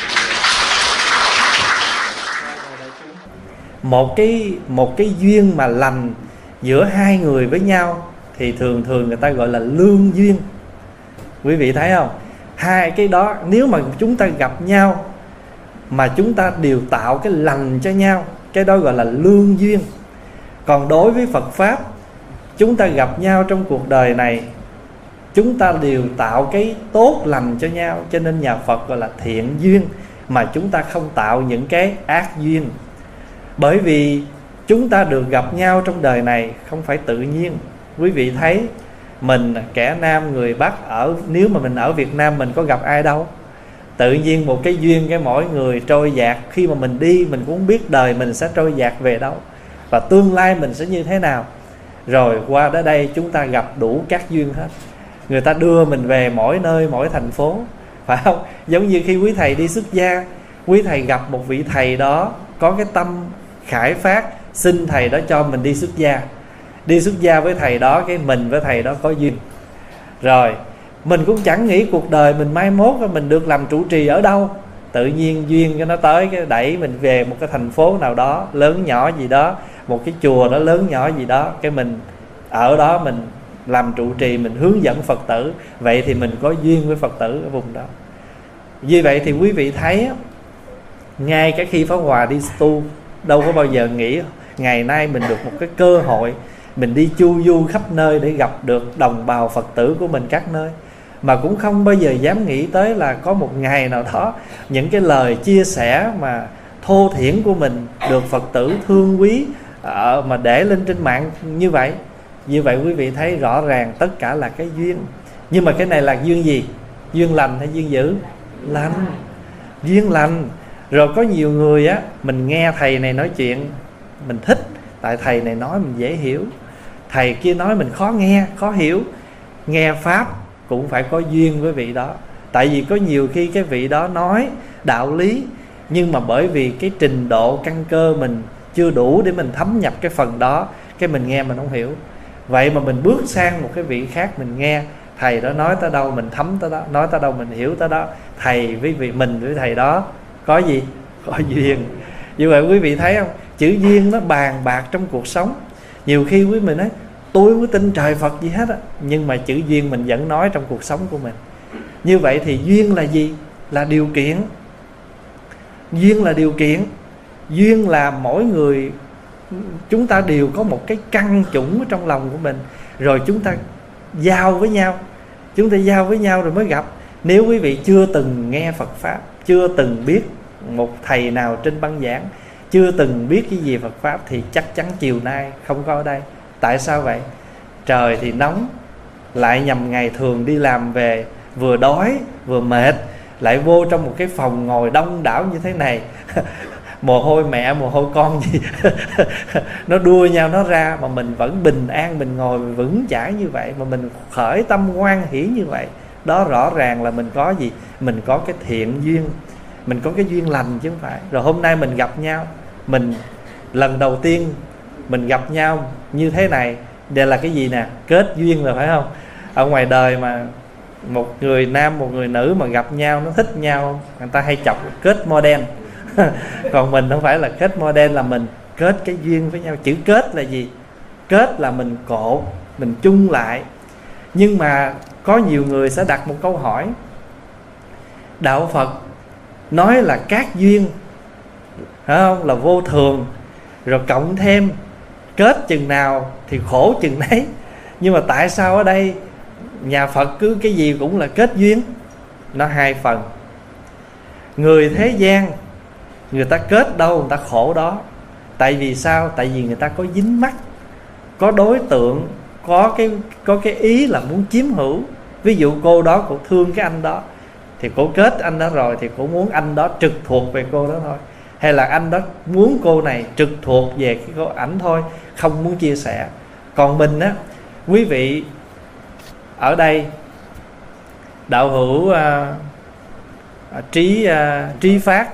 Một cái một cái duyên mà lành giữa hai người với nhau thì thường thường người ta gọi là lương duyên. Quý vị thấy không? Hai cái đó nếu mà chúng ta gặp nhau mà chúng ta đều tạo cái lành cho nhau, cái đó gọi là lương duyên. Còn đối với Phật Pháp, chúng ta gặp nhau trong cuộc đời này, chúng ta đều tạo cái tốt lành cho nhau, cho nên nhà Phật gọi là thiện duyên, mà chúng ta không tạo những cái ác duyên. Bởi vì chúng ta được gặp nhau trong đời này không phải tự nhiên. Quý vị thấy mình kẻ Nam người Bắc, ở nếu mà mình ở Việt Nam mình có gặp ai đâu. Tự nhiên một cái duyên cái mỗi người trôi dạt. Khi mà mình đi mình cũng biết đời mình sẽ trôi dạt về đâu, và tương lai mình sẽ như thế nào. Rồi qua đến đây chúng ta gặp đủ các duyên hết. Người ta đưa mình về mỗi nơi, mỗi thành phố, phải không? Giống như khi quý thầy đi xuất gia, quý thầy gặp một vị thầy đó có cái tâm khải phát, xin thầy đó cho mình đi xuất gia. Đi xuất gia với thầy đó, cái mình với thầy đó có duyên. Rồi mình cũng chẳng nghĩ cuộc đời mình mai mốt mình được làm trụ trì ở đâu. Tự nhiên duyên cho nó tới, cái đẩy mình về một cái thành phố nào đó, lớn nhỏ gì đó, một cái chùa đó lớn nhỏ gì đó, cái mình ở đó mình làm trụ trì, mình hướng dẫn Phật tử. Vậy thì mình có duyên với Phật tử ở vùng đó. Vì vậy thì quý vị thấy, ngay cả khi Pháp Hòa đi tu, đâu có bao giờ nghĩ ngày nay mình được một cái cơ hội mình đi chu du khắp nơi để gặp được đồng bào Phật tử của mình các nơi. Mà cũng không bao giờ dám nghĩ tới là có một ngày nào đó những cái lời chia sẻ mà thô thiển của mình được Phật tử thương quý uh, mà để lên trên mạng như vậy. Như vậy quý vị thấy rõ ràng tất cả là cái duyên. Nhưng mà cái này là duyên gì? Duyên lành hay duyên dữ? Lành. Duyên lành. Rồi có nhiều người á, mình nghe thầy này nói chuyện mình thích, tại thầy này nói mình dễ hiểu, thầy kia nói mình khó nghe, khó hiểu. Nghe pháp cũng phải có duyên với vị đó. Tại vì có nhiều khi cái vị đó nói đạo lý, nhưng mà bởi vì cái trình độ căn cơ mình chưa đủ để mình thấm nhập cái phần đó, cái mình nghe mình không hiểu. Vậy mà mình bước sang một cái vị khác, mình nghe thầy đó nói tới đâu mình thấm tới đó, nói tới đâu mình hiểu tới đó. Thầy với vị mình với thầy đó có gì? Có duyên. Như vậy quý vị thấy không? Chữ duyên nó bàn bạc trong cuộc sống. Nhiều khi quý vị nói tôi không có tin trời Phật gì hết á, nhưng mà chữ duyên mình vẫn nói trong cuộc sống của mình. Như vậy thì duyên là gì? Là điều kiện. Duyên là điều kiện. Duyên là mỗi người chúng ta đều có một cái căn chủng ở trong lòng của mình, rồi chúng ta giao với nhau. Chúng ta giao với nhau rồi mới gặp. Nếu quý vị chưa từng nghe Phật Pháp, chưa từng biết một thầy nào trên băng giảng, chưa từng biết cái gì Phật Pháp, thì chắc chắn chiều nay không có ở đây. Tại sao vậy? Trời thì nóng, lại nhằm ngày thường đi làm về, vừa đói vừa mệt, lại vô trong một cái phòng ngồi đông đảo như thế này mồ hôi mẹ mồ hôi con gì nó đua nhau nó ra, mà mình vẫn bình an, mình ngồi mình vững chãi như vậy, mà mình khởi tâm hoan hỷ như vậy. Đó rõ ràng là mình có gì? Mình có cái thiện duyên, mình có cái duyên lành chứ không phải. Rồi hôm nay mình gặp nhau, mình lần đầu tiên mình gặp nhau như thế này, đây là cái gì nè? Kết duyên rồi phải không? Ở ngoài đời mà một người nam một người nữ mà gặp nhau nó thích nhau, người ta hay chọc kết model còn mình không phải là kết model, là mình kết cái duyên với nhau. Chữ kết là gì? Kết là mình cột, mình chung lại. Nhưng mà có nhiều người sẽ đặt một câu hỏi: đạo Phật nói là các duyên, phải không, là vô thường, rồi cộng thêm kết chừng nào thì khổ chừng đấy. Nhưng mà tại sao ở đây nhà Phật cứ cái gì cũng là kết duyên? Nó hai phần. Người thế gian người ta kết đâu người ta khổ đó. Tại vì sao? Tại vì người ta có dính mắc, có đối tượng, có cái có cái ý là muốn chiếm hữu. Ví dụ cô đó cô thương cái anh đó, thì cô kết anh đó rồi thì cô muốn anh đó trực thuộc về cô đó thôi. Hay là anh đó muốn cô này trực thuộc về cái cô ảnh thôi, không muốn chia sẻ. Còn mình á, quý vị ở đây đạo hữu uh, uh, trí uh, trí phát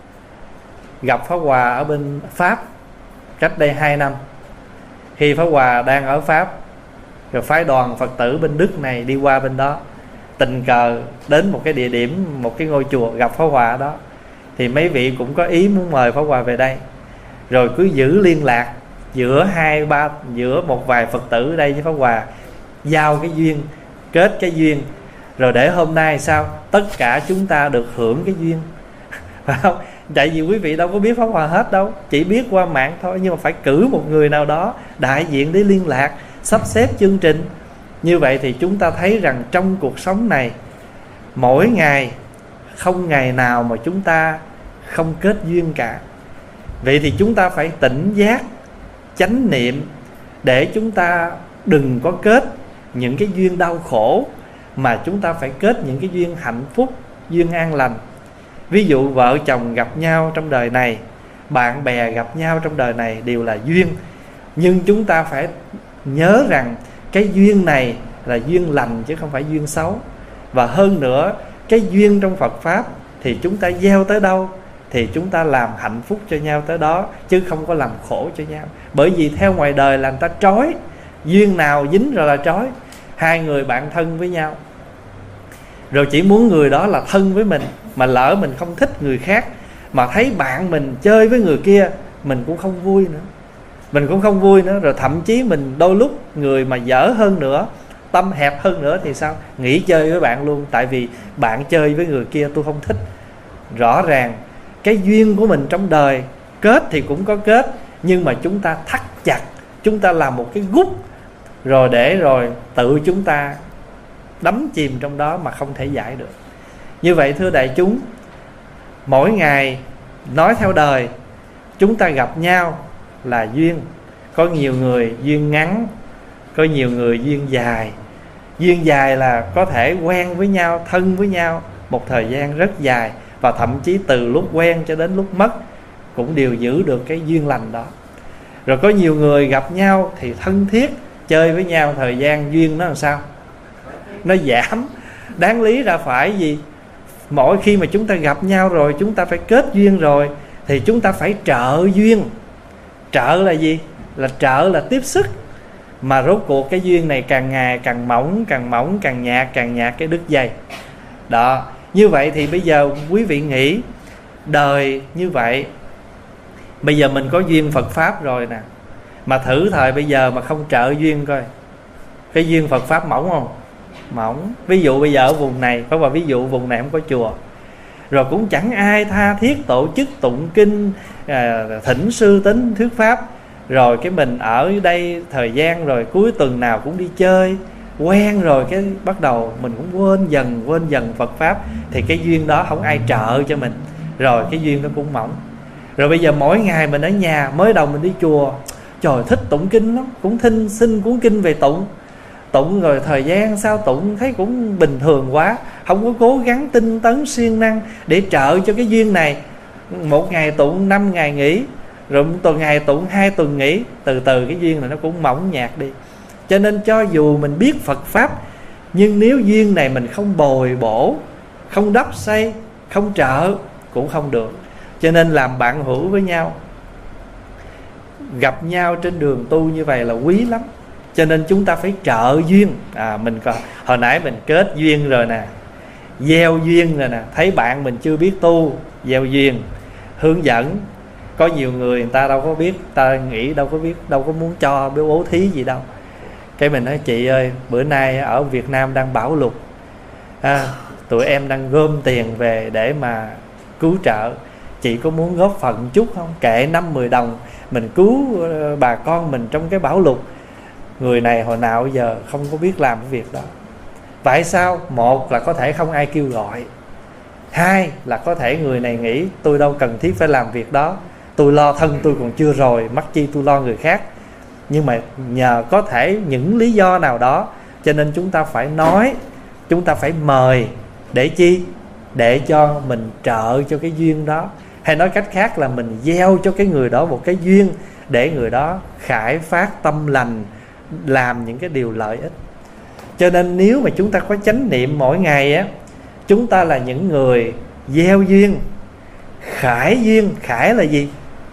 gặp Pháp Hòa ở bên Pháp cách đây hai năm. Khi Pháp Hòa đang ở Pháp, rồi phái đoàn Phật tử bên Đức này đi qua bên đó, tình cờ đến một cái địa điểm, một cái ngôi chùa, gặp Pháp Hòa đó. Thì mấy vị cũng có ý muốn mời Pháp Hòa về đây. Rồi cứ giữ liên lạc giữa hai ba giữa một vài Phật tử ở đây với Pháp Hòa, giao cái duyên, kết cái duyên, rồi để hôm nay sao tất cả chúng ta được hưởng cái duyên phải không? Tại vì quý vị đâu có biết Pháp Hòa hết đâu, chỉ biết qua mạng thôi. Nhưng mà phải cử một người nào đó đại diện để liên lạc, sắp xếp chương trình. Như vậy thì chúng ta thấy rằng trong cuộc sống này, mỗi ngày không ngày nào mà chúng ta không kết duyên cả. Vậy thì chúng ta phải tỉnh giác, chánh niệm, để chúng ta đừng có kết những cái duyên đau khổ, mà chúng ta phải kết những cái duyên hạnh phúc, duyên an lành. Ví dụ vợ chồng gặp nhau trong đời này, bạn bè gặp nhau trong đời này đều là duyên. Nhưng chúng ta phải nhớ rằng cái duyên này là duyên lành chứ không phải duyên xấu. Và hơn nữa, cái duyên trong Phật Pháp thì chúng ta gieo tới đâu thì chúng ta làm hạnh phúc cho nhau tới đó, chứ không có làm khổ cho nhau. Bởi vì theo ngoài đời là người ta trói, duyên nào dính rồi là trói. Hai người bạn thân với nhau, rồi chỉ muốn người đó là thân với mình, mà lỡ mình không thích người khác, mà thấy bạn mình chơi với người kia, mình cũng không vui nữa. Mình cũng không vui nữa. Rồi thậm chí mình đôi lúc người mà dở hơn nữa, tâm hẹp hơn nữa thì sao? Nghỉ chơi với bạn luôn. Tại vì bạn chơi với người kia tôi không thích. Rõ ràng cái duyên của mình trong đời kết thì cũng có kết, nhưng mà chúng ta thắt chặt, chúng ta làm một cái gút, rồi để rồi tự chúng ta đắm chìm trong đó mà không thể giải được. Như vậy thưa đại chúng, mỗi ngày nói theo đời, chúng ta gặp nhau là duyên. Có nhiều người duyên ngắn, có nhiều người duyên dài, Duyên dài là có thể quen với nhau, thân với nhau một thời gian rất dài, và thậm chí từ lúc quen cho đến lúc mất cũng đều giữ được cái duyên lành đó. Rồi có nhiều người gặp nhau thì thân thiết, chơi với nhau thời gian duyên nó làm sao? Nó giảm. Đáng lý ra phải gì? Mỗi khi mà chúng ta gặp nhau rồi, chúng ta phải kết duyên rồi, thì chúng ta phải trợ duyên. Trợ là gì? Là trợ là tiếp sức. Mà rốt cuộc cái duyên này càng ngày càng mỏng, càng mỏng, càng nhạt, càng nhạt cái đứt dây. Đó. Như vậy thì bây giờ quý vị nghĩ đời như vậy, bây giờ mình có duyên Phật Pháp rồi nè, mà thử thời bây giờ mà không trợ duyên coi, cái duyên Phật Pháp mỏng không? Mỏng. Ví dụ bây giờ ở vùng này, có và ví dụ vùng này không có chùa, rồi cũng chẳng ai tha thiết tổ chức tụng kinh, à, thỉnh sư tính thuyết pháp, rồi cái mình ở đây thời gian rồi cuối tuần nào cũng đi chơi, quen rồi cái bắt đầu mình cũng quên dần quên dần Phật Pháp, thì cái duyên đó không ai trợ cho mình, rồi cái duyên nó cũng mỏng. Rồi bây giờ mỗi ngày mình ở nhà, mới đầu mình đi chùa, trời thích tụng kinh lắm, cũng thinh xin cuốn kinh về tụng. Tụng rồi thời gian sau tụng thấy cũng bình thường quá, không có cố gắng tinh tấn siêng năng để trợ cho cái duyên này. Một ngày tụng năm ngày nghỉ, rồi một tuần ngày tụng hai tuần nghỉ, từ từ cái duyên này nó cũng mỏng nhạt đi. Cho nên cho dù mình biết Phật Pháp, nhưng nếu duyên này mình không bồi bổ, không đắp xây, không trợ cũng không được. Cho nên làm bạn hữu với nhau, gặp nhau trên đường tu như vậy là quý lắm. Cho nên chúng ta phải trợ duyên. à, mình còn hồi nãy mình kết duyên rồi nè, gieo duyên rồi nè. Thấy bạn mình chưa biết tu, gieo duyên, hướng dẫn. Có nhiều người người ta đâu có biết, ta nghĩ đâu có biết, đâu có muốn cho bố thí gì đâu. Cái mình nói chị ơi, bữa nay ở Việt Nam đang bão lụt, à, tụi em đang gom tiền về để mà cứu trợ, chị có muốn góp phần chút không? Kệ năm mười đồng mình cứu bà con mình trong cái bão lụt. Người này hồi nào giờ không có biết làm cái việc đó. Tại sao? Một là có thể không ai kêu gọi, hai là có thể người này nghĩ tôi đâu cần thiết phải làm việc đó, tôi lo thân tôi còn chưa rồi, mắc chi tôi lo người khác. Nhưng mà nhờ có thể những lý do nào đó, cho nên chúng ta phải nói, chúng ta phải mời. Để chi? Để cho mình trợ cho cái duyên đó. Hay nói cách khác là mình gieo cho cái người đó một cái duyên, để người đó khải phát tâm lành, làm những cái điều lợi ích. Cho nên nếu mà chúng ta có chánh niệm mỗi ngày á, chúng ta là những người gieo duyên, khải duyên. Khải là gì?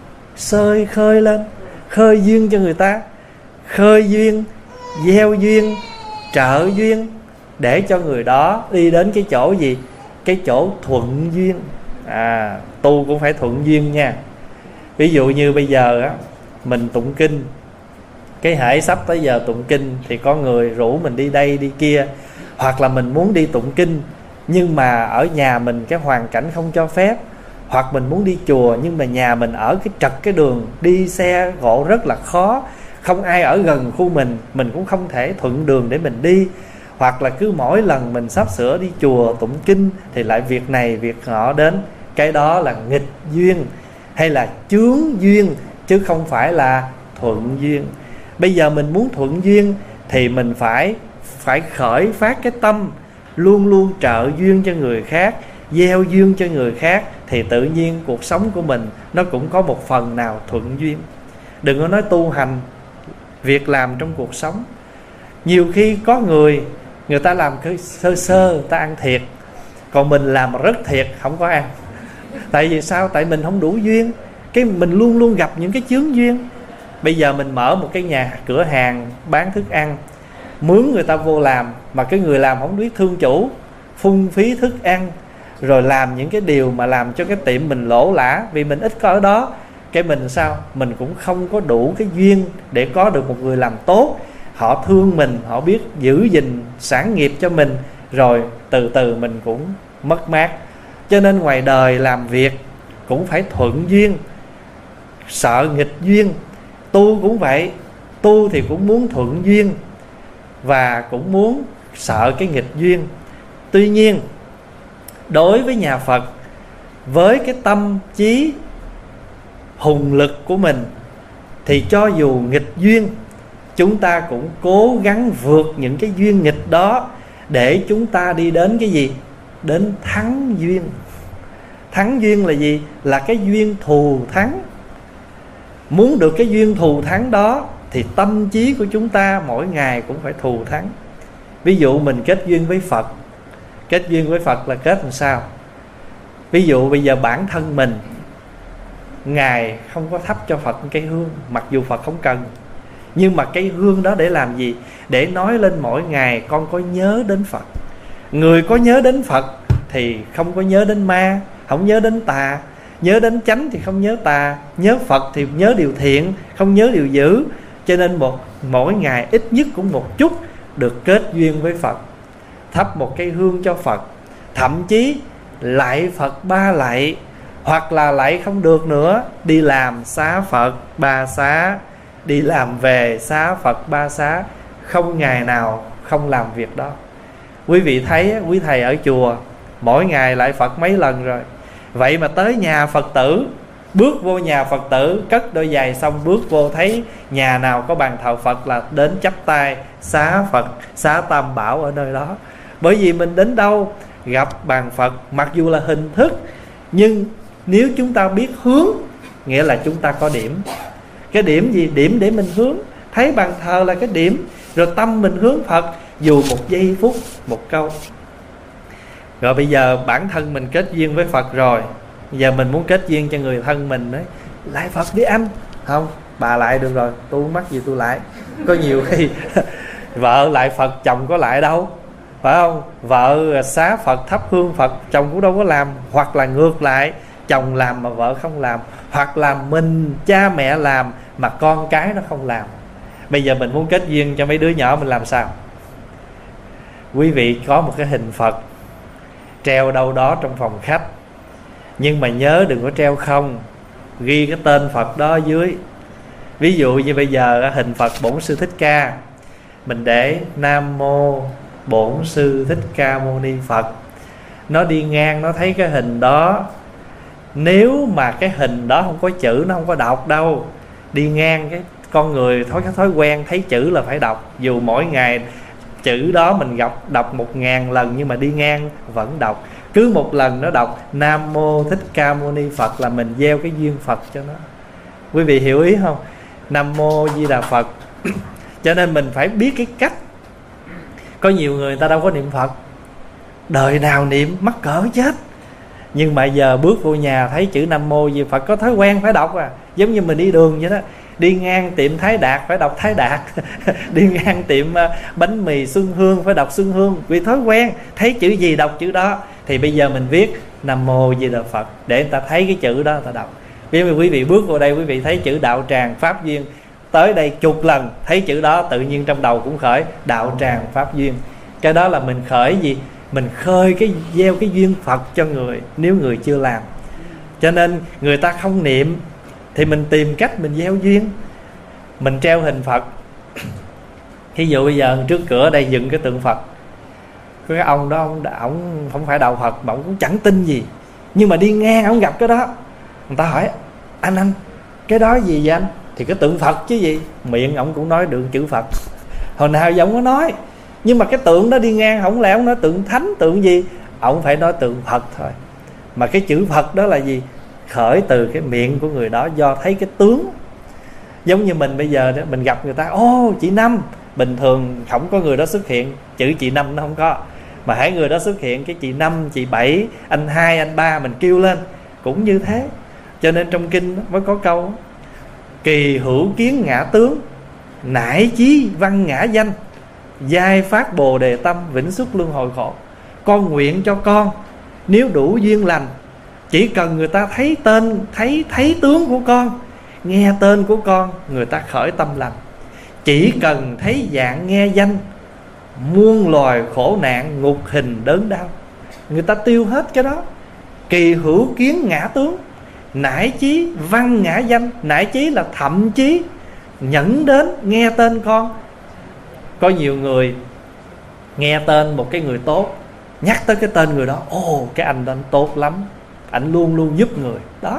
Sơi khơi lên, khơi duyên cho người ta, khơi duyên, gieo duyên, trợ duyên, để cho người đó đi đến cái chỗ gì? Cái chỗ thuận duyên. À, tu cũng phải thuận duyên nha. Ví dụ như bây giờ á, mình tụng kinh, cái hễ sắp tới giờ tụng kinh thì có người rủ mình đi đây đi kia, hoặc là mình muốn đi tụng kinh nhưng mà ở nhà mình cái hoàn cảnh không cho phép, hoặc mình muốn đi chùa nhưng mà nhà mình ở cái trật cái đường, đi xe gộ rất là khó, không ai ở gần khu mình, mình cũng không thể thuận đường để mình đi. Hoặc là cứ mỗi lần mình sắp sửa đi chùa tụng kinh thì lại việc này việc nọ đến. Cái đó là nghịch duyên hay là chướng duyên, chứ không phải là thuận duyên. Bây giờ mình muốn thuận duyên thì mình phải phải khởi phát cái tâm luôn luôn trợ duyên cho người khác, gieo duyên cho người khác, thì tự nhiên cuộc sống của mình nó cũng có một phần nào thuận duyên. Đừng có nói tu hành, việc làm trong cuộc sống. Nhiều khi có người người ta làm cái sơ sơ, người ta ăn thiệt, còn mình làm rất thiệt, không có ăn. Tại vì sao? Tại mình không đủ duyên. Cái mình luôn luôn gặp những cái chướng duyên. Bây giờ mình mở một cái nhà cửa hàng bán thức ăn, mướn người ta vô làm, mà cái người làm không biết thương chủ, phung phí thức ăn, rồi làm những cái điều mà làm cho cái tiệm mình lỗ lã, vì mình ít có ở đó. Cái mình sao? Mình cũng không có đủ cái duyên để có được một người làm tốt, họ thương mình, họ biết giữ gìn sản nghiệp cho mình, rồi từ từ mình cũng mất mát. Cho nên ngoài đời làm việc cũng phải thuận duyên, sợ nghịch duyên. Tu cũng vậy, tu thì cũng muốn thuận duyên và cũng muốn sợ cái nghịch duyên. Tuy nhiên đối với nhà Phật, với cái tâm trí hùng lực của mình, thì cho dù nghịch duyên chúng ta cũng cố gắng vượt những cái duyên nghịch đó để chúng ta đi đến cái gì? Đến thắng duyên. Thắng duyên là gì? Là cái duyên thù thắng. Muốn được cái duyên thù thắng đó thì tâm trí của chúng ta mỗi ngày cũng phải thù thắng. Ví dụ mình kết duyên với Phật. Kết duyên với Phật là kết làm sao? Ví dụ bây giờ bản thân mình, Ngài không có thắp cho Phật cây hương, mặc dù Phật không cần, nhưng mà cây hương đó để làm gì? Để nói lên mỗi ngày con có nhớ đến Phật. Người có nhớ đến Phật thì không có nhớ đến ma, không nhớ đến tà. Nhớ đến chánh thì không nhớ tà, nhớ Phật thì nhớ điều thiện, không nhớ điều dữ. Cho nên một mỗi ngày ít nhất cũng một chút được kết duyên với Phật, thắp một cây hương cho Phật, thậm chí lạy Phật ba lạy, hoặc là lạy không được nữa, đi làm xá Phật ba xá, đi làm về xá Phật ba xá, không ngày nào không làm việc đó. Quý vị thấy quý thầy ở chùa mỗi ngày lạy Phật mấy lần rồi. Vậy mà tới nhà Phật tử, bước vô nhà Phật tử, cất đôi giày xong bước vô, thấy nhà nào có bàn thờ Phật là đến chắp tay xá Phật, xá Tam Bảo ở nơi đó. Bởi vì mình đến đâu gặp bàn Phật, mặc dù là hình thức, nhưng nếu chúng ta biết hướng, nghĩa là chúng ta có điểm. Cái điểm gì? Điểm để mình hướng. Thấy bàn thờ là cái điểm, rồi tâm mình hướng Phật, dù một giây phút, một câu. Rồi bây giờ bản thân mình kết duyên với Phật rồi, giờ mình muốn kết duyên cho người thân mình đấy, lại Phật đi anh. Không, bà lại được rồi, tôi không mắc gì tôi lại. Có nhiều khi vợ lại Phật, chồng có lại đâu, phải không? Vợ xá Phật thắp hương Phật, chồng cũng đâu có làm. Hoặc là ngược lại, chồng làm mà vợ không làm, hoặc là mình cha mẹ làm mà con cái nó không làm. Bây giờ mình muốn kết duyên cho mấy đứa nhỏ mình làm sao? Quý vị có một cái hình Phật treo đâu đó trong phòng khách, nhưng mà nhớ đừng có treo không, ghi cái tên Phật đó dưới. Ví dụ như bây giờ hình Phật Bổn Sư Thích Ca, mình để Nam Mô Bổn Sư Thích Ca Mâu Ni Phật. Nó đi ngang nó thấy cái hình đó, nếu mà cái hình đó không có chữ nó không có đọc đâu. Đi ngang cái con người thói cái thói quen thấy chữ là phải đọc, dù mỗi ngày chữ đó mình gặp đọc một ngàn lần, nhưng mà đi ngang vẫn đọc. Cứ một lần nó đọc Nam Mô Thích Ca Mâu Ni Phật là mình gieo cái duyên Phật cho nó. Quý vị hiểu ý không? Nam Mô Di Đà Phật. Cho nên mình phải biết cái cách. Có nhiều người, người ta đâu có niệm Phật, đời nào niệm mắc cỡ chết. Nhưng mà giờ bước vô nhà thấy chữ Nam Mô Di Đà Phật, có thói quen phải đọc à. Giống như mình đi đường vậy đó, đi ngang tiệm Thái Đạt phải đọc Thái Đạt đi ngang tiệm bánh mì Xuân Hương phải đọc Xuân Hương, vì thói quen, thấy chữ gì đọc chữ đó. Thì bây giờ mình viết Nam Mô Di Đà Phật để người ta thấy cái chữ đó người ta đọc. Ví dụ quý vị bước vô đây, quý vị thấy chữ đạo tràng pháp duyên, tới đây chục lần thấy chữ đó, tự nhiên trong đầu cũng khởi đạo tràng pháp duyên. Cái đó là mình khởi gì? Mình khơi cái gieo cái duyên Phật cho người, nếu người chưa làm. Cho nên người ta không niệm thì mình tìm cách mình gieo duyên. Mình treo hình Phật. Ví dụ bây giờ trước cửa đây dựng cái tượng Phật, cái ông đó ông, ông không phải đạo Phật mà ông cũng chẳng tin gì, nhưng mà đi ngang ông gặp cái đó, người ta hỏi anh anh cái đó gì vậy anh? Thì cái tượng Phật chứ gì. Miệng ông cũng nói được chữ Phật, hồi nào giờ ông có nói, nhưng mà cái tượng đó đi ngang không lẽ ông nói tượng thánh tượng gì, ông phải nói tượng Phật thôi. Mà cái chữ Phật đó là gì? Khởi từ cái miệng của người đó, do thấy cái tướng. Giống như mình bây giờ đó, mình gặp người ta, ô chị Năm, bình thường không có người đó xuất hiện, chữ chị Năm nó không có, mà hãy người đó xuất hiện cái chị Năm, chị Bảy, anh Hai, anh Ba, mình kêu lên cũng như thế. Cho nên trong kinh mới có câu kỳ hữu kiến ngã tướng, nải chí văn ngã danh, giai phát bồ đề tâm, vĩnh xuất luân hồi khổ. Con nguyện cho con, nếu đủ duyên lành, chỉ cần người ta thấy tên, thấy thấy tướng của con, nghe tên của con, người ta khởi tâm lành. Chỉ cần thấy dạng nghe danh, muôn loài khổ nạn ngục hình đớn đau, người ta tiêu hết cái đó. Kỳ hữu kiến ngã tướng, nải chí văn ngã danh. Nải chí là thậm chí nhẫn đến nghe tên con. Có nhiều người nghe tên một cái người tốt, nhắc tới cái tên người đó, ồ cái anh đó anh tốt lắm, anh luôn luôn giúp người đó.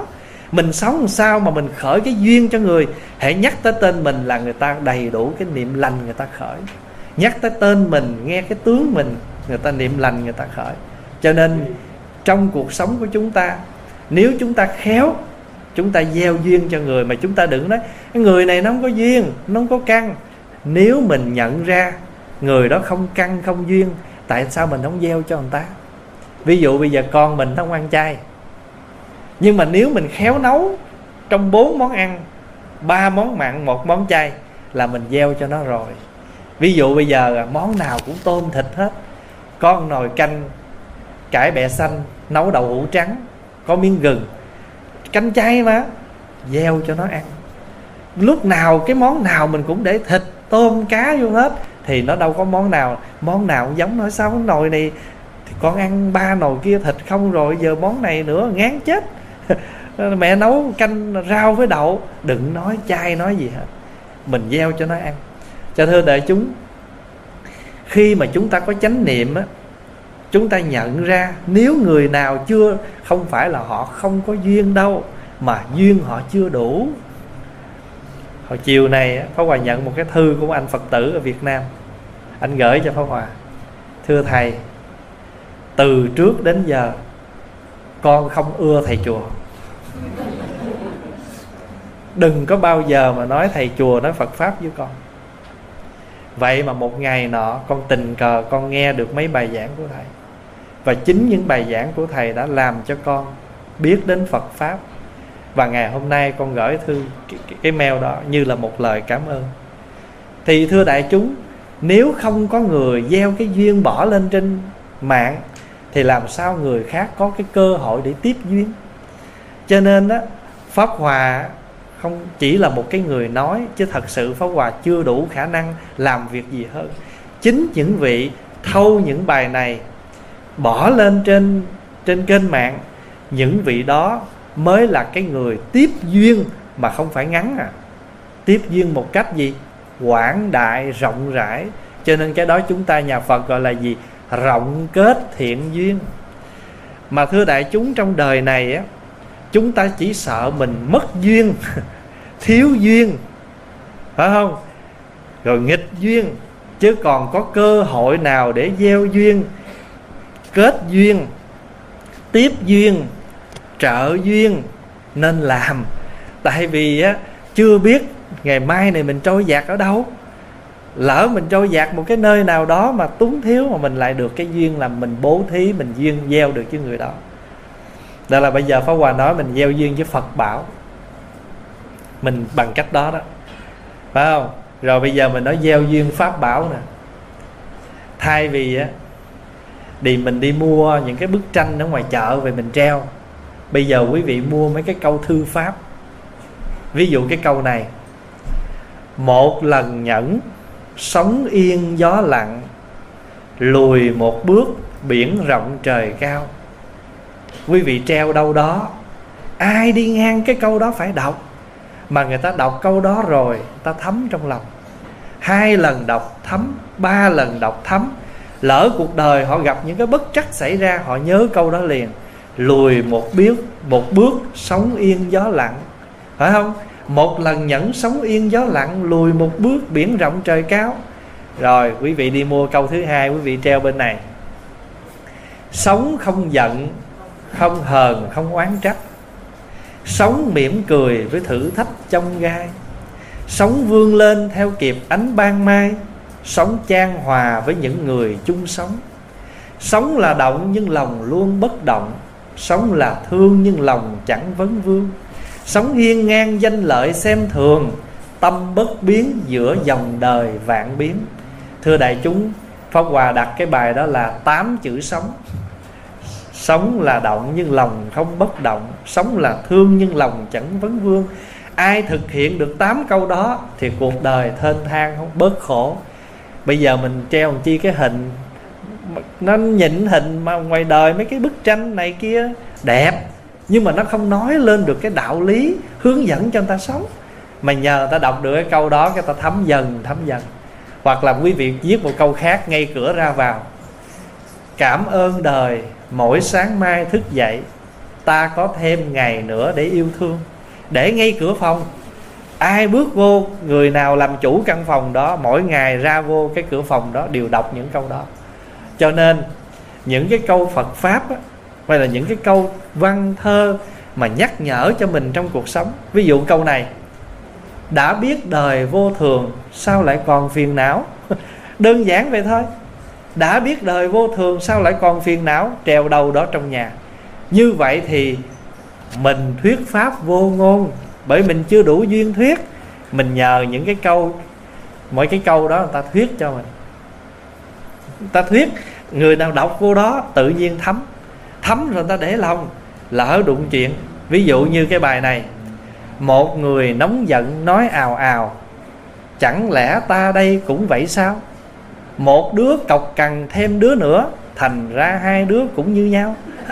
Mình sống làm sao mà mình khởi cái duyên cho người. Hãy nhắc tới tên mình là người ta đầy đủ cái niệm lành người ta khởi. Nhắc tới tên mình, nghe cái tướng mình, người ta niệm lành người ta khởi. Cho nên trong cuộc sống của chúng ta, nếu chúng ta khéo, chúng ta gieo duyên cho người. Mà chúng ta đừng nói cái người này nó không có duyên, nó không có căn. Nếu mình nhận ra người đó không căn không duyên, tại sao mình không gieo cho người ta? Ví dụ bây giờ con mình nó không ăn chay, nhưng mà nếu mình khéo nấu trong bốn món ăn, ba món mặn, một món chay, là mình gieo cho nó rồi. Ví dụ bây giờ món nào cũng tôm thịt hết, có một nồi canh cải bẹ xanh, nấu đậu hũ trắng, có miếng gừng, canh chay mà, gieo cho nó ăn. Lúc nào cái món nào mình cũng để thịt, tôm, cá vô hết, thì nó đâu có món nào món nào cũng giống. Nói sao cái nồi này thì con ăn ba nồi kia thịt không rồi, giờ món này nữa ngán chết. Mẹ nấu canh rau với đậu, đừng nói chay nói gì hết, mình gieo cho nó ăn. Cho thưa đại chúng, khi mà chúng ta có chánh niệm á, chúng ta nhận ra nếu người nào chưa, không phải là họ không có duyên đâu, mà duyên họ chưa đủ. Hồi chiều này Pháp Hòa nhận một cái thư của anh Phật tử ở Việt Nam. Anh gửi cho Pháp Hòa: thưa thầy, từ trước đến giờ con không ưa thầy chùa. Đừng có bao giờ mà nói thầy chùa nói Phật Pháp với con. Vậy mà một ngày nọ con tình cờ con nghe được mấy bài giảng của thầy, và chính những bài giảng của thầy đã làm cho con biết đến Phật Pháp. Và ngày hôm nay con gửi thư cái, cái, cái mail đó như là một lời cảm ơn. Thì thưa đại chúng, nếu không có người gieo cái duyên bỏ lên trên mạng, thì làm sao người khác có cái cơ hội để tiếp duyên? Cho nên đó, Pháp Hòa không chỉ là một cái người nói, chứ thật sự Pháp Hòa chưa đủ khả năng làm việc gì hơn. Chính những vị thâu những bài này bỏ lên trên trên kênh mạng, những vị đó mới là cái người tiếp duyên, mà không phải ngắn à. Tiếp duyên một cách gì? Quảng đại, rộng rãi. Cho nên cái đó chúng ta nhà Phật gọi là gì? Rộng kết thiện duyên. Mà thưa đại chúng, trong đời này á, chúng ta chỉ sợ mình mất duyên, thiếu duyên, phải không? Rồi nghịch duyên, chứ còn có cơ hội nào để gieo duyên, kết duyên, tiếp duyên, trợ duyên nên làm. Tại vì á, chưa biết ngày mai này mình trôi dạt ở đâu. Lỡ mình trôi dạt một cái nơi nào đó mà túng thiếu, mà mình lại được cái duyên là mình bố thí, mình duyên gieo được với người đó. Đó là bây giờ Pháp Hòa nói mình gieo duyên với Phật bảo, mình bằng cách đó đó, phải không? Rồi bây giờ mình nói gieo duyên Pháp bảo nè. Thay vì á thì mình đi mua những cái bức tranh ở ngoài chợ về mình treo, bây giờ quý vị mua mấy cái câu thư pháp. Ví dụ cái câu này: một lần nhẫn, sóng yên gió lặng, lùi một bước, biển rộng trời cao. Quý vị treo đâu đó, ai đi ngang cái câu đó phải đọc. Mà người ta đọc câu đó rồi, người ta thấm trong lòng. Hai lần đọc thấm, ba lần đọc thấm. Lỡ cuộc đời họ gặp những cái bất trắc xảy ra, họ nhớ câu đó liền. Lùi một bước, một bước, sóng yên gió lặng, phải không? Một lần nhẫn, sóng yên gió lặng, lùi một bước, biển rộng trời cao. Rồi quý vị đi mua câu thứ hai, quý vị treo bên này: sống không giận, không hờn, không oán trách, sống mỉm cười với thử thách chông gai, sống vươn lên theo kịp ánh ban mai, sống chan hòa với những người chung sống. Sống là động nhưng lòng luôn bất động, sống là thương nhưng lòng chẳng vấn vương, sống hiên ngang danh lợi xem thường, tâm bất biến giữa dòng đời vạn biến. Thưa đại chúng, Pháp Hòa đặt cái bài đó là tám chữ sống. Sống là động nhưng lòng không bất động, sống là thương nhưng lòng chẳng vấn vương. Ai thực hiện được tám câu đó thì cuộc đời thênh thang, không bớt khổ. Bây giờ mình treo làm chi cái hình, nó nhịn hình mà ngoài đời mấy cái bức tranh này kia đẹp, nhưng mà nó không nói lên được cái đạo lý hướng dẫn cho người ta sống. Mà nhờ người ta đọc được cái câu đó, cái ta thấm dần thấm dần. Hoặc là quý vị viết một câu khác ngay cửa ra vào: cảm ơn đời mỗi sáng mai thức dậy, ta có thêm ngày nữa để yêu thương. Để ngay cửa phòng, ai bước vô, người nào làm chủ căn phòng đó, mỗi ngày ra vô cái cửa phòng đó đều đọc những câu đó. Cho nên những cái câu Phật Pháp á, hay là những cái câu văn thơ mà nhắc nhở cho mình trong cuộc sống. Ví dụ câu này: đã biết đời vô thường, sao lại còn phiền não? Đơn giản vậy thôi. Đã biết đời vô thường, sao lại còn phiền não? Treo đầu đó trong nhà. Như vậy thì mình thuyết pháp vô ngôn, bởi mình chưa đủ duyên thuyết. Mình nhờ những cái câu, mỗi cái câu đó người ta thuyết cho mình. Người ta thuyết, người nào đọc vô đó tự nhiên thấm. Thấm rồi người ta để lòng, lỡ đụng chuyện. Ví dụ như cái bài này: một người nóng giận nói ào ào, chẳng lẽ ta đây cũng vậy sao? Một đứa cọc cằn thêm đứa nữa, thành ra hai đứa cũng như nhau.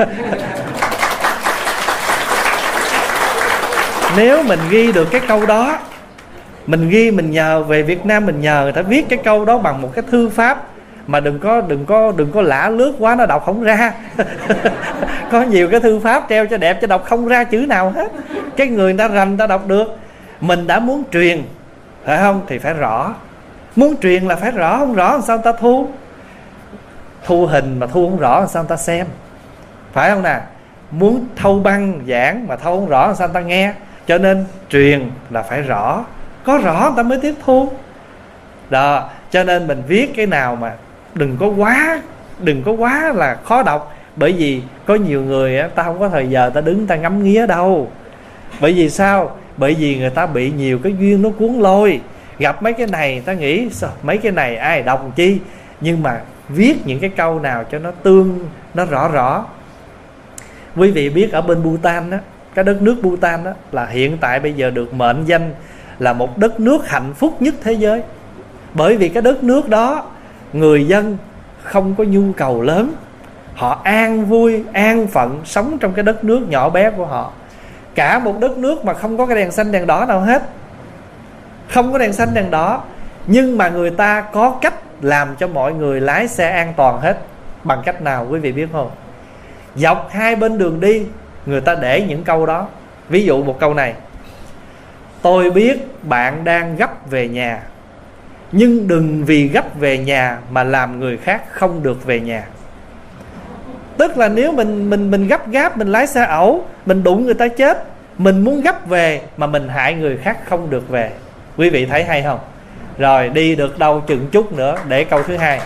Nếu mình ghi được cái câu đó, mình ghi, mình nhờ về Việt Nam, mình nhờ người ta viết cái câu đó bằng một cái thư pháp mà đừng có đừng có đừng có lả lướt quá, nó đọc không ra. Có nhiều cái thư pháp treo cho đẹp, cho đọc không ra chữ nào hết. Cái người ta rành, người ta đọc được. Mình đã muốn truyền, phải không, thì phải rõ. Muốn truyền là phải rõ, không rõ làm sao người ta thu. Thu hình mà thu không rõ làm sao người ta xem, phải không nè? Muốn thâu băng giảng mà thâu không rõ làm sao người ta nghe. Cho nên truyền là phải rõ, có rõ người ta mới tiếp thu đó. Cho nên mình viết cái nào mà đừng có quá, đừng có quá là khó đọc. Bởi vì có nhiều người á, ta không có thời giờ ta đứng ta ngắm nghía đâu. Bởi vì sao? Bởi vì người ta bị nhiều cái duyên nó cuốn lôi. Gặp mấy cái này ta nghĩ sao, mấy cái này ai đọc làm chi. Nhưng mà viết những cái câu nào cho nó tương, nó rõ rõ. Quý vị biết ở bên Bhutan đó, cái đất nước Bhutan đó là hiện tại bây giờ được mệnh danh là một đất nước hạnh phúc nhất thế giới. Bởi vì cái đất nước đó người dân không có nhu cầu lớn, họ an vui, an phận sống trong cái đất nước nhỏ bé của họ. Cả một đất nước mà không có cái đèn xanh đèn đỏ nào hết, không có đèn xanh đèn đỏ, nhưng mà người ta có cách làm cho mọi người lái xe an toàn hết. Bằng cách nào quý vị biết không? Dọc hai bên đường đi người ta để những câu đó. Ví dụ một câu này: tôi biết bạn đang gấp về nhà, nhưng đừng vì gấp về nhà mà làm người khác không được về nhà. Tức là nếu mình mình mình gấp gáp, mình lái xe ẩu, mình đụng người ta chết, mình muốn gấp về mà mình hại người khác không được về. Quý vị thấy hay không? Rồi đi được đâu chừng chút nữa để câu thứ hai.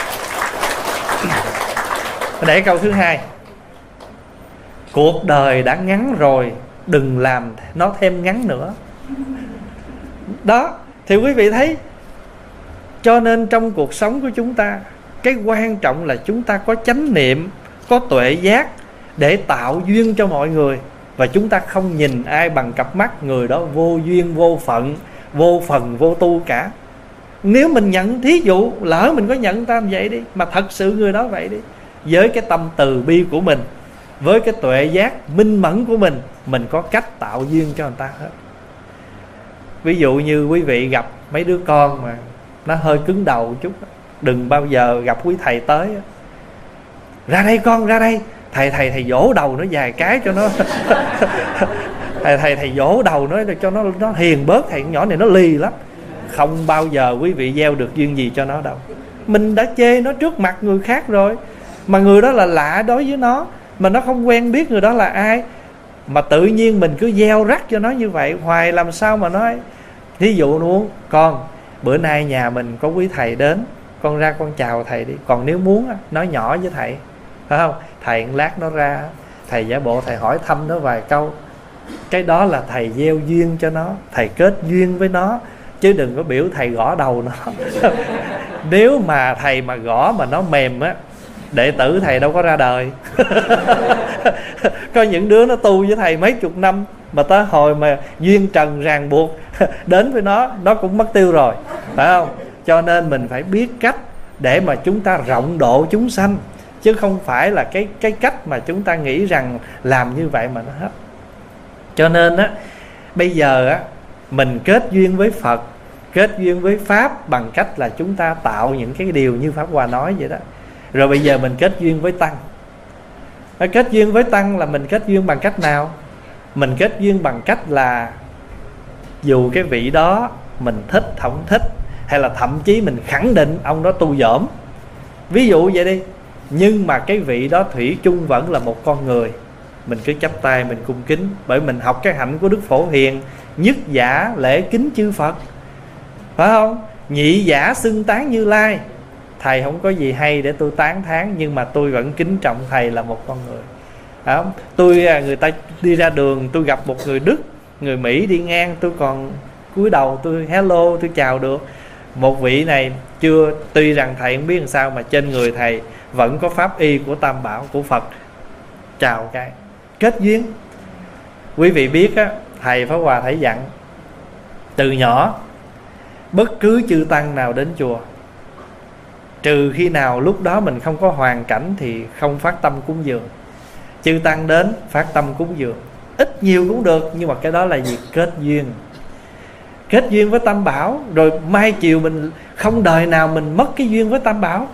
Để câu thứ hai: cuộc đời đã ngắn rồi, đừng làm nó thêm ngắn nữa. Đó, thì quý vị thấy. Cho nên trong cuộc sống của chúng ta, cái quan trọng là chúng ta có chánh niệm, có tuệ giác để tạo duyên cho mọi người. Và chúng ta không nhìn ai bằng cặp mắt người đó vô duyên, vô phận, vô phần, vô tu cả. Nếu mình nhận, thí dụ lỡ mình có nhận ta vậy đi, mà thật sự người đó vậy đi, với cái tâm từ bi của mình, với cái tuệ giác minh mẫn của mình, mình có cách tạo duyên cho người ta hết. Ví dụ như quý vị gặp mấy đứa con mà nó hơi cứng đầu chút, đừng bao giờ gặp quý thầy tới: ra đây con, ra đây, thầy thầy thầy vỗ đầu nó vài cái cho nó thầy thầy thầy vỗ đầu nó cho nó nó hiền bớt, thầy nhỏ này nó lì lắm. Không bao giờ quý vị gieo được duyên gì cho nó đâu. Mình đã chê nó trước mặt người khác rồi, mà người đó là lạ đối với nó, mà nó không quen biết người đó là ai, mà tự nhiên mình cứ gieo rắc cho nó như vậy hoài, làm sao mà nói. Thí dụ luôn: con, bữa nay nhà mình có quý thầy đến, con ra con chào thầy đi. Còn nếu muốn nói nhỏ với thầy, phải không? Thầy lát nó ra, thầy giả bộ thầy hỏi thăm nó vài câu. Cái đó là thầy gieo duyên cho nó, thầy kết duyên với nó, chứ đừng có biểu thầy gõ đầu nó. Nếu mà thầy mà gõ mà nó mềm á, đệ tử thầy đâu có ra đời. Có những đứa nó tu với thầy mấy chục năm, mà tới hồi mà duyên trần ràng buộc đến với nó, nó cũng mất tiêu rồi, phải không? Cho nên mình phải biết cách để mà chúng ta rộng độ chúng sanh, chứ không phải là cái cái cách mà chúng ta nghĩ rằng làm như vậy mà nó hết. Cho nên á, bây giờ á, mình kết duyên với Phật, kết duyên với Pháp bằng cách là chúng ta tạo những cái điều như Pháp Hòa nói vậy đó. Rồi bây giờ mình kết duyên với Tăng. Kết duyên với tăng là mình kết duyên bằng cách nào? Mình kết duyên bằng cách là dù cái vị đó mình thích không thích, hay là thậm chí mình khẳng định ông đó tu dởm, ví dụ vậy đi, nhưng mà cái vị đó thủy chung vẫn là một con người, mình cứ chắp tay mình cung kính. Bởi mình học cái hạnh của Đức Phổ Hiền: nhất giả lễ kính chư Phật, phải không? Nhị giả xưng tán Như Lai. Thầy không có gì hay để tôi tán thán, nhưng mà tôi vẫn kính trọng thầy là một con người. Đó. Tôi người ta đi ra đường, tôi gặp một người Đức, người Mỹ đi ngang, tôi còn cúi đầu tôi hello, tôi chào được. Một vị này chưa, tuy rằng thầy không biết làm sao mà trên người thầy vẫn có pháp y của Tam Bảo của Phật, chào cái kết duyên. Quý vị biết á, thầy Pháp Hòa thầy dặn từ nhỏ bất cứ chư tăng nào đến chùa, trừ khi nào lúc đó mình không có hoàn cảnh thì không phát tâm cúng dường. Chư tăng đến phát tâm cúng dường, ít nhiều cũng được, nhưng mà cái đó là gì? Kết duyên. Kết duyên với Tam Bảo, rồi mai chiều mình không đời nào mình mất cái duyên với Tam Bảo.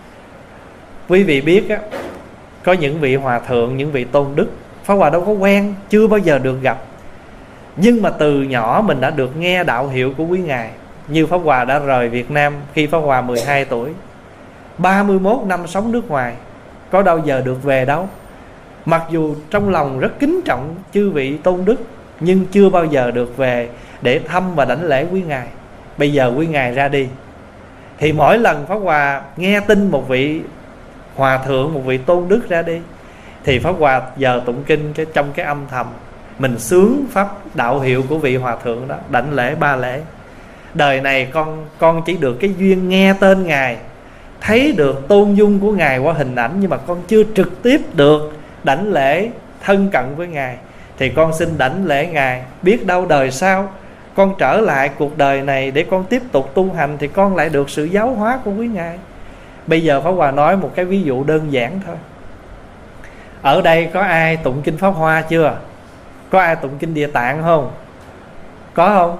Quý vị biết á, có những vị hòa thượng, những vị tôn đức Pháp Hòa đâu có quen, chưa bao giờ được gặp, nhưng mà từ nhỏ mình đã được nghe đạo hiệu của quý ngài. Như Pháp Hòa đã rời Việt Nam khi Pháp Hòa mười hai tuổi, ba mươi mốt năm sống nước ngoài, có đâu giờ được về đâu. Mặc dù trong lòng rất kính trọng chư vị tôn đức, nhưng chưa bao giờ được về để thăm và đảnh lễ quý ngài. Bây giờ quý ngài ra đi, thì mỗi lần Pháp Hòa nghe tin một vị hòa thượng, một vị tôn đức ra đi, thì Pháp Hòa giờ tụng kinh cái trong cái âm thầm mình sướng pháp đạo hiệu của vị hòa thượng đó, đảnh lễ ba lễ. Đời này con con chỉ được cái duyên nghe tên ngài, thấy được tôn dung của ngài qua hình ảnh, nhưng mà con chưa trực tiếp được đảnh lễ thân cận với ngài. Thì con xin đảnh lễ ngài, biết đâu đời sau con trở lại cuộc đời này để con tiếp tục tu hành, thì con lại được sự giáo hóa của quý ngài. Bây giờ Pháp Hòa nói một cái ví dụ đơn giản thôi. Ở đây có ai tụng kinh Pháp Hoa chưa? Có ai tụng kinh Địa Tạng không? Có không?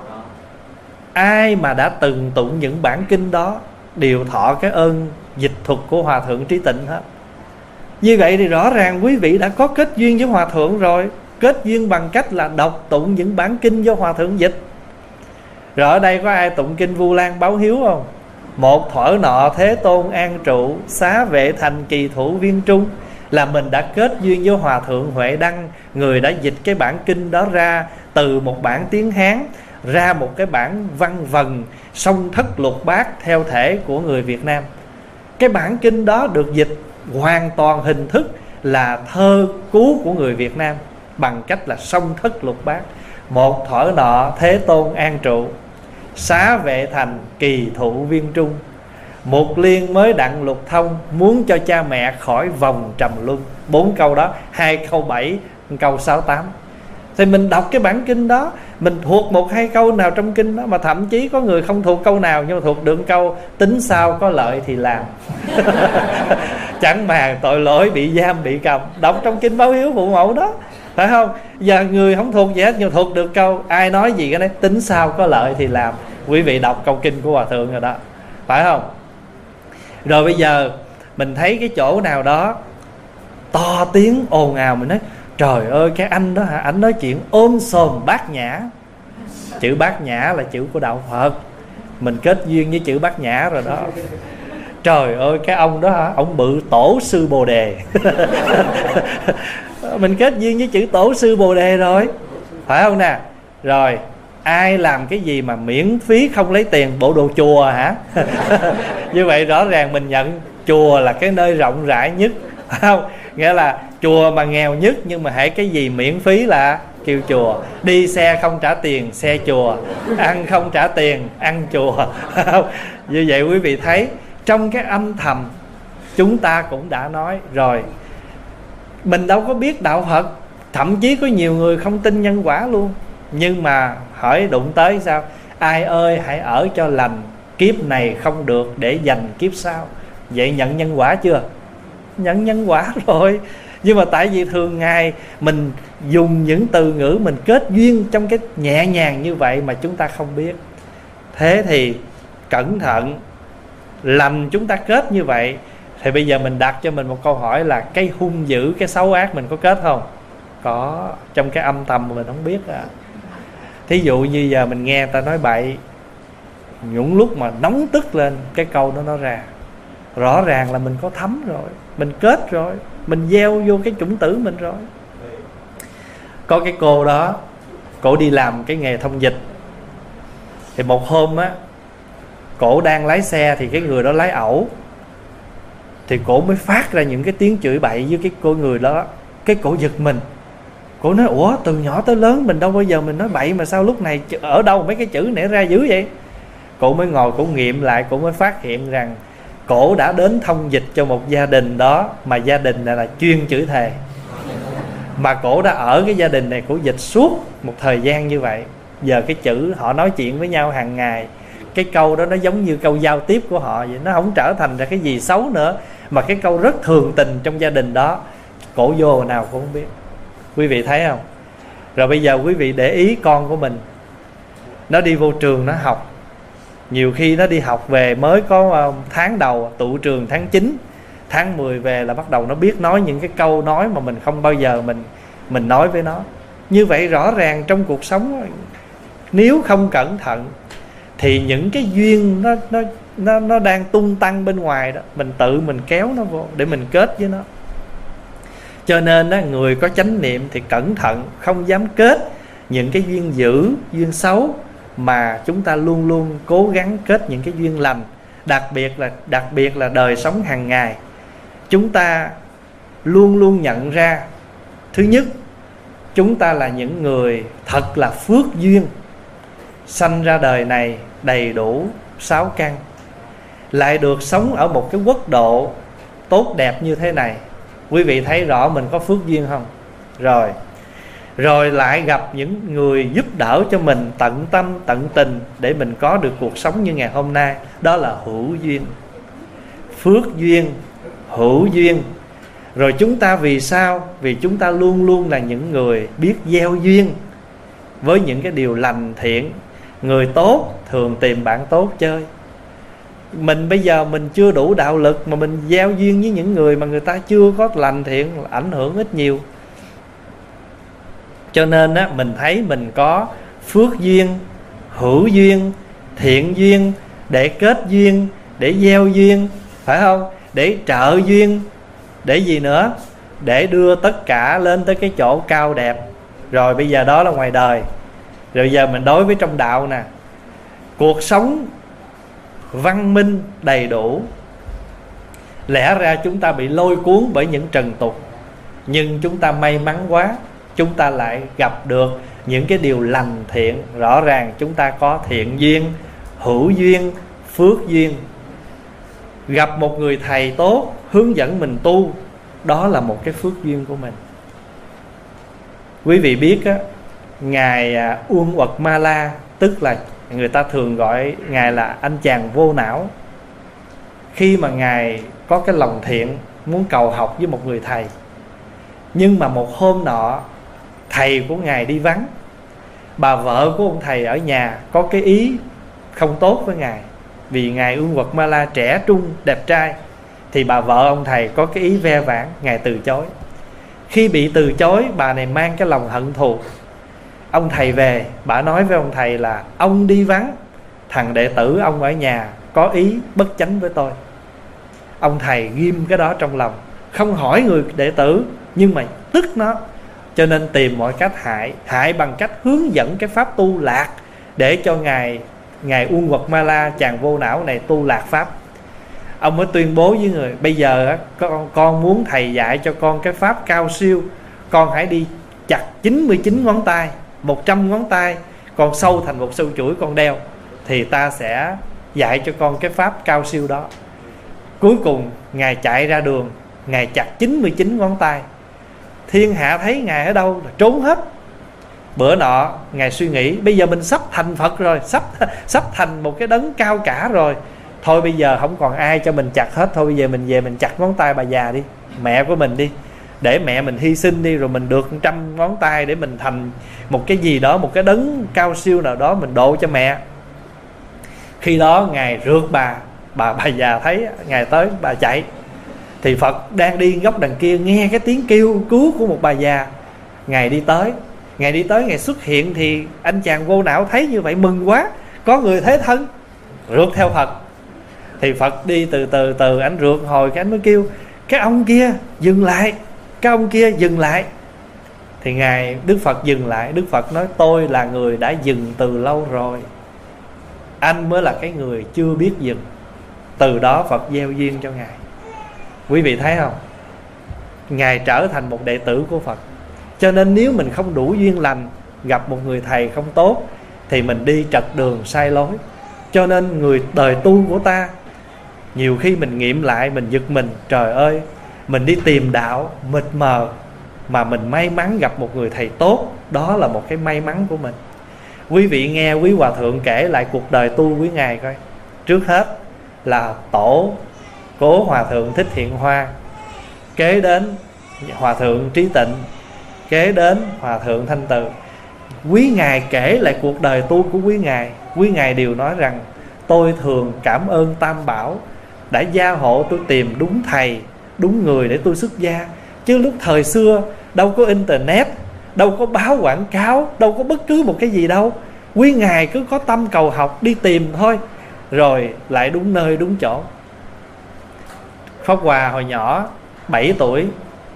Ai mà đã từng tụng những bản kinh đó đều thọ cái ơn dịch thuật của Hòa Thượng Trí Tịnh hết. Như vậy thì rõ ràng quý vị đã có kết duyên với Hòa Thượng rồi. Kết duyên bằng cách là đọc tụng những bản kinh do Hòa Thượng dịch. Rồi ở đây có ai tụng kinh Vu Lan báo hiếu không? Một thuở nọ Thế Tôn an trụ, xá vệ thành kỳ thủ viên trung. Là mình đã kết duyên với Hòa Thượng Huệ Đăng, người đã dịch cái bản kinh đó ra từ một bản tiếng Hán ra một cái bản văn vần song thất lục bát theo thể của người Việt Nam. Cái bản kinh đó được dịch hoàn toàn hình thức là thơ cứu của người Việt Nam bằng cách là song thất lục bát. Một thuở nọ Thế Tôn an trụ, xá vệ thành kỳ thụ viên trung. Một liên mới đặng lục thông, muốn cho cha mẹ khỏi vòng trầm luân. Bốn câu đó, hai câu bảy, câu sáu tám. Thì mình đọc cái bản kinh đó, mình thuộc một hai câu nào trong kinh đó, mà thậm chí có người không thuộc câu nào nhưng mà thuộc được câu tính sao có lợi thì làm. Chẳng màng tội lỗi bị giam bị cầm. Đọc trong kinh báo hiếu phụ mẫu đó, phải không? Giờ người không thuộc gì hết nhưng thuộc được câu ai nói gì cái đấy tính sao có lợi thì làm. Quý vị đọc câu kinh của Hòa Thượng rồi đó, phải không? Rồi bây giờ mình thấy cái chỗ nào đó to tiếng ồn ào, mình nói trời ơi cái anh đó hả, anh nói chuyện ôm sòm bát nhã. Chữ bát nhã là chữ của đạo Phật, mình kết duyên với chữ bát nhã rồi đó. Trời ơi cái ông đó hả, ông bự tổ sư Bồ Đề. Mình kết duyên với chữ tổ sư Bồ Đề rồi, phải không nè? Rồi ai làm cái gì mà miễn phí không lấy tiền, bộ đồ chùa hả? Như vậy rõ ràng mình nhận chùa là cái nơi rộng rãi nhất, phải không? Nghĩa là chùa mà nghèo nhất, nhưng mà hãy cái gì miễn phí là kêu chùa. Đi xe không trả tiền, xe chùa. Ăn không trả tiền, ăn chùa. Như vậy quý vị thấy trong cái âm thầm chúng ta cũng đã nói rồi. Mình đâu có biết đạo Phật, thậm chí có nhiều người không tin nhân quả luôn. Nhưng mà hỏi đụng tới sao? Ai ơi hãy ở cho lành, kiếp này không được để dành kiếp sau. Vậy nhận nhân quả chưa? Nhận nhân quả rồi. Nhưng mà tại vì thường ngày mình dùng những từ ngữ mình kết duyên trong cái nhẹ nhàng như vậy mà chúng ta không biết. Thế thì cẩn thận, lành chúng ta kết như vậy Thì bây giờ mình đặt cho mình một câu hỏi là cái hung dữ, cái xấu ác mình có kết không? Có, trong cái âm thầm mà mình không biết à. Thí dụ như giờ mình nghe ta nói bậy, những lúc mà nóng tức lên cái câu đó nó ra, rõ ràng là mình có thấm rồi, mình kết rồi, mình gieo vô cái chủng tử mình rồi. Có cái cô đó, cổ đi làm cái nghề thông dịch. Thì một hôm á, cổ đang lái xe thì cái người đó lái ẩu, thì cổ mới phát ra những cái tiếng chửi bậy với cái cô người đó. Cái cổ giật mình, cổ nói ủa từ nhỏ tới lớn mình đâu bao giờ mình nói bậy, mà sao lúc này ở đâu mấy cái chữ nảy ra dữ vậy? Cổ mới ngồi cổ nghiệm lại, cổ mới phát hiện rằng cổ đã đến thông dịch cho một gia đình đó, mà gia đình này là chuyên chửi thề. Mà cổ đã ở cái gia đình này, cổ dịch suốt một thời gian như vậy. Giờ cái chữ họ nói chuyện với nhau hàng ngày, cái câu đó nó giống như câu giao tiếp của họ vậy, nó không trở thành ra cái gì xấu nữa, mà cái câu rất thường tình trong gia đình đó. Cổ vô nào cũng không biết. Quý vị thấy không? Rồi bây giờ quý vị để ý con của mình, nó đi vô trường nó học, nhiều khi nó đi học về mới có tháng đầu, tụ trường tháng chín, tháng mười về là bắt đầu nó biết nói những cái câu nói mà mình không bao giờ mình mình nói với nó. Như vậy rõ ràng trong cuộc sống, nếu không cẩn thận thì những cái duyên nó nó nó nó đang tung tăng bên ngoài đó, mình tự mình kéo nó vô để mình kết với nó. Cho nên đó, người có chánh niệm thì cẩn thận, không dám kết những cái duyên dữ, duyên xấu, mà chúng ta luôn luôn cố gắng kết những cái duyên lành. Đặc biệt là đặc biệt là đời sống hàng ngày, chúng ta luôn luôn nhận ra, thứ nhất, chúng ta là những người thật là phước duyên, sanh ra đời này đầy đủ sáu căn, lại được sống ở một cái quốc độ tốt đẹp như thế này. Quý vị thấy rõ mình có phước duyên không? Rồi Rồi lại gặp những người giúp đỡ cho mình tận tâm tận tình để mình có được cuộc sống như ngày hôm nay. Đó là hữu duyên, phước duyên, hữu duyên. Rồi chúng ta vì sao? Vì chúng ta luôn luôn là những người biết gieo duyên với những cái điều lành thiện. Người tốt thường tìm bạn tốt chơi. Mình bây giờ mình chưa đủ đạo lực mà mình gieo duyên với những người mà người ta chưa có lành thiện, ảnh hưởng ít nhiều. Cho nên á, mình thấy mình có phước duyên, hữu duyên, thiện duyên, để kết duyên, để gieo duyên, phải không? Để trợ duyên, để gì nữa? Để đưa tất cả lên tới cái chỗ cao đẹp. Rồi bây giờ đó là ngoài đời. Rồi giờ mình đối với trong đạo nè, cuộc sống văn minh đầy đủ. Lẽ ra chúng ta bị lôi cuốn bởi những trần tục, nhưng chúng ta may mắn quá, chúng ta lại gặp được những cái điều lành thiện. Rõ ràng chúng ta có thiện duyên, hữu duyên, phước duyên. Gặp một người thầy tốt hướng dẫn mình tu, đó là một cái phước duyên của mình. Quý vị biết á, Ngài Uông Uật Ma La, tức là người ta thường gọi Ngài là anh chàng vô não. Khi mà Ngài có cái lòng thiện muốn cầu học với một người thầy, nhưng mà một hôm nọ thầy của Ngài đi vắng, bà vợ của ông thầy ở nhà có cái ý không tốt với Ngài. Vì Ngài Uông Uật Ma La trẻ trung đẹp trai, thì bà vợ ông thầy có cái ý ve vãn, Ngài từ chối. Khi bị từ chối, bà này mang cái lòng hận thù. Ông thầy về, bà nói với ông thầy là ông đi vắng, thằng đệ tử ông ở nhà có ý bất chánh với tôi. Ông thầy ghim cái đó trong lòng, không hỏi người đệ tử, nhưng mà tức nó, cho nên tìm mọi cách hại. Hại bằng cách hướng dẫn cái pháp tu lạc, để cho Ngài Ngài Uông Uật Ma La, chàng vô não này, tu lạc pháp. Ông mới tuyên bố với người, bây giờ con, con muốn thầy dạy cho con cái pháp cao siêu, con hãy đi chặt chín mươi chín ngón tay, một trăm ngón tay, con sâu thành một sâu chuỗi con đeo, thì ta sẽ dạy cho con cái pháp cao siêu đó. Cuối cùng Ngài chạy ra đường, Ngài chặt chín mươi chín ngón tay. Thiên hạ thấy Ngài ở đâu là trốn hết. Bữa nọ Ngài suy nghĩ, bây giờ mình sắp thành Phật rồi, Sắp sắp thành một cái đấng cao cả rồi, thôi bây giờ không còn ai cho mình chặt hết. Thôi bây giờ mình về mình chặt ngón tay bà già đi, mẹ của mình đi, để mẹ mình hy sinh đi, rồi mình được trăm ngón tay để mình thành một cái gì đó, một cái đấng cao siêu nào đó, mình độ cho mẹ. Khi đó Ngài rượt bà, bà bà già thấy Ngài tới, bà chạy. Thì Phật đang đi góc đằng kia, nghe cái tiếng kêu cứu của một bà già. Ngài đi tới, Ngài đi tới, Ngài xuất hiện. Thì anh chàng vô não thấy như vậy mừng quá, có người thế thân, rượt theo Phật. Thì Phật đi từ từ từ, anh rượt hồi cái anh mới kêu cái ông kia dừng lại, cái ông kia dừng lại. Thì Ngài Đức Phật dừng lại. Đức Phật nói tôi là người đã dừng từ lâu rồi, anh mới là cái người chưa biết dừng. Từ đó Phật gieo duyên cho Ngài. Quý vị thấy không? Ngài trở thành một đệ tử của Phật. Cho nên nếu mình không đủ duyên lành, gặp một người thầy không tốt, thì mình đi trật đường sai lối. Cho nên người đời tu của ta, nhiều khi mình nghiệm lại mình giật mình. Trời ơi, mình đi tìm đạo mịt mờ, mà mình may mắn gặp một người thầy tốt, đó là một cái may mắn của mình. Quý vị nghe quý hòa thượng kể lại cuộc đời tu quý Ngài coi. Trước hết là tổ cố hòa thượng Thích Thiện Hoa, kế đến hòa thượng Trí Tịnh, kế đến hòa thượng Thanh Từ. Quý Ngài kể lại cuộc đời tu của quý Ngài, quý Ngài đều nói rằng tôi thường cảm ơn Tam Bảo đã gia hộ tôi tìm đúng thầy, đúng người để tôi xuất gia. Chứ lúc thời xưa đâu có internet, đâu có báo quảng cáo, đâu có bất cứ một cái gì đâu. Quý Ngài cứ có tâm cầu học, đi tìm thôi, rồi lại đúng nơi đúng chỗ. Pháp Hòa hồi nhỏ bảy tuổi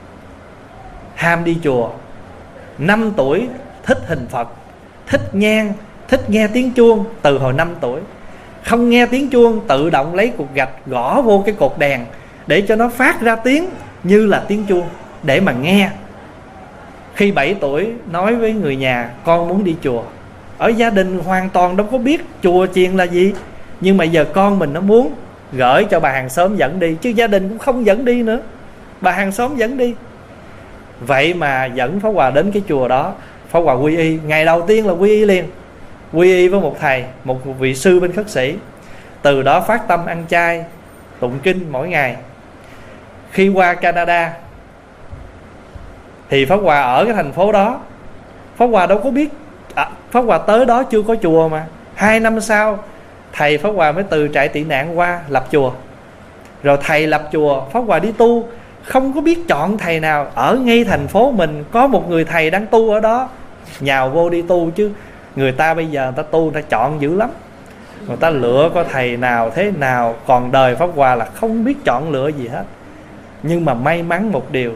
ham đi chùa, năm tuổi thích hình Phật, thích nhang, thích nghe tiếng chuông. Từ hồi năm tuổi không nghe tiếng chuông, tự động lấy cục gạch gõ vô cái cột đèn để cho nó phát ra tiếng như là tiếng chuông để mà nghe. Khi bảy tuổi nói với người nhà con muốn đi chùa. Ở gia đình hoàn toàn đâu có biết chùa chiền là gì, nhưng mà giờ con mình nó muốn, gửi cho bà hàng xóm dẫn đi, chứ gia đình cũng không dẫn đi nữa, bà hàng xóm dẫn đi. Vậy mà dẫn Pháp Hòa đến cái chùa đó. Pháp Hòa quy y, ngày đầu tiên là quy y liền, quy y với một thầy, một vị sư bên Khất Sĩ. Từ đó phát tâm ăn chay, tụng kinh mỗi ngày. Khi qua Canada thì Pháp Hòa ở cái thành phố đó. Pháp Hòa đâu có biết à, Pháp Hòa tới đó chưa có chùa mà. Hai năm sau thầy Pháp Hòa mới từ trại tị nạn qua lập chùa. Rồi thầy lập chùa, Pháp Hòa đi tu, không có biết chọn thầy nào. Ở ngay thành phố mình có một người thầy đang tu ở đó, nhào vô đi tu. Chứ người ta bây giờ người ta tu, người ta chọn dữ lắm, người ta lựa có thầy nào thế nào. Còn đời Pháp Hòa là không biết chọn lựa gì hết. Nhưng mà may mắn một điều,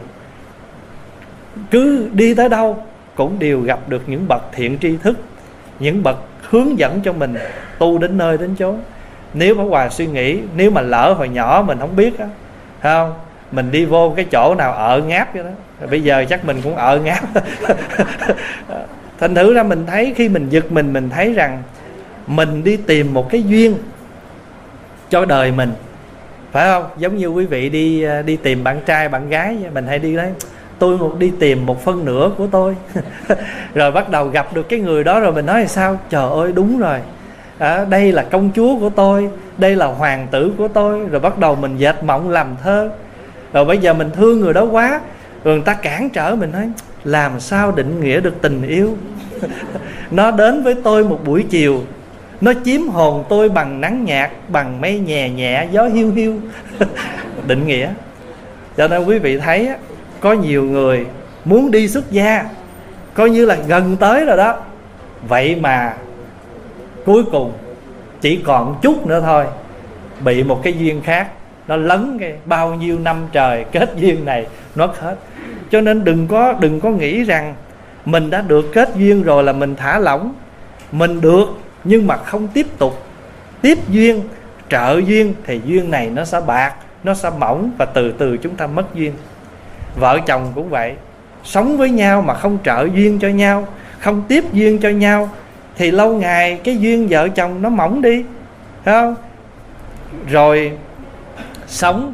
cứ đi tới đâu cũng đều gặp được những bậc thiện tri thức, những bậc hướng dẫn cho mình tu đến nơi đến chốn. Nếu Pháp Hòa suy nghĩ, nếu mà lỡ hồi nhỏ mình không biết á, không, mình đi vô cái chỗ nào ợ ngáp vậy đó, bây giờ chắc mình cũng ợ ngáp. Thành thử ra mình thấy, khi mình giật mình, mình thấy rằng mình đi tìm một cái duyên cho đời mình, phải không? Giống như quý vị đi đi tìm bạn trai bạn gái, mình hay đi đấy, tôi một đi tìm một phân nửa của tôi. Rồi bắt đầu gặp được cái người đó, rồi mình nói là sao? Trời ơi đúng rồi, à, đây là công chúa của tôi, đây là hoàng tử của tôi. Rồi bắt đầu mình dệt mộng làm thơ. Rồi bây giờ mình thương người đó quá, rồi người ta cản trở, mình nói làm sao định nghĩa được tình yêu. Nó đến với tôi một buổi chiều, nó chiếm hồn tôi bằng nắng nhạt, bằng mây nhẹ nhẹ, gió hiu hiu. Định nghĩa. Cho nên quý vị thấy có nhiều người muốn đi xuất gia, coi như là gần tới rồi đó, vậy mà cuối cùng chỉ còn chút nữa thôi, bị một cái duyên khác nó lấn cái bao nhiêu năm trời kết duyên này nó hết. Cho nên đừng có đừng có nghĩ rằng mình đã được kết duyên rồi là mình thả lỏng. Mình được nhưng mà không tiếp tục tiếp duyên, trợ duyên, thì duyên này nó sẽ bạc, nó sẽ mỏng, và từ từ chúng ta mất duyên. Vợ chồng cũng vậy, sống với nhau mà không trợ duyên cho nhau, không tiếp duyên cho nhau, thì lâu ngày cái duyên vợ chồng nó mỏng đi, phải không? Rồi sống,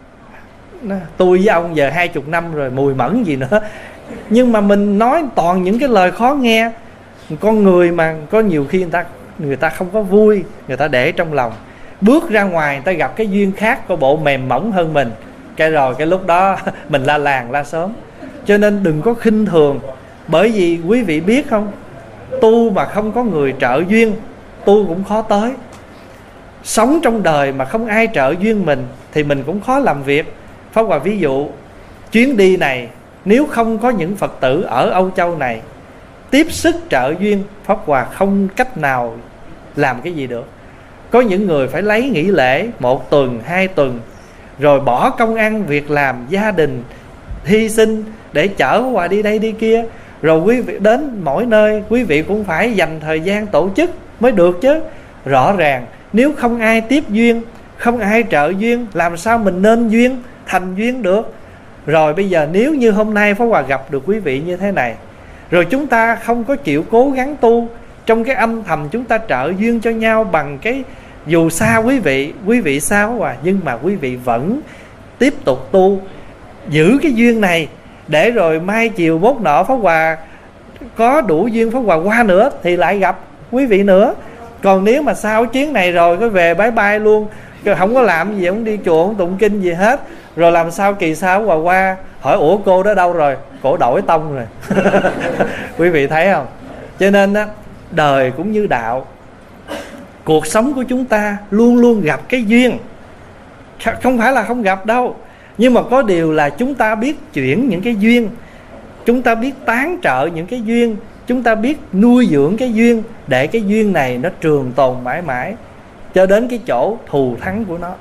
tôi với ông giờ hai chục năm rồi, mùi mẫn gì nữa. Nhưng mà mình nói toàn những cái lời khó nghe. Con người mà có nhiều khi người ta người ta không có vui, người ta để trong lòng, bước ra ngoài người ta gặp cái duyên khác, có bộ mềm mỏng hơn mình, cái rồi cái lúc đó mình la làng la sớm. Cho nên đừng có khinh thường. Bởi vì quý vị biết không, tu mà không có người trợ duyên, tu cũng khó tới. Sống trong đời mà không ai trợ duyên mình thì mình cũng khó làm việc. Pháp Hòa ví dụ chuyến đi này nếu không có những Phật tử ở Âu Châu này tiếp sức trợ duyên, Pháp Hòa không cách nào làm cái gì được. Có những người phải lấy nghỉ lễ một tuần, hai tuần, rồi bỏ công ăn, việc làm, gia đình, hy sinh để chở Pháp Hòa đi đây đi kia. Rồi quý vị đến mỗi nơi, quý vị cũng phải dành thời gian tổ chức mới được chứ. Rõ ràng nếu không ai tiếp duyên, không ai trợ duyên, làm sao mình nên duyên, thành duyên được. Rồi bây giờ nếu như hôm nay Pháp Hòa gặp được quý vị như thế này, rồi chúng ta không có chịu cố gắng tu, trong cái âm thầm chúng ta trợ duyên cho nhau bằng cái, dù xa quý vị, quý vị xa Pháp Hòa, nhưng mà quý vị vẫn tiếp tục tu, giữ cái duyên này, để rồi mai chiều mốt nọ Pháp Hòa có đủ duyên, Pháp Hòa qua nữa thì lại gặp quý vị nữa. Còn nếu mà sau chuyến này rồi có về bye bye luôn, không có làm gì, không đi chùa, không tụng kinh gì hết, rồi làm sao kỳ sau Pháp Hòa qua hỏi ủa cô đó đâu rồi, cổ đổi tông rồi. Quý vị thấy không? Cho nên á, đời cũng như đạo, cuộc sống của chúng ta luôn luôn gặp cái duyên, không phải là không gặp đâu, nhưng mà có điều là chúng ta biết chuyển những cái duyên, chúng ta biết tán trợ những cái duyên, chúng ta biết nuôi dưỡng cái duyên, để cái duyên này nó trường tồn mãi mãi cho đến cái chỗ thù thắng của nó,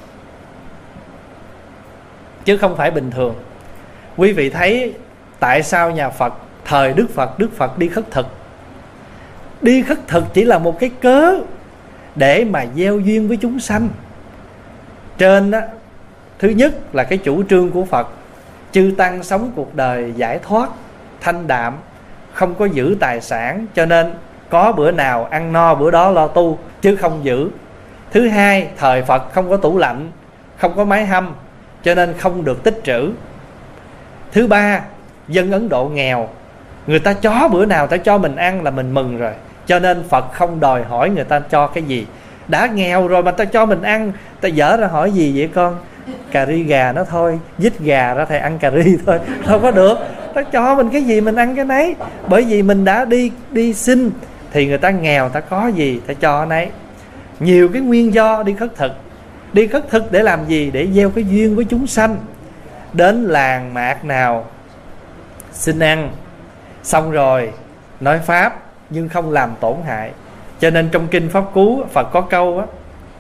chứ không phải bình thường. Quý vị thấy tại sao nhà Phật thời Đức Phật, Đức Phật đi khất thực. Đi khất thực chỉ là một cái cớ để mà gieo duyên với chúng sanh. Trên đó, thứ nhất là cái chủ trương của Phật, chư tăng sống cuộc đời giải thoát, thanh đạm, không có giữ tài sản, cho nên có bữa nào ăn no bữa đó lo tu, chứ không giữ. Thứ hai, thời Phật không có tủ lạnh, không có máy hâm, cho nên không được tích trữ. Thứ ba, dân Ấn Độ nghèo, người ta cho bữa nào ta cho mình ăn là mình mừng rồi, cho nên Phật không đòi hỏi người ta cho cái gì. Đã nghèo rồi mà ta cho mình ăn, ta dở ra hỏi gì vậy con? Cà ri gà nó thôi, giết gà ra thầy ăn cà ri thôi, đâu có được. Ta cho mình cái gì mình ăn cái nấy, bởi vì mình đã đi đi xin thì người ta nghèo, ta có gì ta cho nấy. Nhiều cái nguyên do đi khất thực. Đi khất thực để làm gì? Để gieo cái duyên với chúng sanh. Đến làng mạc nào xin ăn, xong rồi nói pháp nhưng không làm tổn hại. Cho nên trong kinh Pháp Cú Phật có câu á: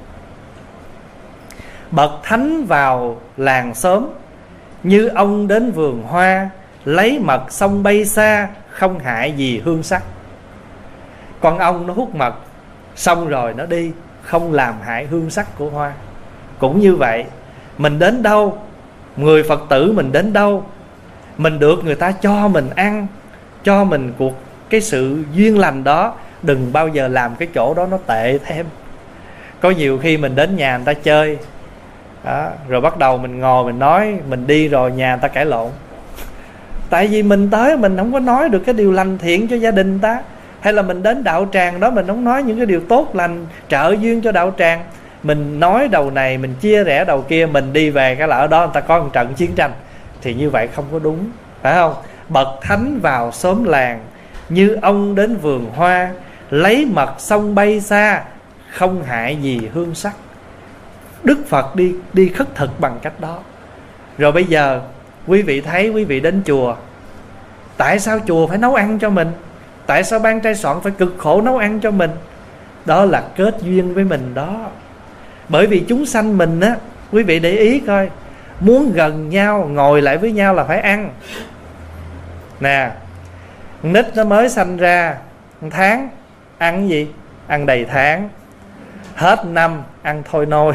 bậc thánh vào làng xóm, như ông đến vườn hoa, lấy mật xong bay xa, không hại gì hương sắc. Con ong nó hút mật, xong rồi nó đi, không làm hại hương sắc của hoa. Cũng như vậy, mình đến đâu, người Phật tử mình đến đâu, mình được người ta cho mình ăn, cho mình cuộc cái sự duyên lành đó, đừng bao giờ làm cái chỗ đó nó tệ thêm. Có nhiều khi mình đến nhà người ta chơi đó, rồi bắt đầu mình ngồi mình nói, mình đi rồi nhà người ta cãi lộn. Tại vì mình tới mình không có nói được cái điều lành thiện cho gia đình ta, hay là mình đến đạo tràng đó mình không nói những cái điều tốt lành trợ duyên cho đạo tràng, mình nói đầu này mình chia rẽ đầu kia, mình đi về cái là ở đó người ta có một trận chiến tranh, thì như vậy không có đúng, phải không? Bậc thánh vào xóm làng, như ông đến vườn hoa, lấy mật xong bay xa, không hại gì hương sắc. Đức Phật đi đi khất thực bằng cách đó. Rồi bây giờ quý vị thấy, quý vị đến chùa, tại sao chùa phải nấu ăn cho mình? Tại sao ban trai soạn phải cực khổ nấu ăn cho mình? Đó là kết duyên với mình đó. Bởi vì chúng sanh mình á, quý vị để ý coi, muốn gần nhau, ngồi lại với nhau là phải ăn. Nè, nít nó mới sanh ra một tháng, ăn gì? Ăn đầy tháng. Hết năm ăn thôi nôi.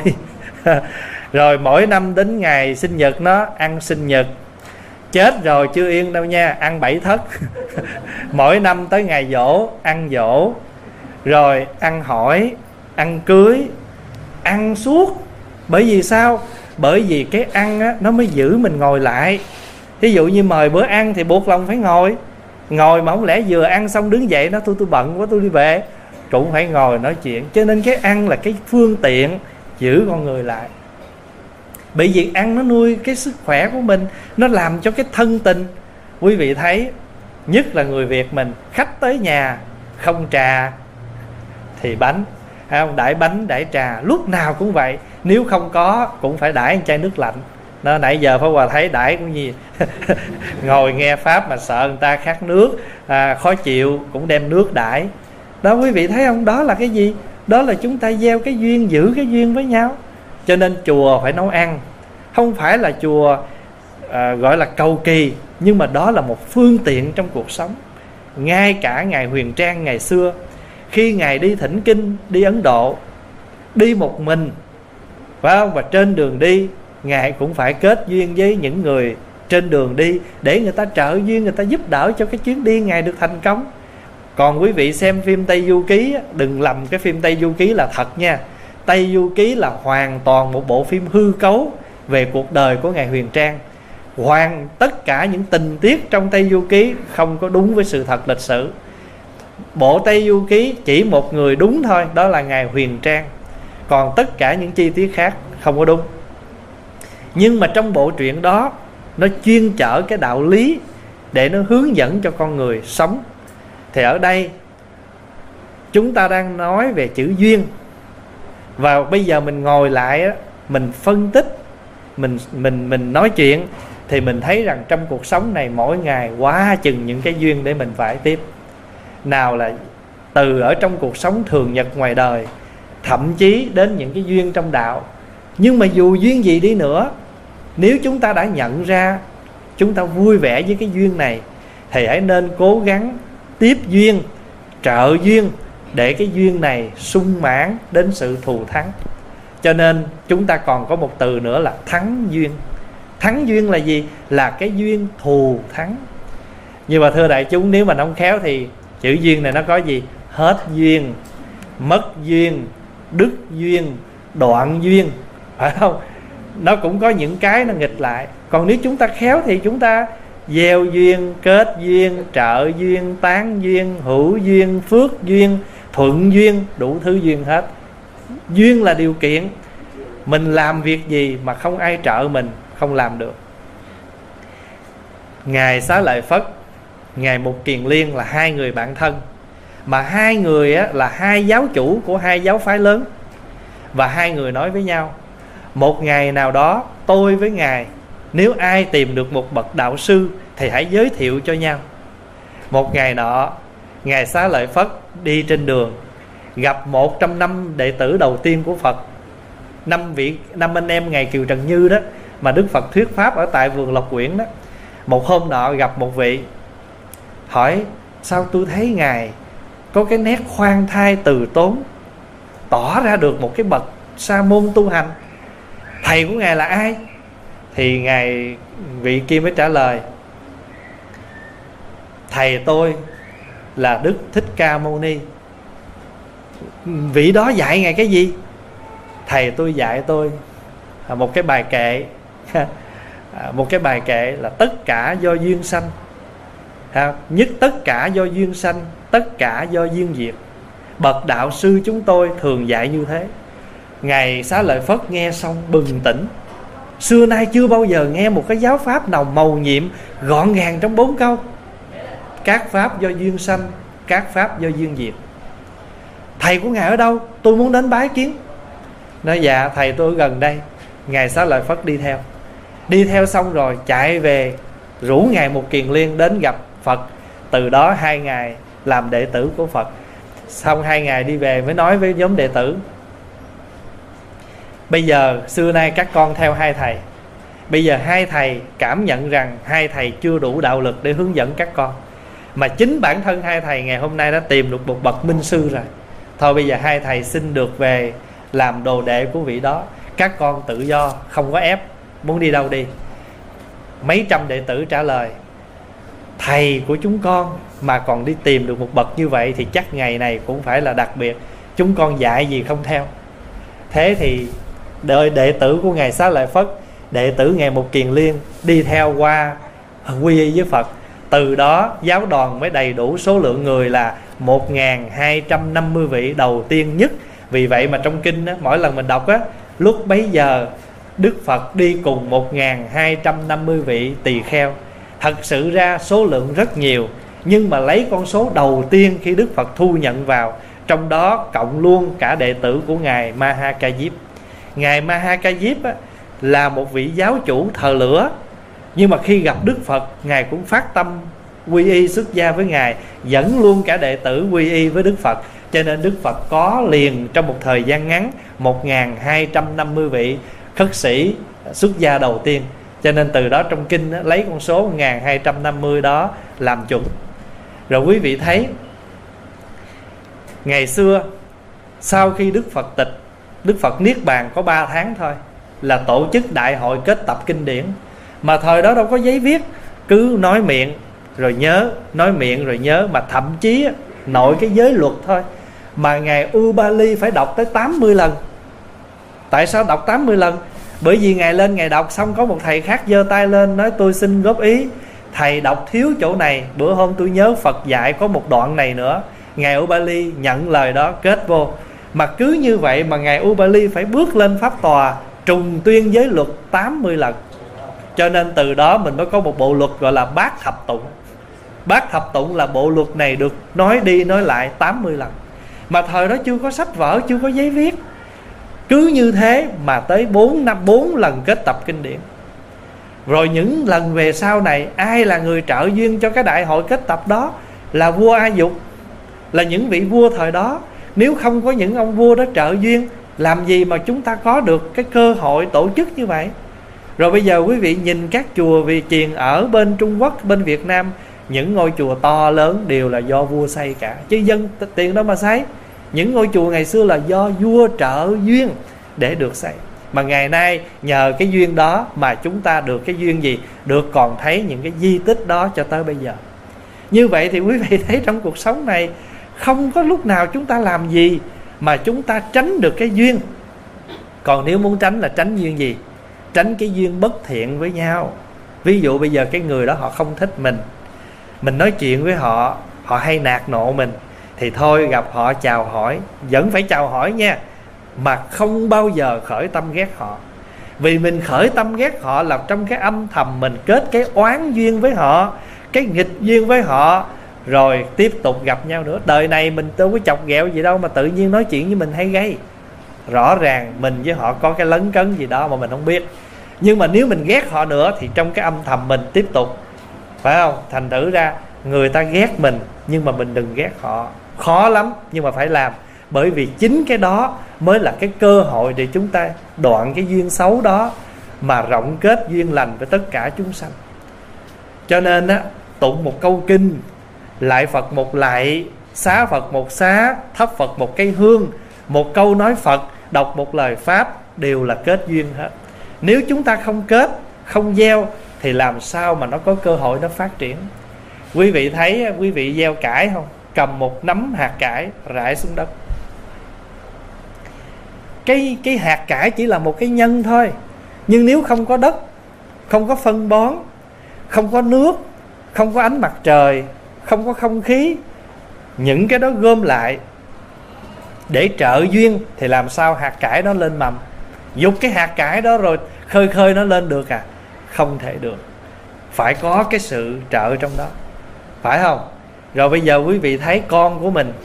Rồi mỗi năm đến ngày sinh nhật nó, ăn sinh nhật. Chết rồi chưa yên đâu nha, ăn bảy thất. Mỗi năm tới ngày giỗ, ăn giỗ. Rồi ăn hỏi, ăn cưới, ăn suốt. Bởi vì sao? Bởi vì cái ăn á, nó mới giữ mình ngồi lại. Ví dụ như mời bữa ăn thì buộc lòng phải ngồi. Ngồi mà không lẽ vừa ăn xong đứng dậy nó tôi tôi bận quá tôi đi về, cũng phải ngồi nói chuyện. Cho nên cái ăn là cái phương tiện giữ con người lại. Bởi vì ăn nó nuôi cái sức khỏe của mình, nó làm cho cái thân tình. Quý vị thấy, nhất là người Việt mình, khách tới nhà không trà thì bánh, không đãi bánh đãi trà, lúc nào cũng vậy. Nếu không có cũng phải đãi một chai nước lạnh, Nó nãy giờ Pháp Hòa thấy đãi cũng gì ngồi nghe Pháp mà sợ người ta khát nước, à, khó chịu cũng đem nước đãi. Đó quý vị thấy không? Đó là cái gì? Đó là chúng ta gieo cái duyên, giữ cái duyên với nhau. Cho nên chùa phải nấu ăn. Không phải là chùa à, gọi là cầu kỳ, nhưng mà đó là một phương tiện trong cuộc sống. Ngay cả Ngài Huyền Trang ngày xưa, khi Ngài đi thỉnh kinh, đi Ấn Độ, đi một mình, phải không? Và trên đường đi Ngài cũng phải kết duyên với những người trên đường đi, để người ta trợ duyên, người ta giúp đỡ cho cái chuyến đi Ngài được thành công. Còn quý vị xem phim Tây Du Ký, đừng lầm cái phim Tây Du Ký là thật nha. Tây Du Ký là hoàn toàn một bộ phim hư cấu về cuộc đời của Ngài Huyền Trang. Hoàn tất cả những tình tiết trong Tây Du Ký không có đúng với sự thật lịch sử. Bộ Tây Du Ký chỉ một người đúng thôi, đó là Ngài Huyền Trang. Còn tất cả những chi tiết khác không có đúng. Nhưng mà trong bộ truyện đó, nó chuyên chở cái đạo lý để nó hướng dẫn cho con người sống. Thì ở đây chúng ta đang nói về chữ duyên. Và bây giờ mình ngồi lại, mình phân tích, Mình, mình, mình nói chuyện, thì mình thấy rằng trong cuộc sống này mỗi ngày quá chừng những cái duyên để mình phải tiếp. Nào là từ ở trong cuộc sống thường nhật ngoài đời, thậm chí đến những cái duyên trong đạo. Nhưng mà dù duyên gì đi nữa, nếu chúng ta đã nhận ra chúng ta vui vẻ với cái duyên này, thì hãy nên cố gắng tiếp duyên, trợ duyên, để cái duyên này sung mãn đến sự thù thắng. Cho nên chúng ta còn có một từ nữa là thắng duyên. Thắng duyên là gì? Là cái duyên thù thắng. Nhưng mà thưa đại chúng, nếu mà không khéo thì chữ duyên này nó có gì? Hết duyên, mất duyên, đứt duyên, đoạn duyên, phải không? Nó cũng có những cái nó nghịch lại. Còn nếu chúng ta khéo thì chúng ta gieo duyên, kết duyên, trợ duyên, tán duyên, hữu duyên, phước duyên, thuận duyên, đủ thứ duyên hết. Duyên là điều kiện. Mình làm việc gì mà không ai trợ mình, không làm được. Ngài Xá Lợi Phất, Ngài Mục Kiền Liên là hai người bạn thân. Mà hai người á, là hai giáo chủ của hai giáo phái lớn. Và hai người nói với nhau, một ngày nào đó tôi với Ngài, nếu ai tìm được một bậc đạo sư thì hãy giới thiệu cho nhau. Một ngày nọ, Ngài Xá Lợi Phất đi trên đường, gặp một trong năm đệ tử đầu tiên của Phật, năm vị năm anh em Ngài Kiều Trần Như đó, mà Đức Phật thuyết pháp ở tại vườn Lộc Quyển đó. Một hôm nọ gặp một vị, hỏi sao tôi thấy Ngài có cái nét khoan thai từ tốn, tỏ ra được một cái bậc sa môn tu hành. Thầy của Ngài là ai? Thì Ngài vị kia mới trả lời, thầy tôi là Đức Thích Ca Mâu Ni. Vị đó dạy Ngài cái gì? Thầy tôi dạy tôi một cái bài kệ một cái bài kệ là tất cả do duyên sanh, nhất tất cả do duyên sanh, tất cả do duyên diệt. Bậc đạo sư chúng tôi thường dạy như thế. Ngài Xá Lợi Phất nghe xong bừng tỉnh. Xưa nay chưa bao giờ nghe một cái giáo pháp nào mầu nhiệm, gọn gàng trong bốn câu. Các pháp do duyên sanh, các pháp do duyên diệt. Thầy của Ngài ở đâu? Tôi muốn đến bái kiến. Nói dạ thầy tôi ở gần đây. Ngài Xá Lợi Phất đi theo. Đi theo xong rồi chạy về rủ Ngài Mục Kiền Liên đến gặp Phật. Từ đó hai ngày làm đệ tử của Phật. Xong hai ngày đi về mới nói với nhóm đệ tử, bây giờ xưa nay các con theo hai thầy, bây giờ hai thầy cảm nhận rằng hai thầy chưa đủ đạo lực để hướng dẫn các con, mà chính bản thân hai thầy ngày hôm nay đã tìm được một bậc minh sư rồi. Thôi bây giờ hai thầy xin được về làm đồ đệ của vị đó. Các con tự do, không có ép, muốn đi đâu đi. Mấy trăm đệ tử trả lời, thầy của chúng con mà còn đi tìm được một bậc như vậy thì chắc ngày này cũng phải là đặc biệt. Chúng con dạy gì không theo. Thế thì đợi đệ tử của Ngài Xá Lợi Phất, đệ tử Ngài Mục Kiền Liên đi theo qua quy y với Phật. Từ đó giáo đoàn mới đầy đủ số lượng người là một nghìn hai trăm năm mươi vị đầu tiên nhất. Vì vậy mà trong kinh á, mỗi lần mình đọc á, lúc bấy giờ Đức Phật đi cùng một nghìn hai trăm năm mươi vị tỳ kheo. Thật sự ra số lượng rất nhiều, nhưng mà lấy con số đầu tiên khi Đức Phật thu nhận vào, trong đó cộng luôn cả đệ tử của Ngài Ma Ha Ca Diếp. Ngài Ma Ha Ca Diếp á, là một vị giáo chủ thờ lửa, nhưng mà khi gặp Đức Phật, Ngài cũng phát tâm quy y xuất gia với Ngài, dẫn luôn cả đệ tử quy y với Đức Phật. Cho nên Đức Phật có liền trong một thời gian ngắn một nghìn hai trăm năm mươi vị khất sĩ xuất gia đầu tiên. Cho nên từ đó trong kinh đó, lấy con số một nghìn hai trăm năm mươi đó làm chuẩn. Rồi quý vị thấy ngày xưa sau khi Đức Phật tịch, Đức Phật niết bàn có ba tháng thôi là tổ chức đại hội kết tập kinh điển. Mà thời đó đâu có giấy viết, cứ nói miệng rồi nhớ, nói miệng rồi nhớ. Mà thậm chí nội cái giới luật thôi mà Ngài Ubali phải đọc tới tám mươi lần. Tại sao đọc tám mươi lần? Bởi vì Ngài lên Ngài đọc xong có một thầy khác giơ tay lên nói tôi xin góp ý, thầy đọc thiếu chỗ này, bữa hôm tôi nhớ Phật dạy có một đoạn này nữa. Ngài Ubali nhận lời đó kết vô. Mà cứ như vậy mà Ngài Ubali phải bước lên pháp tòa trùng tuyên giới luật tám mươi lần. Cho nên từ đó mình mới có một bộ luật gọi là Bát Thập Tụng. Bát Thập Tụng là bộ luật này được nói đi nói lại tám mươi lần. Mà thời đó chưa có sách vở, chưa có giấy viết. Cứ như thế mà tới bốn năm bốn lần kết tập kinh điển. Rồi những lần về sau này, ai là người trợ duyên cho cái đại hội kết tập đó? Là vua A Dục, là những vị vua thời đó. Nếu không có những ông vua đó trợ duyên, làm gì mà chúng ta có được cái cơ hội tổ chức như vậy? Rồi bây giờ quý vị nhìn các chùa vì chiền ở bên Trung Quốc, bên Việt Nam, những ngôi chùa to lớn đều là do vua xây cả, chứ dân tiền đâu mà xây. Những ngôi chùa ngày xưa là do vua trợ duyên để được xây. Mà ngày nay nhờ cái duyên đó mà chúng ta được cái duyên gì? Được còn thấy những cái di tích đó cho tới bây giờ. Như vậy thì quý vị thấy trong cuộc sống này không có lúc nào chúng ta làm gì mà chúng ta tránh được cái duyên. Còn nếu muốn tránh là tránh duyên gì? Tránh cái duyên bất thiện với nhau. Ví dụ bây giờ cái người đó họ không thích mình, mình nói chuyện với họ, họ hay nạt nộ mình, thì thôi gặp họ chào hỏi, vẫn phải chào hỏi nha, mà không bao giờ khởi tâm ghét họ. Vì mình khởi tâm ghét họ là trong cái âm thầm mình kết cái oán duyên với họ, cái nghịch duyên với họ, rồi tiếp tục gặp nhau nữa. Đời này mình đâu có chọc ghẹo gì đâu mà tự nhiên nói chuyện với mình hay gây. Rõ ràng mình với họ có cái lấn cấn gì đó mà mình không biết. Nhưng mà nếu mình ghét họ nữa thì trong cái âm thầm mình tiếp tục, phải không? Thành thử ra người ta ghét mình nhưng mà mình đừng ghét họ. Khó lắm nhưng mà phải làm. Bởi vì chính cái đó mới là cái cơ hội để chúng ta đoạn cái duyên xấu đó mà rộng kết duyên lành với tất cả chúng sanh. Cho nên á, tụng một câu kinh, lại Phật một lạy, xá Phật một xá, thắp Phật một cây hương, một câu nói Phật, đọc một lời Pháp đều là kết duyên hết. Nếu chúng ta không kết, không gieo thì làm sao mà nó có cơ hội nó phát triển. Quý vị thấy quý vị gieo cải không? Cầm một nắm hạt cải rải xuống đất. Cái, cái hạt cải chỉ là một cái nhân thôi. Nhưng nếu không có đất, không có phân bón, không có nước, không có ánh mặt trời, không có không khí, những cái đó gom lại để trợ duyên thì làm sao hạt cải đó lên mầm? Dục cái hạt cải đó rồi khơi khơi nó lên được à? Không thể được. Phải có cái sự trợ trong đó, phải không? Rồi bây giờ quý vị thấy con của mình,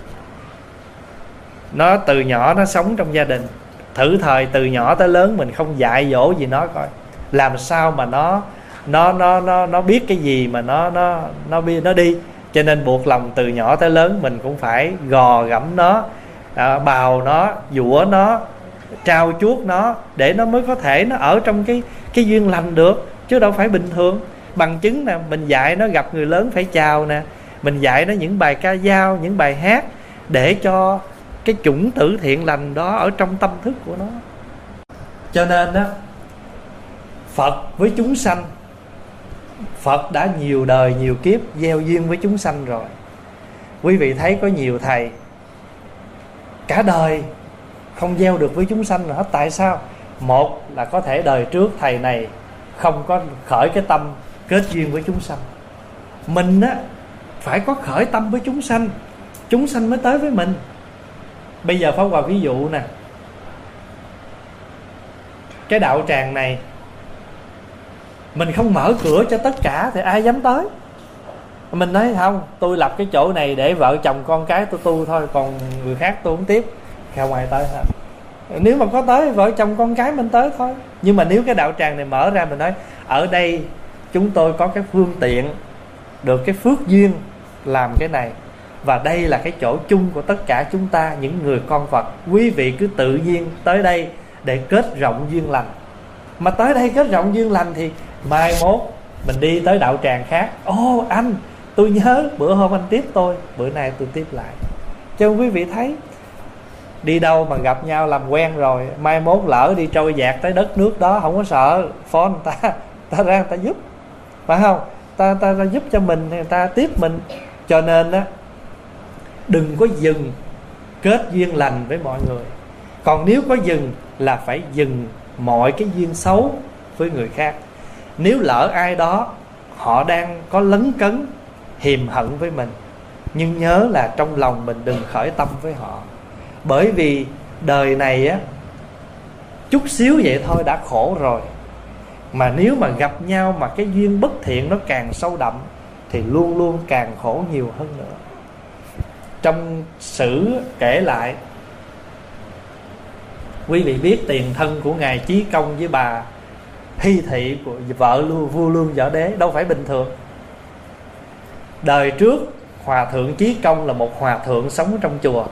nó từ nhỏ nó sống trong gia đình, thử thời từ nhỏ tới lớn mình không dạy dỗ gì nó coi, làm sao mà nó nó nó nó nó biết cái gì mà nó nó nó biết nó đi. Cho nên buộc lòng từ nhỏ tới lớn mình cũng phải gò gẫm nó, à, bào nó, dũa nó, trao chuốt nó để nó mới có thể nó ở trong cái cái duyên lành được, chứ đâu phải bình thường. Bằng chứng nè, mình dạy nó gặp người lớn phải chào nè, mình dạy nó những bài ca dao, những bài hát để cho cái chủng tử thiện lành đó ở trong tâm thức của nó. Cho nên đó, Phật với chúng sanh, Phật đã nhiều đời nhiều kiếp gieo duyên với chúng sanh rồi. Quý vị thấy có nhiều thầy cả đời không gieo được với chúng sanh rồi hết. Tại sao? Một là có thể đời trước thầy này không có khởi cái tâm kết duyên với chúng sanh. Mình á phải có khởi tâm với chúng sanh, chúng sanh mới tới với mình. Bây giờ Pháp Hòa ví dụ nè, cái đạo tràng này mình không mở cửa cho tất cả thì ai dám tới. Mình nói không, tôi lập cái chỗ này để vợ chồng con cái tôi tu thôi, còn người khác tôi không tiếp. Không ai tới hết. Nếu mà có tới vợ chồng con cái mình tới thôi. Nhưng mà nếu cái đạo tràng này mở ra, mình nói ở đây chúng tôi có cái phương tiện, được cái phước duyên làm cái này, và đây là cái chỗ chung của tất cả chúng ta, những người con Phật. Quý vị cứ tự nhiên tới đây để kết rộng duyên lành. Mà tới đây kết rộng duyên lành thì mai mốt mình đi tới đạo tràng khác, ô anh, tôi nhớ bữa hôm anh tiếp tôi, bữa nay tôi tiếp lại. Cho quý vị thấy, đi đâu mà gặp nhau làm quen rồi, mai mốt lỡ đi trôi dạt tới đất nước đó, không có sợ, phó người ta, ta ra người ta giúp, phải không? Ta, ta, ta giúp cho mình, người ta tiếp mình. Cho nên á, đừng có dừng kết duyên lành với mọi người. Còn nếu có dừng là phải dừng mọi cái duyên xấu với người khác. Nếu lỡ ai đó họ đang có lấn cấn, hiềm hận với mình, nhưng nhớ là trong lòng mình đừng khởi tâm với họ. Bởi vì đời này á, chút xíu vậy thôi đã khổ rồi, mà nếu mà gặp nhau mà cái duyên bất thiện nó càng sâu đậm thì luôn luôn càng khổ nhiều hơn nữa. Trong sử kể lại, quý vị biết tiền thân của Ngài Chí Công với bà Hy Thị của vợ vua Lương Võ Đế đâu phải bình thường. Đời trước Hòa thượng Chí Công là một hòa thượng sống trong chùa,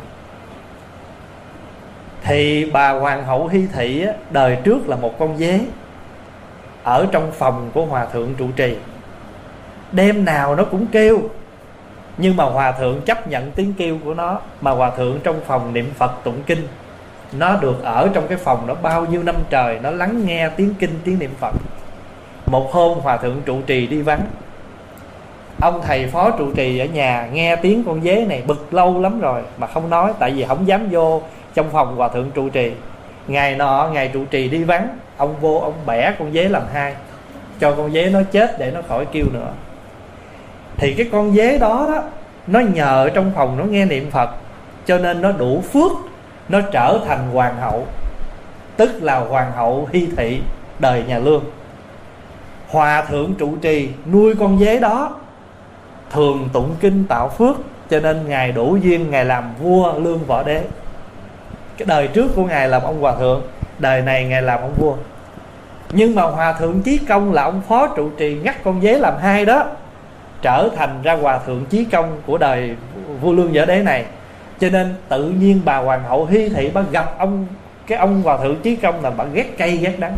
thì bà Hoàng hậu Hy Thị á, đời trước là một con dế ở trong phòng của hòa thượng trụ trì. Đêm nào nó cũng kêu, nhưng mà hòa thượng chấp nhận tiếng kêu của nó, mà hòa thượng trong phòng niệm Phật tụng kinh. Nó được ở trong cái phòng đó bao nhiêu năm trời, nó lắng nghe tiếng kinh, tiếng niệm Phật. Một hôm hòa thượng trụ trì đi vắng, ông thầy phó trụ trì ở nhà nghe tiếng con dế này bực lâu lắm rồi mà không nói, tại vì không dám vô trong phòng hòa thượng trụ trì. Ngày nọ ngày trụ trì đi vắng, ông vô ông bẻ con dế làm hai, cho con dế nó chết để nó khỏi kêu nữa. Thì cái con dế đó đó, nó nhờ trong phòng nó nghe niệm Phật, cho nên nó đủ phước, nó trở thành hoàng hậu, tức là hoàng hậu Hy Thị đời nhà Lương. Hòa thượng trụ trì nuôi con dế đó, thường tụng kinh tạo phước, cho nên Ngài đủ duyên Ngài làm vua Lương Võ Đế. Cái đời trước của Ngài làm ông hòa thượng, đời này Ngài làm ông vua. Nhưng mà hòa thượng Chí Công là ông phó trụ trì ngắt con dế làm hai đó, trở thành ra hòa thượng Chí Công của đời vua Lương Võ Đế này. Cho nên tự nhiên bà Hoàng hậu Hy Thị bà gặp ông cái ông hòa thượng Chí Công là bà ghét cay ghét đắng.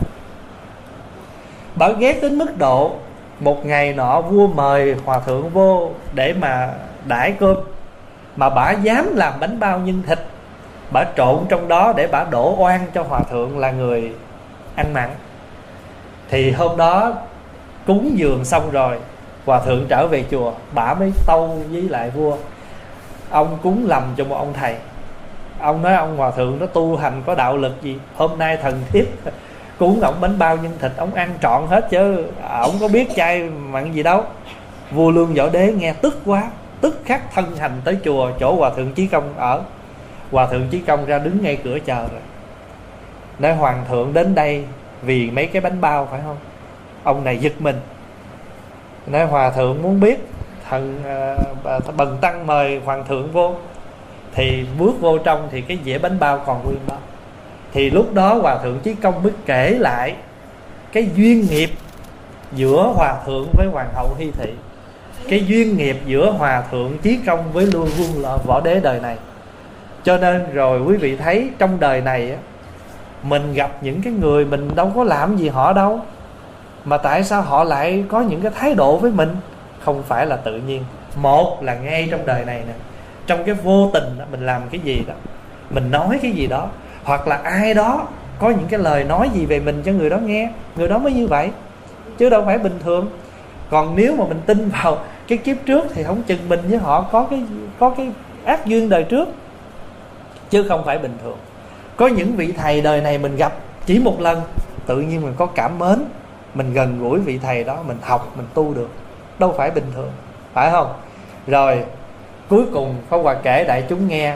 Bà ghét đến mức độ một ngày nọ vua mời hòa thượng vô để mà đãi cơm, mà bà dám làm bánh bao nhân thịt, bà trộn trong đó để bà đổ oan cho hòa thượng là người ăn mặn. Thì hôm đó cúng dường xong rồi, hòa thượng trở về chùa, bà mới tâu với lại vua: ông cúng lầm cho một ông thầy. Ông nói ông hòa thượng nó tu hành có đạo lực gì, hôm nay thần thiếp cúng ổng bánh bao nhân thịt, ông ăn trọn hết chứ ổng có biết chay mặn gì đâu. Vua Lương Võ Đế nghe tức quá, tức khắc thân hành tới chùa chỗ hòa thượng Chí Công ở. Hòa thượng Chí Công ra đứng ngay cửa chờ rồi, nói hoàng thượng đến đây vì mấy cái bánh bao phải không? Ông này giật mình, nói hòa thượng muốn biết thần uh, bần tăng mời hoàng thượng vô. Thì bước vô trong thì cái dĩa bánh bao còn nguyên đó. Thì lúc đó hòa thượng Chí Công mới kể lại cái duyên nghiệp giữa hòa thượng với hoàng hậu Hy Thị, cái duyên nghiệp giữa hòa thượng Chí Công với Lương Vương Võ Đế đời này. Cho nên rồi quý vị thấy trong đời này á, mình gặp những cái người mình đâu có làm gì họ đâu, mà tại sao họ lại có những cái thái độ với mình? Không phải là tự nhiên. Một là ngay trong đời này nè, trong cái vô tình đó, mình làm cái gì đó, mình nói cái gì đó, hoặc là ai đó có những cái lời nói gì về mình cho người đó nghe, người đó mới như vậy, chứ đâu phải bình thường. Còn nếu mà mình tin vào cái kiếp trước thì không chừng mình với họ có cái có cái ác duyên đời trước, chứ không phải bình thường. Có những vị thầy đời này mình gặp chỉ một lần, tự nhiên mình có cảm mến, mình gần gũi vị thầy đó, mình học, mình tu được, đâu phải bình thường, phải không? Rồi cuối cùng Pháp Hòa kể đại chúng nghe,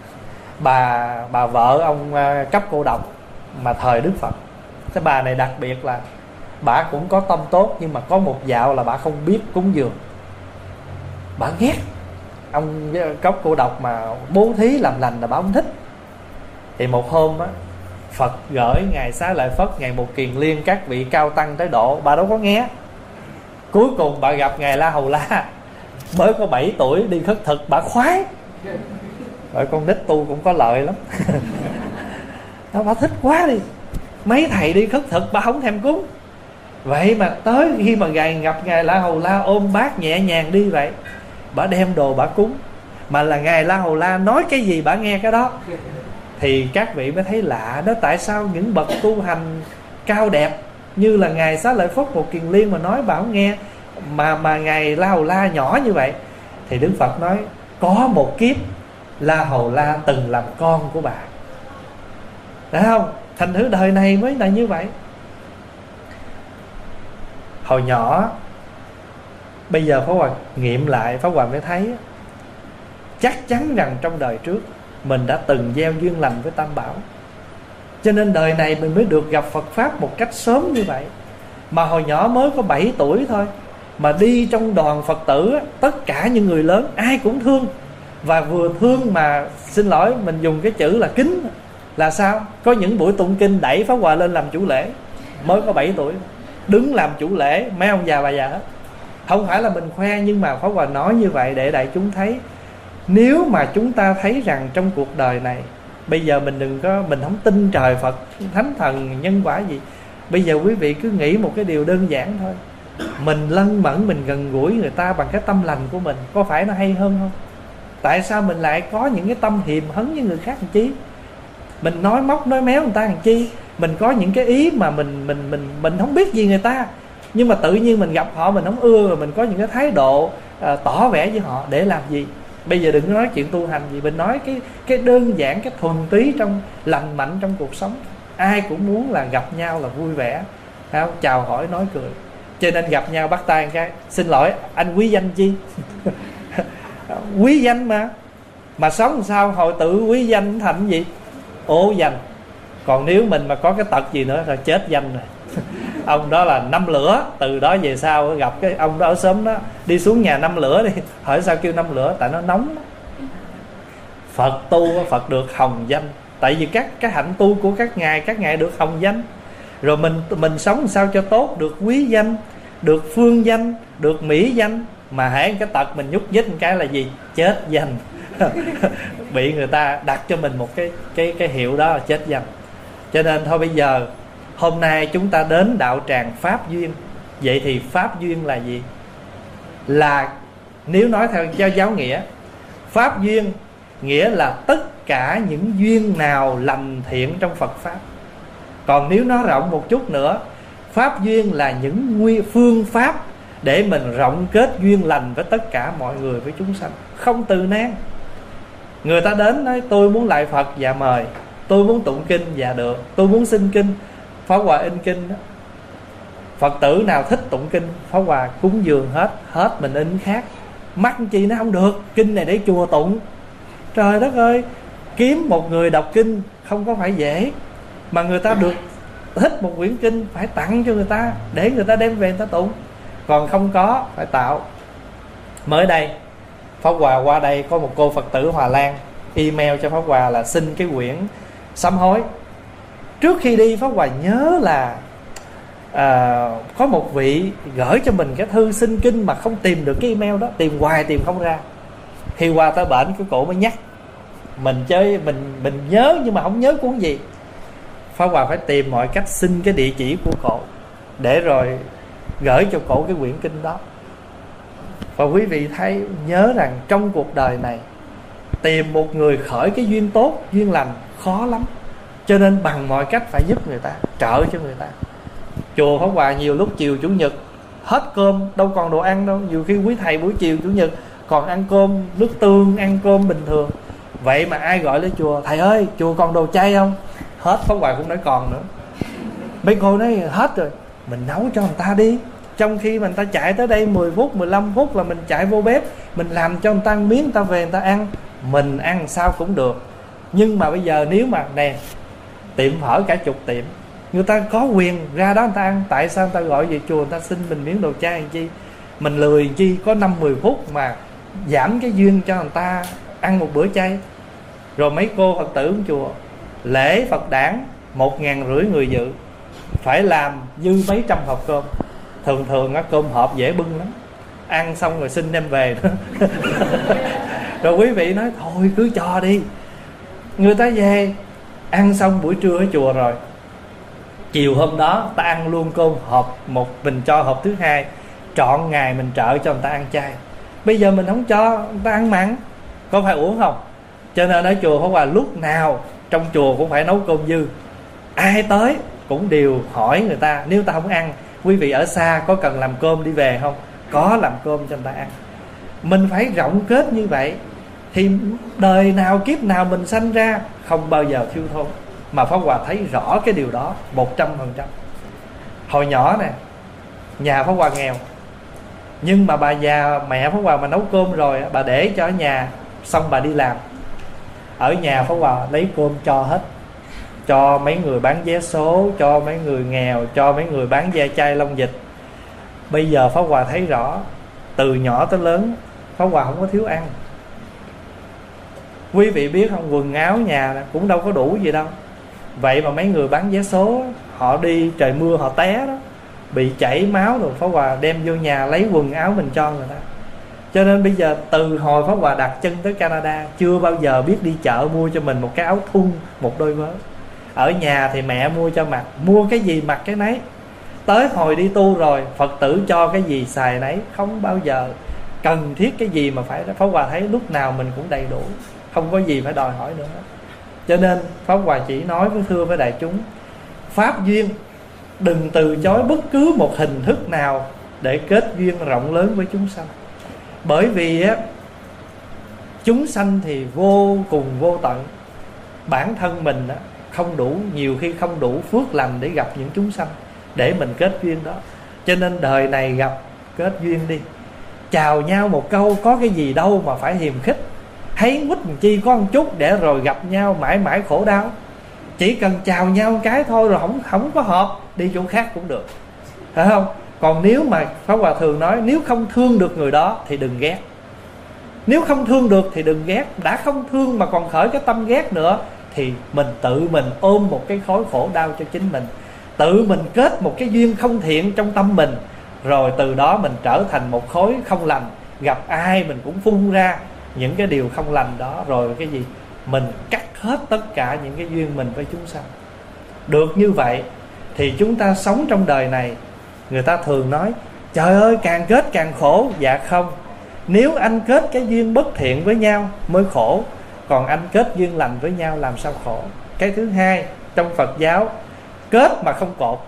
bà bà vợ ông Cấp Cô Độc mà thời Đức Phật. Cái bà này đặc biệt là bà cũng có tâm tốt, nhưng mà có một dạo là bà không biết cúng dường. Bà ghét ông Cấp Cô Độc mà bố thí làm lành là bà không thích. Thì một hôm á, Phật gửi Ngài Xá Lợi Phất, Ngài Mục Kiền Liên, các vị cao tăng tới độ, bà đâu có nghe. Cuối cùng bà gặp Ngài La Hầu La, mới có bảy tuổi, đi khất thực, bà khoái. Rồi con nít tu cũng có lợi lắm. Đó, bà thích quá đi. Mấy thầy đi khất thực bà không thèm cúng. Vậy mà tới khi mà Ngài gặp Ngài La Hầu La, ôm bát nhẹ nhàng đi vậy, bà đem đồ bà cúng. Mà là Ngài La Hầu La nói cái gì bà nghe cái đó. Thì các vị mới thấy lạ đó, tại sao những bậc tu hành cao đẹp như là Ngài Xá Lợi Phất, Mục Kiền Liên mà nói bà không nghe, Mà mà Ngài La Hầu La nhỏ như vậy. Thì Đức Phật nói có một kiếp La Hầu La từng làm con của bà. Đấy không? Thành thử đời này mới là như vậy. Hồi nhỏ, bây giờ Pháp Hòa nghiệm lại, Pháp Hòa mới thấy chắc chắn rằng trong đời trước mình đã từng gieo duyên lành với Tam Bảo, cho nên đời này mình mới được gặp Phật Pháp một cách sớm như vậy. Mà hồi nhỏ mới có bảy tuổi thôi, mà đi trong đoàn Phật tử, tất cả những người lớn ai cũng thương. Và vừa thương mà, xin lỗi, mình dùng cái chữ là kính. Là sao? Có những buổi tụng kinh đẩy Pháp Hòa lên làm chủ lễ. Mới có bảy tuổi, đứng làm chủ lễ, mấy ông già bà già hết. Không phải là mình khoe, nhưng mà Pháp Hòa nói như vậy để đại chúng thấy. Nếu mà chúng ta thấy rằng trong cuộc đời này, bây giờ mình đừng có, mình không tin trời Phật, thánh thần, nhân quả gì. Bây giờ quý vị cứ nghĩ một cái điều đơn giản thôi. Mình lân mẫn, mình gần gũi người ta bằng cái tâm lành của mình, có phải nó hay hơn không? Tại sao mình lại có những cái tâm hiềm hấn với người khác làm chi? Mình nói móc nói méo người ta làm chi? Mình có những cái ý mà mình mình mình mình không biết gì người ta, nhưng mà tự nhiên mình gặp họ mình không ưa, rồi mình có những cái thái độ à, tỏ vẻ với họ để làm gì? Bây giờ đừng có nói chuyện tu hành gì, mình nói cái cái đơn giản, cái thuần túy trong lành mạnh trong cuộc sống. Ai cũng muốn là gặp nhau là vui vẻ, không? Chào hỏi nói cười. Cho nên gặp nhau bắt tay một cái, xin lỗi anh quý danh chi? Quý danh mà mà sống làm sao hồi tự quý danh thành gì? Ố danh. Còn nếu mình mà có cái tật gì nữa là chết danh rồi. Ông đó là năm lửa. Từ đó về sau gặp cái ông đó ở xóm đó, đi xuống nhà năm lửa đi, hỏi sao kêu năm lửa? Tại nó nóng. Phật tu, Phật được hồng danh. Tại vì các cái hạnh tu của các ngài, các ngài được hồng danh. Rồi mình mình sống sao cho tốt, được quý danh, được phương danh, được mỹ danh. Mà hễ cái tật mình nhúc nhích một cái là gì? Chết danh. Bị người ta đặt cho mình một cái cái cái hiệu đó là chết danh. Cho nên thôi bây giờ hôm nay chúng ta đến đạo tràng Pháp Duyên. Vậy thì Pháp Duyên là gì? Là nếu nói theo giáo giáo nghĩa, Pháp Duyên nghĩa là tất cả những duyên nào lành thiện trong Phật Pháp. Còn nếu nói rộng một chút nữa, Pháp Duyên là những nguyên phương pháp để mình rộng kết duyên lành với tất cả mọi người, với chúng sanh, không từ nan. Người ta đến nói tôi muốn lại Phật, dạ mời. Tôi muốn tụng kinh, dạ được. Tôi muốn xin kinh, Pháp Hòa in kinh đó. Phật tử nào thích tụng kinh, Pháp Hòa cúng dường hết. Hết mình in khác. Mắc chi nó không được, kinh này để chùa tụng. Trời đất ơi, kiếm một người đọc kinh không có phải dễ. Mà người ta được thích một quyển kinh phải tặng cho người ta, để người ta đem về người ta tụng. Còn không có, phải tạo. Mới đây Pháp Hòa qua đây có một cô Phật tử Hòa Lan email cho Pháp Hòa là xin cái quyển sám hối. Trước khi đi Pháp Hòa nhớ là à, có một vị gửi cho mình cái thư xin kinh mà không tìm được cái email đó, tìm hoài tìm không ra. Khi qua tới bển cái cổ mới nhắc mình, chơi mình mình nhớ nhưng mà không nhớ cuốn gì. Pháp Hòa phải tìm mọi cách xin cái địa chỉ của cổ để rồi gửi cho cổ cái quyển kinh đó. Và quý vị thấy, nhớ rằng trong cuộc đời này tìm một người khởi cái duyên tốt, duyên lành khó lắm. Cho nên bằng mọi cách phải giúp người ta, trợ cho người ta. Chùa Pháp Hòa nhiều lúc chiều Chủ nhật hết cơm, đâu còn đồ ăn đâu. Nhiều khi quý thầy buổi chiều Chủ nhật còn ăn cơm nước tương, ăn cơm bình thường. Vậy mà ai gọi lên chùa, thầy ơi chùa còn đồ chay không? Hết, Pháp Hòa cũng nói còn nữa. Mấy cô nói hết rồi, mình nấu cho người ta đi. Trong khi mình ta chạy tới đây mười phút, mười lăm phút là mình chạy vô bếp, mình làm cho người ta ăn miếng, người ta về người ta ăn. Mình ăn sao cũng được. Nhưng mà bây giờ nếu mà nè, tiệm phở cả chục tiệm, người ta có quyền ra đó người ta ăn. Tại sao người ta gọi về chùa người ta xin mình miếng đồ chay làm chi? Mình lười làm chi, có năm mười phút mà giảm cái duyên cho người ta ăn một bữa chay. Rồi mấy cô Phật tử của chùa lễ Phật đản một ngàn rưỡi người dự, phải làm dư mấy trăm hộp cơm. Thường thường á cơm hộp dễ bưng lắm, ăn xong rồi xin đem về nữa. Rồi quý vị nói thôi cứ cho đi. Người ta về ăn xong buổi trưa ở chùa rồi, chiều hôm đó ta ăn luôn cơm hộp một, mình cho hộp thứ hai, trọn ngày mình trợ cho người ta ăn chay. Bây giờ mình không cho người ta ăn mặn, có phải uổng không? Cho nên ở chùa Pháp Hòa lúc nào trong chùa cũng phải nấu cơm dư. Ai tới cũng đều hỏi người ta, nếu ta không ăn, quý vị ở xa có cần làm cơm đi về không? Có, làm cơm cho người ta ăn. Mình phải rộng kết như vậy thì đời nào kiếp nào mình sanh ra không bao giờ thiếu thốn. Mà Pháp Hòa thấy rõ cái điều đó một trăm phần trăm. Hồi nhỏ nè, nhà Pháp Hòa nghèo, nhưng mà bà già mẹ Pháp Hòa mà nấu cơm rồi, bà để cho ở nhà, xong bà đi làm. Ở nhà Pháp Hòa lấy cơm cho hết, cho mấy người bán vé số, cho mấy người nghèo, cho mấy người bán ve chai lông vịt. Bây giờ Pháp Hòa thấy rõ, từ nhỏ tới lớn Pháp Hòa không có thiếu ăn. Quý vị biết không, quần áo nhà cũng đâu có đủ gì đâu. Vậy mà mấy người bán vé số, họ đi trời mưa họ té đó, bị chảy máu rồi, Pháp Hòa đem vô nhà lấy quần áo mình cho người ta. Cho nên bây giờ từ hồi Pháp Hòa đặt chân tới Canada, chưa bao giờ biết đi chợ mua cho mình một cái áo thun, một đôi vớ. Ở nhà thì mẹ mua cho mặc, mua cái gì mặc cái nấy. Tới hồi đi tu rồi, Phật tử cho cái gì xài nấy, không bao giờ cần thiết cái gì mà phải. Pháp Hòa thấy lúc nào mình cũng đầy đủ, không có gì phải đòi hỏi nữa. Cho nên Pháp Hòa chỉ nói với thưa với đại chúng, pháp duyên đừng từ chối bất cứ một hình thức nào để kết duyên rộng lớn với chúng sanh. Bởi vì á, chúng sanh thì vô cùng vô tận, bản thân mình á, không đủ, nhiều khi không đủ phước lành để gặp những chúng sanh, để mình kết duyên đó. Cho nên đời này gặp kết duyên đi, chào nhau một câu có cái gì đâu mà phải hiềm khích, thấy quýt một chi có một chút để rồi gặp nhau mãi mãi khổ đau. Chỉ cần chào nhau một cái thôi, rồi không không có hợp, đi chỗ khác cũng được, phải không? Còn nếu mà Pháp Hòa thường nói, nếu không thương được người đó thì đừng ghét. Nếu không thương được thì đừng ghét. Đã không thương mà còn khởi cái tâm ghét nữa thì mình tự mình ôm một cái khối khổ đau cho chính mình, tự mình kết một cái duyên không thiện trong tâm mình, rồi từ đó mình trở thành một khối không lành. Gặp ai mình cũng phun ra những cái điều không lành đó, rồi cái gì mình cắt hết tất cả những cái duyên mình với chúng sanh. Được như vậy thì chúng ta sống trong đời này. Người ta thường nói trời ơi càng kết càng khổ. Dạ không, nếu anh kết cái duyên bất thiện với nhau mới khổ, còn anh kết duyên lành với nhau làm sao khổ. Cái thứ hai, trong Phật giáo, kết mà không cột,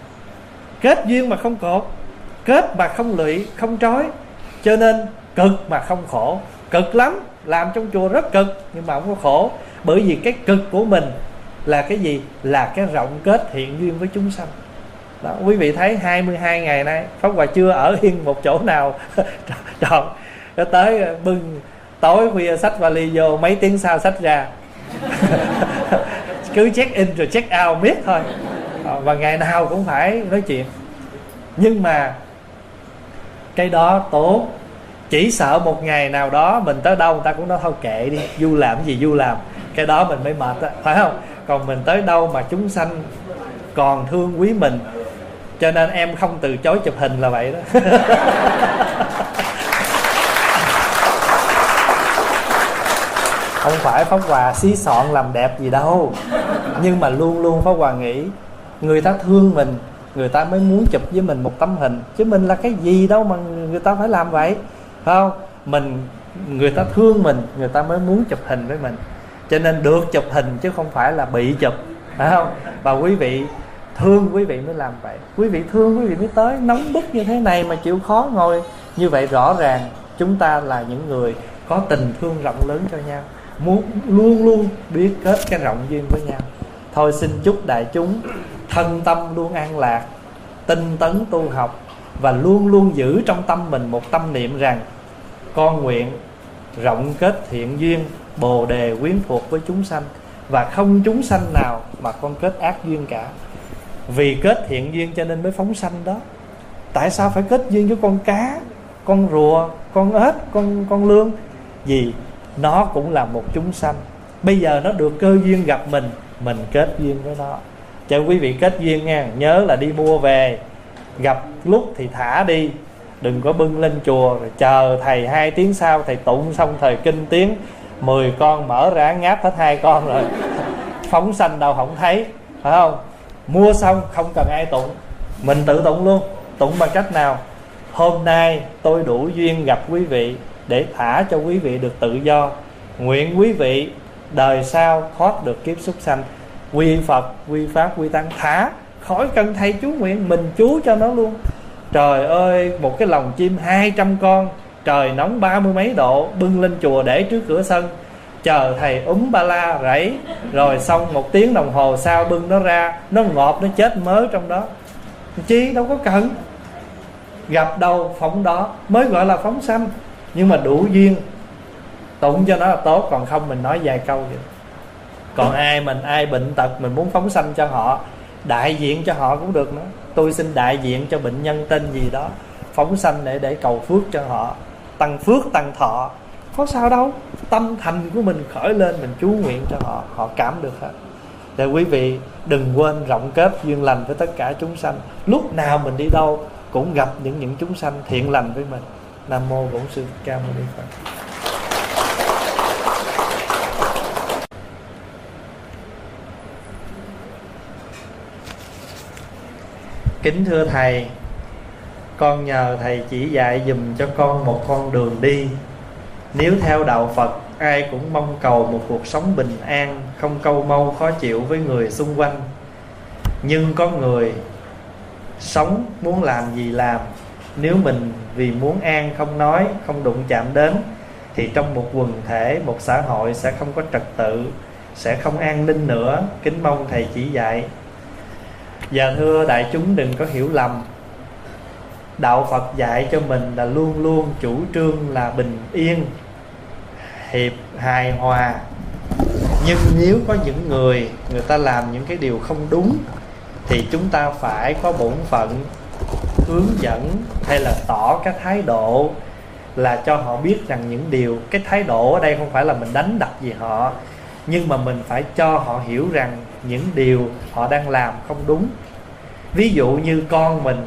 kết duyên mà không cột, kết mà không lụy, không trói. Cho nên cực mà không khổ. Cực lắm, làm trong chùa rất cực, nhưng mà không có khổ. Bởi vì cái cực của mình là cái gì? Là cái rộng kết thiện duyên với chúng sanh đó. Quý vị thấy hai mươi hai ngày nay Pháp Hòa chưa ở yên một chỗ nào. Trời, nó tới bưng tối khuya xách vali vô, mấy tiếng sau xách ra. Cứ check in rồi check out miết thôi. Và ngày nào cũng phải nói chuyện. Nhưng mà cái đó tốt. Chỉ sợ một ngày nào đó mình tới đâu người ta cũng nói thôi kệ đi, du làm gì du làm, cái đó mình mới mệt đó, phải không? Còn mình tới đâu mà chúng sanh còn thương quý mình. Cho nên em không từ chối chụp hình là vậy đó. Không phải Pháp Hòa xí soạn làm đẹp gì đâu, nhưng mà luôn luôn Pháp Hòa nghĩ người ta thương mình, người ta mới muốn chụp với mình một tấm hình. Chứ mình là cái gì đâu mà người ta phải làm vậy, phải không? Mình, người ta thương mình, người ta mới muốn chụp hình với mình. Cho nên được chụp hình chứ không phải là bị chụp, phải không? Và quý vị thương quý vị mới làm vậy. Quý vị thương quý vị mới tới. Nóng bức như thế này mà chịu khó ngồi như vậy, rõ ràng chúng ta là những người có tình thương rộng lớn cho nhau, muốn luôn luôn biết kết cái rộng duyên với nhau. Thôi xin chúc đại chúng thân tâm luôn an lạc, tinh tấn tu học, và luôn luôn giữ trong tâm mình một tâm niệm rằng con nguyện rộng kết thiện duyên, bồ đề quyến thuộc với chúng sanh, và không chúng sanh nào mà con kết ác duyên cả. Vì kết thiện duyên cho nên mới phóng sanh đó. Tại sao phải kết duyên với con cá, con rùa, con ếch, con, con lươn? Vì nó cũng là một chúng sanh. Bây giờ nó được cơ duyên gặp mình, mình kết duyên với nó. cho quý vị kết duyên nha. Nhớ là đi mua về, gặp lúc thì thả đi, đừng có bưng lên chùa rồi chờ thầy hai tiếng sau thầy tụng xong thời kinh tiếng mười con mở ra ngáp hết hai con rồi phóng sanh đâu không thấy, phải không? Mua xong không cần ai tụng, mình tự tụng luôn. Tụng bằng cách nào? Hôm nay tôi đủ duyên gặp quý vị để thả cho quý vị được tự do, nguyện quý vị đời sau thoát được kiếp súc sanh, quy Phật, quy Pháp, quy Tăng. Thả, khỏi cần thầy chú nguyện, mình chú cho nó luôn. Trời ơi, một cái lồng chim hai trăm con, trời nóng ba mươi mấy độ, bưng lên chùa để trước cửa sân, chờ thầy úm ba la rẫy, rồi xong một tiếng đồng hồ sau bưng nó ra, nó ngọt, nó chết mớ trong đó. Chi đâu có cần. Gặp đâu phóng đó mới gọi là phóng sanh. Nhưng mà đủ duyên tụng cho nó là tốt, còn không mình nói vài câu vậy. Còn ai mình ai bệnh tật mình muốn phóng sanh cho họ, đại diện cho họ cũng được nữa. Tôi xin đại diện cho bệnh nhân tên gì đó, phóng sanh để để cầu phước cho họ, tăng phước tăng thọ, có sao đâu. Tâm thành của mình khởi lên, mình chú nguyện cho họ, họ cảm được hết. Để quý vị đừng quên rộng kết duyên lành với tất cả chúng sanh. Lúc nào mình đi đâu cũng gặp những những chúng sanh thiện lành với mình. Nam mô Bổn Sư Thích Ca Mâu Ni Phật. Kính thưa thầy, con nhờ thầy chỉ dạy dùm cho con một con đường đi. Nếu theo đạo Phật, ai cũng mong cầu một cuộc sống bình an, không câu mâu khó chịu với người xung quanh. Nhưng có người sống muốn làm gì làm, nếu mình vì muốn an không nói, không đụng chạm đến, thì trong một quần thể, một xã hội sẽ không có trật tự, sẽ không an ninh nữa. Kính mong thầy chỉ dạy. Và thưa đại chúng đừng có hiểu lầm, đạo Phật dạy cho mình là luôn luôn chủ trương là bình yên, hiệp, hài hòa. Nhưng nếu có những người, người ta làm những cái điều không đúng, thì chúng ta phải có bổn phận hướng dẫn hay là tỏ cái thái độ, là cho họ biết rằng những điều, cái thái độ ở đây không phải là mình đánh đập gì họ, nhưng mà mình phải cho họ hiểu rằng những điều họ đang làm không đúng. Ví dụ như con mình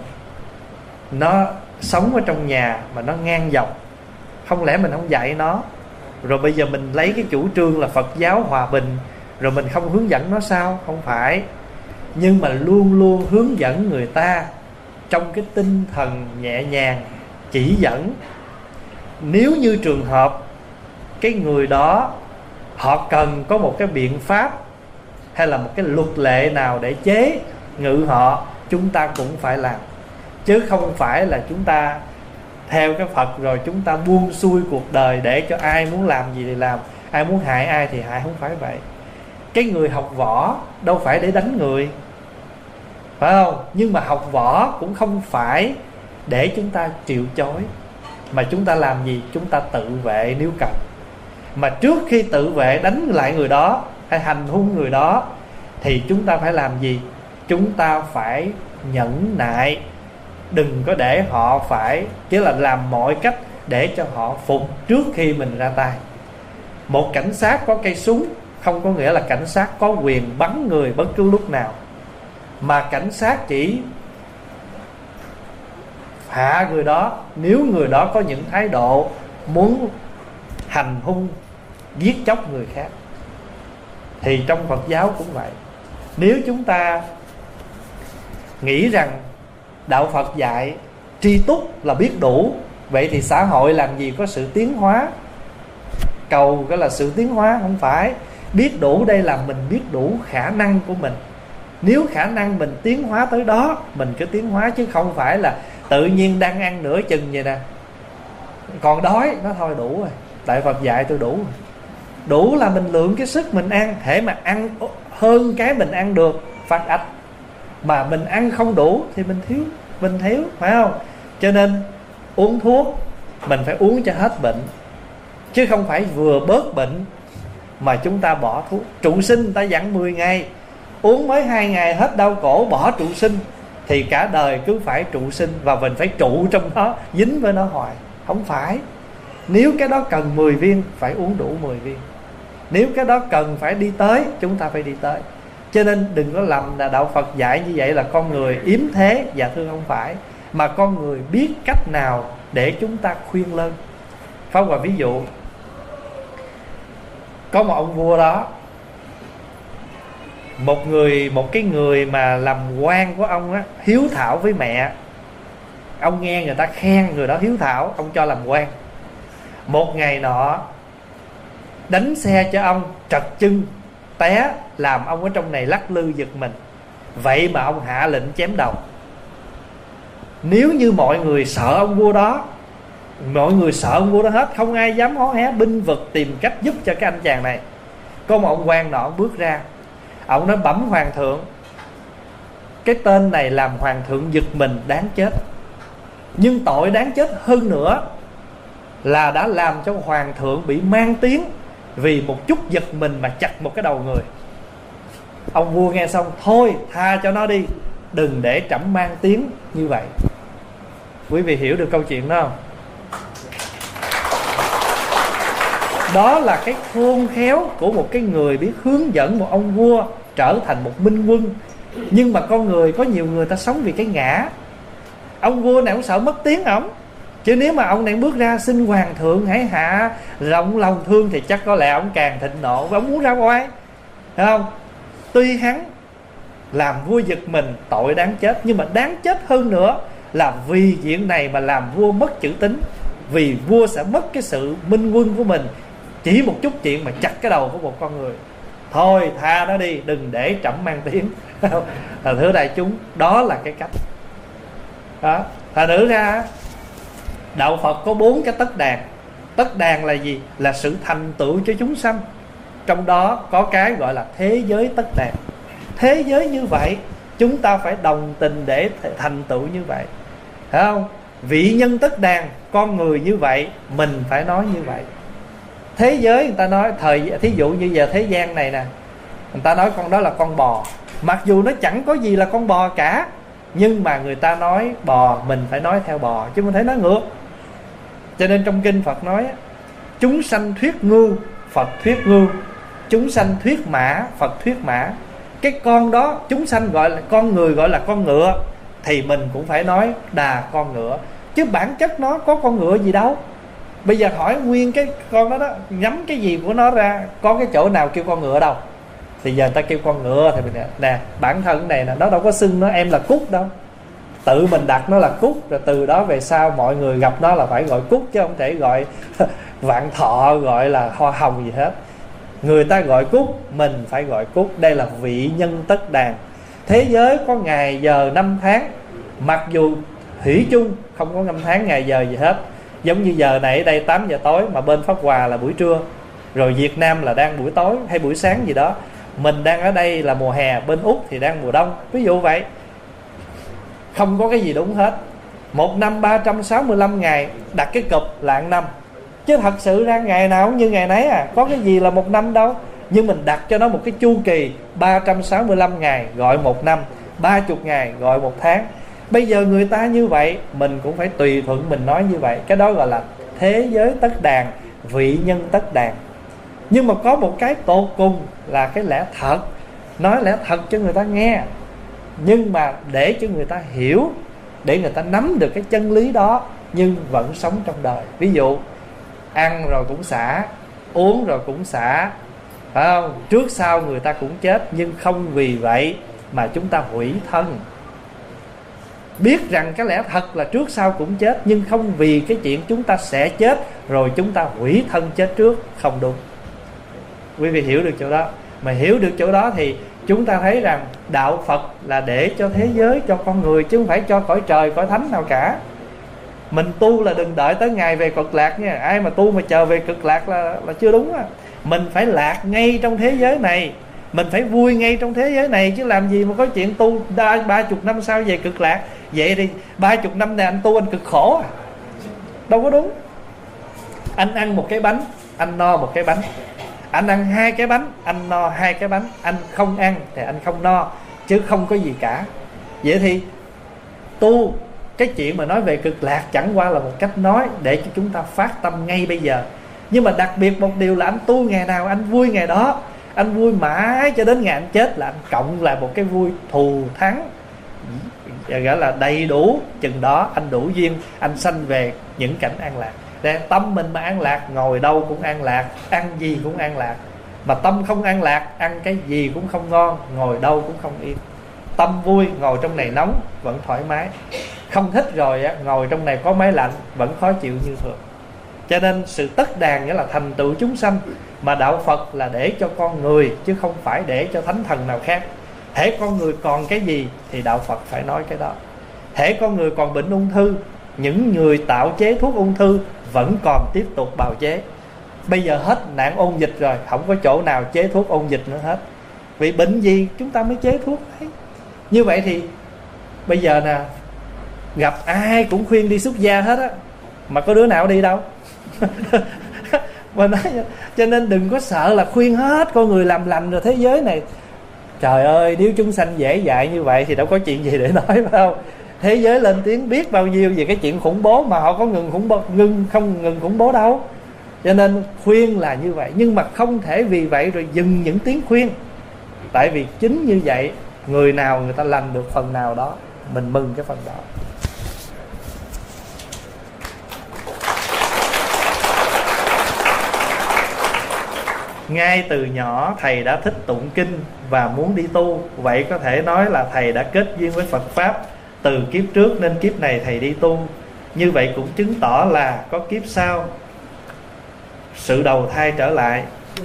nó sống ở trong nhà mà nó ngang dọc, không lẽ mình không dạy nó, rồi bây giờ mình lấy cái chủ trương là Phật giáo hòa bình rồi mình không hướng dẫn nó sao? Không phải. Nhưng mà luôn luôn hướng dẫn người ta trong cái tinh thần nhẹ nhàng, chỉ dẫn. Nếu như trường hợp cái người đó họ cần có một cái biện pháp hay là một cái luật lệ nào để chế ngự họ, chúng ta cũng phải làm. Chứ không phải là chúng ta theo cái Phật rồi chúng ta buông xuôi cuộc đời để cho ai muốn làm gì thì làm, ai muốn hại ai thì hại. Không phải vậy. Cái người học võ đâu phải để đánh người, phải không? Nhưng mà học võ cũng không phải để chúng ta chịu chối, mà chúng ta làm gì? Chúng ta tự vệ nếu cần. Mà trước khi tự vệ đánh lại người đó hay hành hung người đó thì chúng ta phải làm gì? Chúng ta phải nhẫn nại, đừng có để họ phải, chứ là làm mọi cách để cho họ phục trước khi mình ra tay. Một cảnh sát có cây súng không có nghĩa là cảnh sát có quyền bắn người bất cứ lúc nào, mà cảnh sát chỉ hạ người đó nếu người đó có những thái độ muốn hành hung, giết chóc người khác. Thì trong Phật giáo cũng vậy. Nếu chúng ta nghĩ rằng đạo Phật dạy tri túc là biết đủ, vậy thì xã hội làm gì có sự tiến hóa? Cầu cái là sự tiến hóa, không phải. Biết đủ đây là mình biết đủ khả năng của mình. Nếu khả năng mình tiến hóa tới đó, mình cứ tiến hóa, chứ không phải là tự nhiên đang ăn nửa chừng vậy nè, còn đói nó thôi đủ rồi. Tại Phật dạy tôi đủ. Đủ là mình lượng cái sức mình ăn. Hễ mà ăn hơn cái mình ăn được phát ách, mà mình ăn không đủ thì mình thiếu, mình thiếu, phải không? Cho nên uống thuốc mình phải uống cho hết bệnh, chứ không phải vừa bớt bệnh mà chúng ta bỏ thuốc. Trụ sinh người ta dặn mười ngày, uống mới hai ngày hết đau cổ, bỏ trụ sinh thì cả đời cứ phải trụ sinh, và mình phải trụ trong đó, dính với nó hoài. Không phải. Nếu cái đó cần mười viên phải uống đủ mười viên. Nếu cái đó cần phải đi tới, chúng ta phải đi tới. Cho nên đừng có lầm là đạo Phật dạy như vậy là con người yếm thế. Dạ thưa không phải, mà con người biết cách nào để chúng ta khuyên lơn. Pháp Hòa ví dụ, có một ông vua đó, một người một cái người mà làm quan của ông á, hiếu thảo với mẹ. Ông nghe người ta khen người đó hiếu thảo, ông cho làm quan. Một ngày nọ đánh xe cho ông, trật chân té, làm ông ở trong này lắc lư giật mình. Vậy mà ông hạ lệnh chém đầu. Nếu như mọi người sợ ông vua đó, mọi người sợ ông vua đó hết, không ai dám hó hé binh vực tìm cách giúp cho cái anh chàng này. Có một ông quan nọ ông bước ra, ông nói: bẩm hoàng thượng, cái tên này làm hoàng thượng giật mình, đáng chết. Nhưng tội đáng chết hơn nữa là đã làm cho hoàng thượng bị mang tiếng vì một chút giật mình mà chặt một cái đầu người. Ông vua nghe xong: thôi tha cho nó đi, đừng để trẫm mang tiếng như vậy. Quý vị hiểu được câu chuyện đó không? Đó là cái khôn khéo của một cái người biết hướng dẫn một ông vua trở thành một minh quân. Nhưng mà con người, có nhiều người ta sống vì cái ngã. Ông vua này ông sợ mất tiếng ổng, chứ nếu mà ông này bước ra xin hoàng thượng hãy hạ rộng lòng thương thì chắc có lẽ ông càng thịnh nộ và ông muốn ra ngoài, thấy không? Tuy hắn làm vua giật mình, tội đáng chết, nhưng mà đáng chết hơn nữa là vì chuyện này mà làm vua mất chữ tín. Vì vua sẽ mất cái sự minh quân của mình chỉ một chút chuyện mà chặt cái đầu của một con người. Thôi tha nó đi, đừng để trẫm mang tiếng. Là thưa đại chúng, đó là cái cách đó. Thật nữ ra đạo Phật có bốn cái tất đàn. Tất đàn là gì? Là sự thành tựu cho chúng sanh. Trong đó có cái gọi là thế giới tất đàn. Thế giới như vậy, chúng ta phải đồng tình để thành tựu như vậy, phải không? Vị nhân tất đàn, con người như vậy, mình phải nói như vậy. Thế giới người ta nói, thời thí dụ như giờ thế gian này nè, người ta nói con đó là con bò, mặc dù nó chẳng có gì là con bò cả, nhưng mà người ta nói bò, mình phải nói theo bò, chứ không thể nói ngược. Cho nên trong kinh Phật nói: chúng sanh thuyết ngưu, Phật thuyết ngưu; chúng sanh thuyết mã, Phật thuyết mã. Cái con đó chúng sanh gọi là con người, gọi là con ngựa, thì mình cũng phải nói đà con ngựa, chứ bản chất nó có con ngựa gì đâu. Bây giờ hỏi nguyên cái con đó đó, nhắm cái gì của nó ra, có cái chỗ nào kêu con ngựa đâu. Thì giờ ta kêu con ngựa thì mình nè, bản thân này nè, nó đâu có xưng nó em là Cúc đâu, tự mình đặt nó là Cúc, rồi từ đó về sau mọi người gặp nó là phải gọi Cúc, chứ không thể gọi Vạn Thọ, gọi là Hoa Hồng gì hết. Người ta gọi Cúc, mình phải gọi Cúc. Đây là vị nhân tất đàn. Thế giới có ngày giờ năm tháng, mặc dù thủy chung không có năm tháng ngày giờ gì hết. Giống như giờ này ở đây tám giờ tối, mà bên Pháp Hòa là buổi trưa, rồi Việt Nam là đang buổi tối hay buổi sáng gì đó. Mình đang ở đây là mùa hè, bên Úc thì đang mùa đông, ví dụ vậy. Không có cái gì đúng hết. Một năm ba trăm sáu mươi lăm ngày, đặt cái cụp là một năm, chứ thật sự ra ngày nào cũng như ngày nấy à, có cái gì là một năm đâu. Nhưng mình đặt cho nó một cái chu kỳ ba trăm sáu mươi lăm ngày gọi một năm, ba mươi ngày gọi một tháng. Bây giờ người ta như vậy, mình cũng phải tùy thuận mình nói như vậy. Cái đó gọi là thế giới tất đàn, vị nhân tất đàn. Nhưng mà có một cái tột cùng là cái lẽ thật, nói lẽ thật cho người ta nghe, nhưng mà để cho người ta hiểu, để người ta nắm được cái chân lý đó, nhưng vẫn sống trong đời. Ví dụ ăn rồi cũng xả, uống rồi cũng xả, phải không? Trước sau người ta cũng chết, nhưng không vì vậy mà chúng ta hủy thân. Biết rằng cái lẽ thật là trước sau cũng chết, nhưng không vì cái chuyện chúng ta sẽ chết rồi chúng ta hủy thân chết trước, không đúng. Quý vị hiểu được chỗ đó. Mà hiểu được chỗ đó thì chúng ta thấy rằng đạo Phật là để cho thế giới, cho con người, chứ không phải cho cõi trời, cõi thánh nào cả. Mình tu là đừng đợi tới ngày về cực lạc nha. Ai mà tu mà chờ về cực lạc là, là chưa đúng á. Mình phải lạc ngay trong thế giới này, mình phải vui ngay trong thế giới này, chứ làm gì mà có chuyện tu ba chục năm sau về cực lạc. Vậy thì ba chục năm này anh tu anh cực khổ à? Đâu có đúng. Anh ăn một cái bánh, anh no một cái bánh. Anh ăn hai cái bánh, anh no hai cái bánh. Anh không ăn thì anh không no, chứ không có gì cả. Vậy thì tu, cái chuyện mà nói về cực lạc chẳng qua là một cách nói để cho chúng ta phát tâm ngay bây giờ. Nhưng mà đặc biệt một điều là anh tu ngày nào anh vui ngày đó. Anh vui mãi cho đến ngày anh chết là anh cộng lại một cái vui thù thắng, gọi là đầy đủ. Chừng đó anh đủ duyên, anh sanh về những cảnh an lạc. Để tâm mình mà an lạc, ngồi đâu cũng an lạc, ăn gì cũng an lạc. Mà tâm không an lạc, ăn cái gì cũng không ngon, ngồi đâu cũng không yên. Tâm vui, ngồi trong này nóng vẫn thoải mái. Không thích rồi á, ngồi trong này có máy lạnh vẫn khó chịu như thường. Cho nên sự tất đàn nghĩa là thành tựu chúng sanh. Mà đạo Phật là để cho con người, chứ không phải để cho thánh thần nào khác. Hễ con người còn cái gì thì đạo Phật phải nói cái đó. Hễ con người còn bệnh ung thư, những người tạo chế thuốc ung thư vẫn còn tiếp tục bào chế. Bây giờ hết nạn ôn dịch rồi, không có chỗ nào chế thuốc ôn dịch nữa hết. Vì bệnh gì chúng ta mới chế thuốc đấy. Như vậy thì bây giờ nè, gặp ai cũng khuyên đi xuất gia hết á, mà có đứa nào đi đâu. Mà nói, cho nên đừng có sợ là khuyên hết con người làm lành rồi thế giới này. Trời ơi, nếu chúng sanh dễ dạy như vậy thì đâu có chuyện gì để nói, phải không? Thế giới lên tiếng biết bao nhiêu về cái chuyện khủng bố, mà họ có ngừng khủng bố, ngừng không ngừng khủng bố đâu. Cho nên khuyên là như vậy, nhưng mà không thể vì vậy rồi dừng những tiếng khuyên. Tại vì chính như vậy, người nào người ta lành được phần nào đó, mình mừng cái phần đó. Ngay từ nhỏ thầy đã thích tụng kinh và muốn đi tu. Vậy có thể nói là thầy đã kết duyên với Phật Pháp từ kiếp trước nên kiếp này thầy đi tu. Như vậy cũng chứng tỏ là có kiếp sau sự đầu thai trở lại.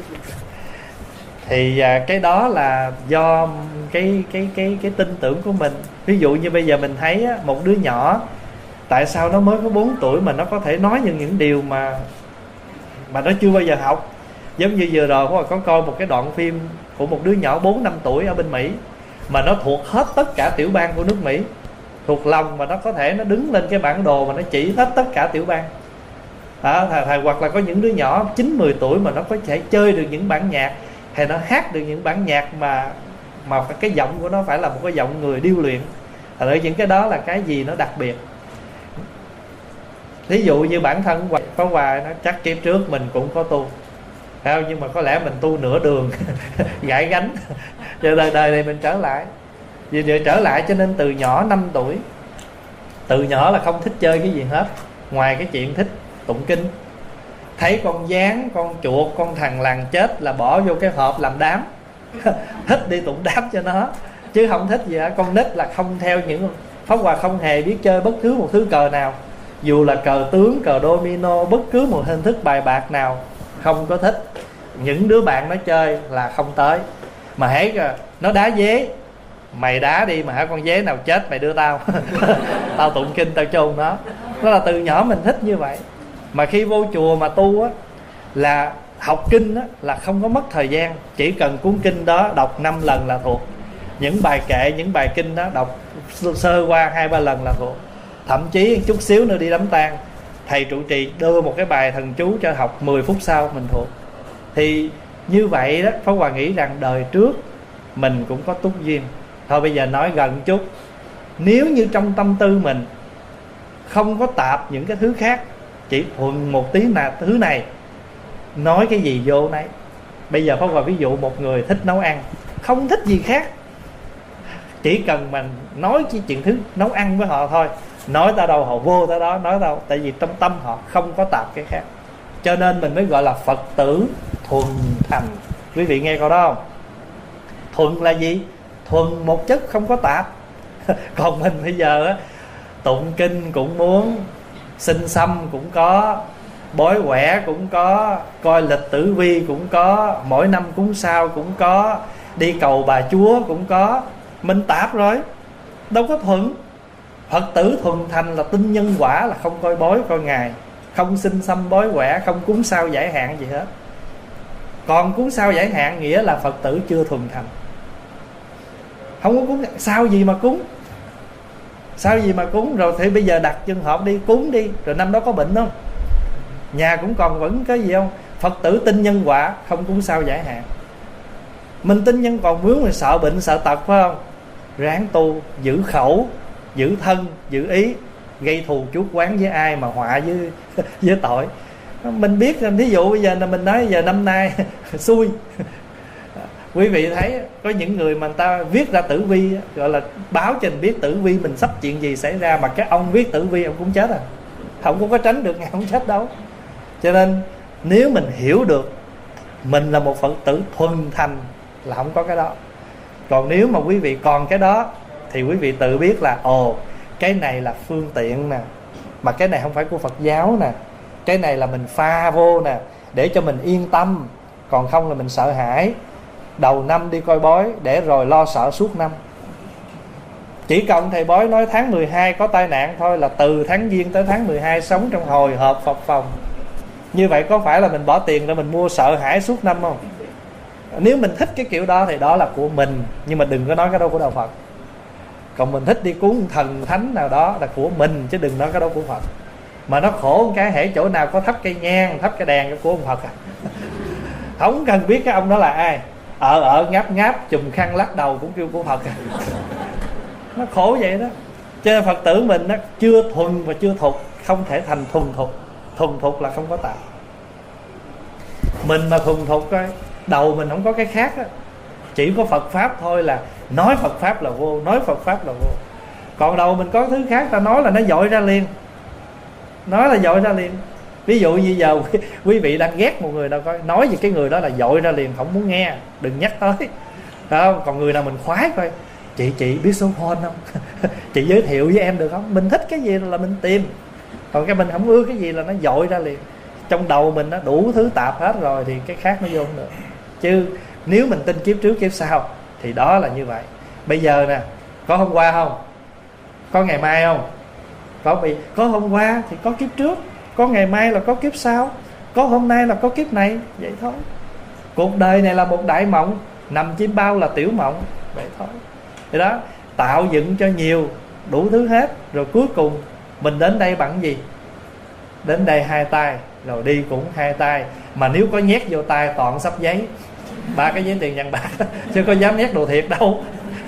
Thì à, cái đó là do cái, cái, cái, cái tin tưởng của mình. Ví dụ như bây giờ mình thấy á, một đứa nhỏ, tại sao nó mới có bốn tuổi mà nó có thể nói những, những điều mà mà nó chưa bao giờ học. Giống như vừa rồi có, có coi một cái đoạn phim của một đứa nhỏ bốn năm tuổi ở bên Mỹ, mà nó thuộc hết tất cả tiểu bang của nước Mỹ, thuộc lòng, mà nó có thể nó đứng lên cái bản đồ mà nó chỉ hết tất cả tiểu bang. À, thầy, thầy, hoặc là có những đứa nhỏ chín mười tuổi mà nó có thể chơi được những bản nhạc, hay nó hát được những bản nhạc mà mà cái giọng của nó phải là một cái giọng người điêu luyện. Thật ra những cái đó là cái gì nó đặc biệt. Ví dụ như bản thân Pháp Hòa nó chắc kiếp trước mình cũng có tu, không? Nhưng mà có lẽ mình tu nửa đường gãi gánh, cho đời đời này mình trở lại. Vì vậy trở lại cho nên từ nhỏ năm tuổi, từ nhỏ là không thích chơi cái gì hết, ngoài cái chuyện thích tụng kinh. Thấy con gián, con chuột, con thằn lằn chết là bỏ vô cái hộp làm đám. Thích đi tụng đám cho nó, chứ không thích gì hết. Con nít là không theo những Pháp Hòa không hề biết chơi bất cứ một thứ cờ nào, dù là cờ tướng, cờ domino, bất cứ một hình thức bài bạc nào, không có thích. Những đứa bạn nó chơi là không tới. Mà hễ nó đá dế, mày đá đi, mà hả con dế nào chết mày đưa tao. Tao tụng kinh tao chôn nó. Đó là từ nhỏ mình thích như vậy. Mà khi vô chùa mà tu á, là học kinh á, là không có mất thời gian. Chỉ cần cuốn kinh đó đọc năm lần là thuộc. Những bài kệ, những bài kinh đó đọc sơ qua hai ba lần là thuộc. Thậm chí chút xíu nữa đi đám tang, thầy trụ trì đưa một cái bài thần chú cho học, mười phút sau mình thuộc. Thì như vậy đó, Pháp Hòa nghĩ rằng đời trước mình cũng có túc duyên. Thôi bây giờ nói gần chút. Nếu như trong tâm tư mình không có tạp những cái thứ khác, chỉ thuần một tí là thứ này, nói cái gì vô nấy. Bây giờ Pháp Hòa ví dụ một người thích nấu ăn, không thích gì khác, chỉ cần mình nói cái chuyện thứ nấu ăn với họ thôi, nói ta đâu họ vô ta đó, nói đâu. Tại vì trong tâm họ không có tạp cái khác, cho nên mình mới gọi là Phật tử thuần thành. Quý vị nghe câu đó không? Thuần là gì? Thuần một chất không có tạp. Còn mình bây giờ á, tụng kinh cũng muốn, sinh xăm cũng có, bói quẻ cũng có, coi lịch tử vi cũng có, mỗi năm cúng sao cũng có, đi cầu bà chúa cũng có. Mình tạp rồi, đâu có thuận. Phật tử thuần thành là tin nhân quả, là không coi bói coi ngày, không sinh xăm bói quẻ, không cúng sao giải hạn gì hết. Còn cúng sao giải hạn nghĩa là Phật tử chưa thuần thành. Không có cúng sao gì mà cúng, sao gì mà cúng. Rồi thì bây giờ đặt chân hộp đi cúng đi, rồi năm đó có bệnh không? Nhà cũng còn vẫn cái gì không? Phật tử tin nhân quả, không cúng sao giải hạn. Mình tin nhân còn vướng, mình sợ bệnh sợ tật phải không? Ráng tu, giữ khẩu, giữ thân, giữ ý, gây thù chuốc oán với ai mà họa với với tội. Mình biết, ví dụ bây giờ là mình nói giờ năm nay xui, Quý vị thấy có những người mà người ta viết ra tử vi, gọi là báo cho mình biết tử vi mình sắp chuyện gì xảy ra, mà cái ông viết tử vi ông cũng chết à, không có tránh được ngày ông chết đâu. Cho nên nếu mình hiểu được mình là một Phật tử thuần thành là không có cái đó. Còn nếu mà quý vị còn cái đó thì quý vị tự biết là ồ, cái này là phương tiện nè, mà cái này không phải của Phật giáo nè, cái này là mình pha vô nè để cho mình yên tâm, còn không là mình sợ hãi. Đầu năm đi coi bói để rồi lo sợ suốt năm. Chỉ cần thầy bói nói tháng mười hai có tai nạn thôi là từ tháng Giêng tới tháng mười hai sống trong hồi hộp phập phồng. Như vậy có phải là mình bỏ tiền ra mình mua sợ hãi suốt năm không? Nếu mình thích cái kiểu đó thì đó là của mình, nhưng mà đừng có nói cái đó của đạo Phật. Còn mình thích đi cúng thần thánh nào đó là của mình, chứ đừng nói cái đó của Phật. Mà nó khổ một cái, hễ chỗ nào có thắp cây nhang, thắp cây đèn của ông Phật à. Không cần biết cái ông đó là ai, ở ở ngáp ngáp chùm khăn lắc đầu cũng kêu của Phật à. Nó khổ vậy đó. Cho nên Phật tử mình nó chưa thuần và chưa thục, không thể thành thuần thục. Thuần thục là không có tạo. Mình mà thuần thục coi, đầu mình không có cái khác á, chỉ có Phật Pháp thôi là nói Phật Pháp là vô, nói Phật Pháp là vô. Còn đầu mình có thứ khác, ta nói là nó dội ra liền. Nói là dội ra liền. Ví dụ như giờ quý vị đang ghét một người nào coi, nói về cái người đó là dội ra liền, không muốn nghe, đừng nhắc tới. Đó, còn người nào mình khoái coi, chị chị biết số phone không? Chị giới thiệu với em được không? Mình thích cái gì là mình tìm. Còn cái mình không ưa cái gì là nó dội ra liền. Trong đầu mình nó đủ thứ tạp hết rồi thì cái khác nó vô không được. Chứ nếu mình tin kiếp trước kiếp sau thì đó là như vậy. Bây giờ nè, có hôm qua không? Có ngày mai không? Có bị có hôm qua thì có kiếp trước, có ngày mai là có kiếp sau, có hôm nay là có kiếp này, vậy thôi. Cuộc đời này là một đại mộng, nằm chim bao là tiểu mộng, vậy thôi. Thì đó, tạo dựng cho nhiều đủ thứ hết, rồi cuối cùng mình đến đây bằng gì? Đến đây hai tay, rồi đi cũng hai tay. Mà nếu có nhét vô tay toàn sắp giấy, ba cái giấy tiền vàng bạc, chứ có dám nhét đồ thiệt đâu.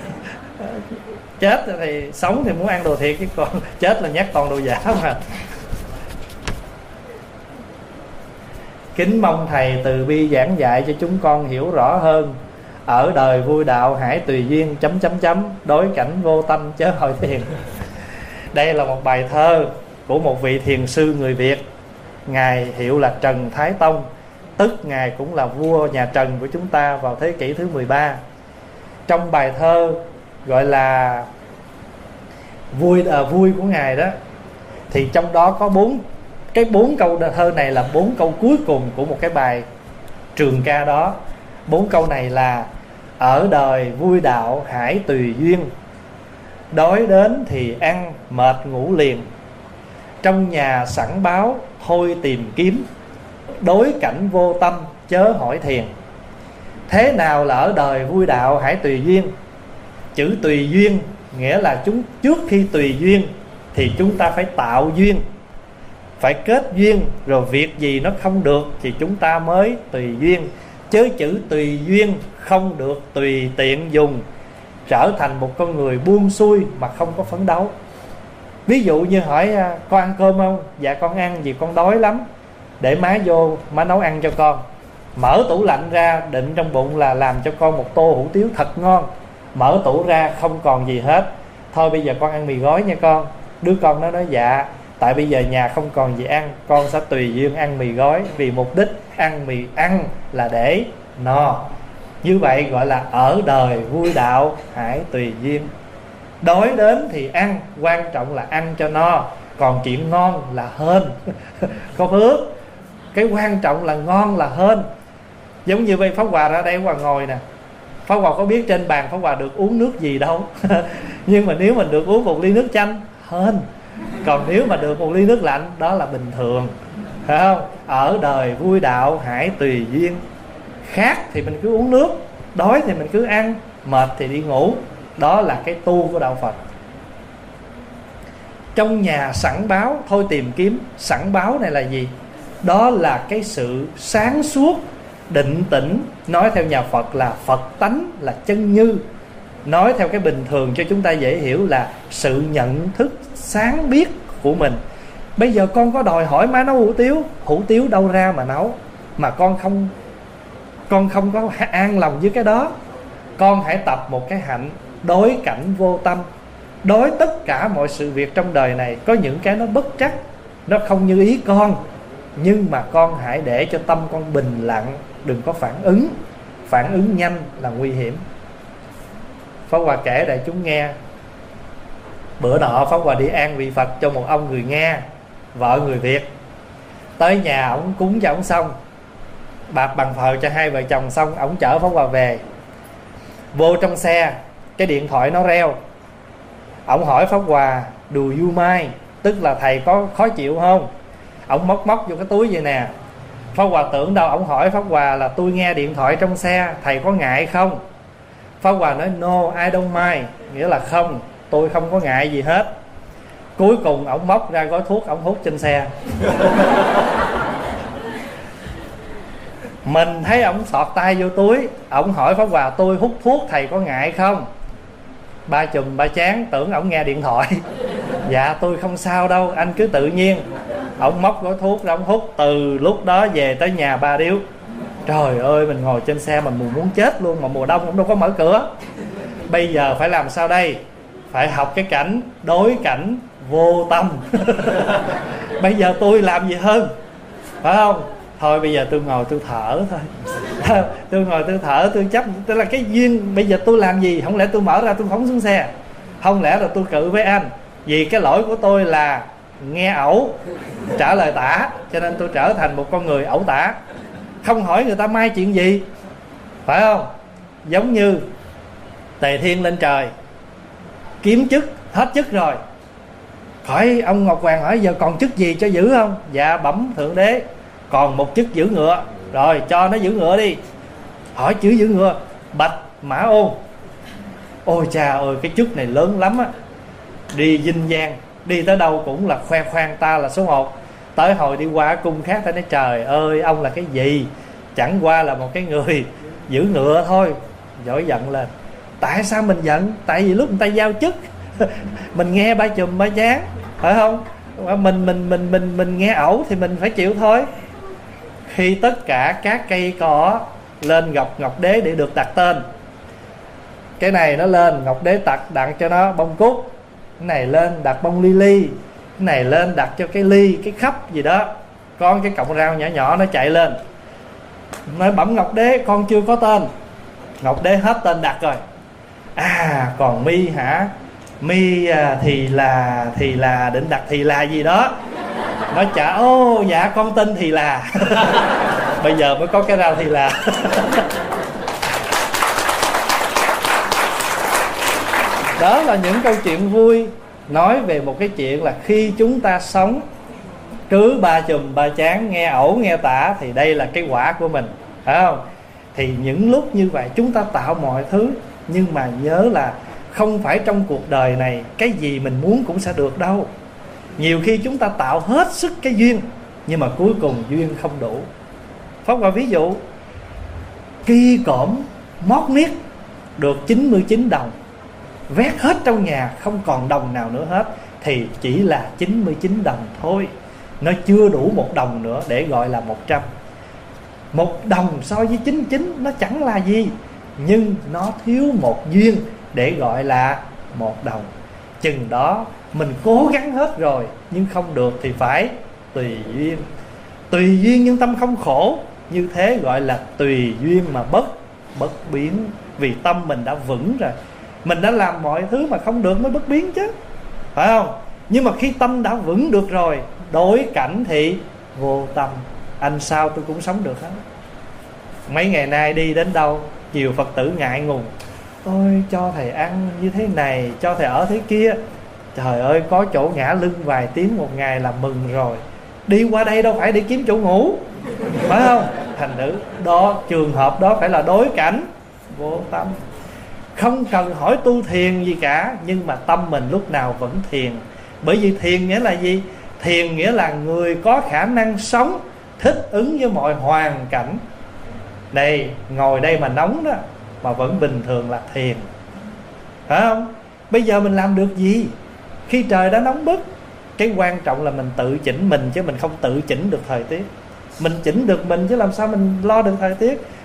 Chết thì sống thì muốn ăn đồ thiệt, chứ còn chết là nhét toàn đồ giả mà. Kính mong thầy từ bi giảng dạy cho chúng con hiểu rõ hơn. Ở đời vui đạo hãy tùy duyên chấm chấm chấm, đối cảnh vô tâm chớ hỏi thiền. Đây là một bài thơ của một vị thiền sư người Việt. Ngài hiệu là Trần Thái Tông, tức Ngài cũng là vua nhà Trần của chúng ta vào thế kỷ thứ mười ba. Trong bài thơ gọi là vui à, vui của Ngài đó, thì trong đó có bốn cái bốn câu thơ này là bốn câu cuối cùng của một cái bài trường ca đó. Bốn câu này là: ở đời vui đạo hãy tùy duyên, đói đến thì ăn mệt ngủ liền, trong nhà sẵn báo thôi tìm kiếm, đối cảnh vô tâm chớ hỏi thiền. Thế nào là ở đời vui đạo hãy tùy duyên? Chữ tùy duyên nghĩa là chúng trước khi tùy duyên thì chúng ta phải tạo duyên, phải kết duyên, rồi việc gì nó không được thì chúng ta mới tùy duyên. Chớ chữ tùy duyên không được tùy tiện dùng, trở thành một con người buông xuôi mà không có phấn đấu. Ví dụ như hỏi con ăn cơm không? Dạ con ăn, vì con đói lắm. Để má vô, má nấu ăn cho con. Mở tủ lạnh ra, định trong bụng là làm cho con một tô hủ tiếu thật ngon. Mở tủ ra không còn gì hết. Thôi bây giờ con ăn mì gói nha con. Đứa con nó nói dạ, tại bây giờ nhà không còn gì ăn, con sẽ tùy duyên ăn mì gói, vì mục đích ăn mì ăn là để no. Như vậy gọi là ở đời vui đạo hãy tùy duyên. Đói đến thì ăn, quan trọng là ăn cho no, còn chuyện ngon là hên. Có phước. Cái quan trọng là ngon là hên. Giống như vậy Pháp Hòa ra đây Pháp Hòa ngồi nè, Pháp Hòa có biết trên bàn Pháp Hòa được uống nước gì đâu. Nhưng mà nếu mình được uống một ly nước chanh, hên. Còn nếu mà được một ly nước lạnh, đó là bình thường, phải không? Ở đời vui đạo hãy tùy duyên. Khát thì mình cứ uống nước, đói thì mình cứ ăn, mệt thì đi ngủ. Đó là cái tu của đạo Phật. Trong nhà sẵn báo thôi tìm kiếm. Sẵn báo này là gì? Đó là cái sự sáng suốt, định tĩnh. Nói theo nhà Phật là Phật tánh, là chân như. Nói theo cái bình thường cho chúng ta dễ hiểu là sự nhận thức sáng biết của mình. Bây giờ con có đòi hỏi má nấu hủ tiếu, hủ tiếu đâu ra mà nấu, mà con không con không có an lòng với cái đó. Con hãy tập một cái hạnh đối cảnh vô tâm. Đối tất cả mọi sự việc trong đời này, có những cái nó bất trắc, nó không như ý con, nhưng mà con hãy để cho tâm con bình lặng, đừng có phản ứng. Phản ứng nhanh là nguy hiểm. Pháp Hòa kể đại chúng nghe, bữa nọ Pháp Hòa đi an vị Phật cho một ông người Nga, vợ người Việt. Tới nhà ổng cúng cho ổng xong, bạc bằng thờ cho hai vợ chồng xong, ổng chở Pháp Hòa về. Vô trong xe, cái điện thoại nó reo. Ổng hỏi Pháp Hòa, do you mind, tức là thầy có khó chịu không? Ổng móc móc vô cái túi vậy nè. Pháp Hòa tưởng đâu ổng hỏi Pháp Hòa là tôi nghe điện thoại trong xe, thầy có ngại không? Pháp Hòa nói no, I don't mind, nghĩa là không, tôi không có ngại gì hết. Cuối cùng ổng móc ra gói thuốc, ổng hút trên xe. Mình thấy ổng sọt tay vô túi. Ổng hỏi Pháp Hòa, tôi hút thuốc thầy có ngại không? Ba chùm ba chán tưởng ổng nghe điện thoại. Dạ tôi không sao đâu, anh cứ tự nhiên. Ổng móc gói thuốc ra ổng hút. Từ lúc đó về tới nhà ba điếu. Trời ơi, mình ngồi trên xe mình muốn muốn chết luôn. Mà mùa đông cũng đâu có mở cửa. Bây giờ phải làm sao đây? Phải học cái cảnh đối cảnh vô tâm. Bây giờ tôi làm gì hơn, phải không? Thôi bây giờ tôi ngồi tôi thở thôi. Tôi ngồi tôi thở, tôi chấp. Tức là cái duyên. Bây giờ tôi làm gì? Không lẽ tôi mở ra tôi phóng xuống xe? Không lẽ là tôi cự với anh? Vì cái lỗi của tôi là nghe ẩu, trả lời tả, cho nên tôi trở thành một con người ẩu tả, không hỏi người ta mai chuyện gì, phải không? Giống như Tề Thiên lên trời kiếm chức, hết chức rồi. Hỏi ông Ngọc Hoàng hỏi giờ còn chức gì cho giữ không? Dạ bẩm thượng đế, còn một chức giữ ngựa. Rồi cho nó giữ ngựa đi. Hỏi chữ giữ ngựa, Bạch Mã Ôn. Ôi cha ơi, cái chức này lớn lắm á. Đi dinh giang, đi tới đâu cũng là khoe khoang ta là số một. Tới hồi đi qua cung khác ta nói trời ơi, ông là cái gì? Chẳng qua là một cái người giữ ngựa thôi. Giỏi giận lên. Tại sao mình giận? Tại vì lúc người ta giao chức mình nghe ba chùm ba chán, phải không? Mình mình mình mình mình nghe ẩu thì mình phải chịu thôi. Khi tất cả các cây cỏ lên gặp Ngọc Đế để được đặt tên, cái này nó lên Ngọc Đế đặt đặt cho nó bông cúc, cái này lên đặt bông lily, cái này lên đặt cho cái ly, cái khắp gì đó. Con cái cọng rau nhỏ nhỏ nó chạy lên, nói bẩm Ngọc Đế con chưa có tên. Ngọc Đế hết tên đặt rồi. À còn mi hả? Mi à, thì là thì là định đặt thì là gì đó. Nói chả ô dạ con tin thì là. Bây giờ mới có cái rau thì là. Đó là những câu chuyện vui, nói về một cái chuyện là khi chúng ta sống cứ ba chùm ba chán, nghe ẩu nghe tả, thì đây là cái quả của mình, phải không? Thì những lúc như vậy chúng ta tạo mọi thứ, nhưng mà nhớ là không phải trong cuộc đời này cái gì mình muốn cũng sẽ được đâu. Nhiều khi chúng ta tạo hết sức cái duyên, nhưng mà cuối cùng duyên không đủ. Pháp Hòa ví dụ, ki cổm mót miết được chín mươi chín đồng, vét hết trong nhà không còn đồng nào nữa hết, thì chỉ là chín mươi chín đồng thôi. Nó chưa đủ một đồng nữa để gọi là một trăm. Một đồng so với chín mươi chín nó chẳng là gì, nhưng nó thiếu một duyên để gọi là một đồng. Chừng đó mình cố gắng hết rồi nhưng không được thì phải tùy duyên. Tùy duyên nhưng tâm không khổ, như thế gọi là tùy duyên mà bất bất biến. Vì tâm mình đã vững rồi, mình đã làm mọi thứ mà không được mới bất biến chứ, phải không? Nhưng mà khi tâm đã vững được rồi, đối cảnh thì vô tâm. Anh sao tôi cũng sống được hết. Mấy ngày nay đi đến đâu, nhiều Phật tử ngại ngùng, ôi cho thầy ăn như thế này, cho thầy ở thế kia. Trời ơi, có chỗ ngã lưng vài tiếng một ngày là mừng rồi. Đi qua đây đâu phải để kiếm chỗ ngủ, phải không? Thành nữ đó, trường hợp đó phải là đối cảnh vô tâm. Không cần hỏi tu thiền gì cả, nhưng mà tâm mình lúc nào vẫn thiền. Bởi vì thiền nghĩa là gì? Thiền nghĩa là người có khả năng sống thích ứng với mọi hoàn cảnh. Đây, ngồi đây mà nóng đó mà vẫn bình thường là thiền, phải không? Bây giờ mình làm được gì khi trời đã nóng bức? Cái quan trọng là mình tự chỉnh mình, chứ mình không tự chỉnh được thời tiết. Mình chỉnh được mình chứ làm sao mình lo được thời tiết.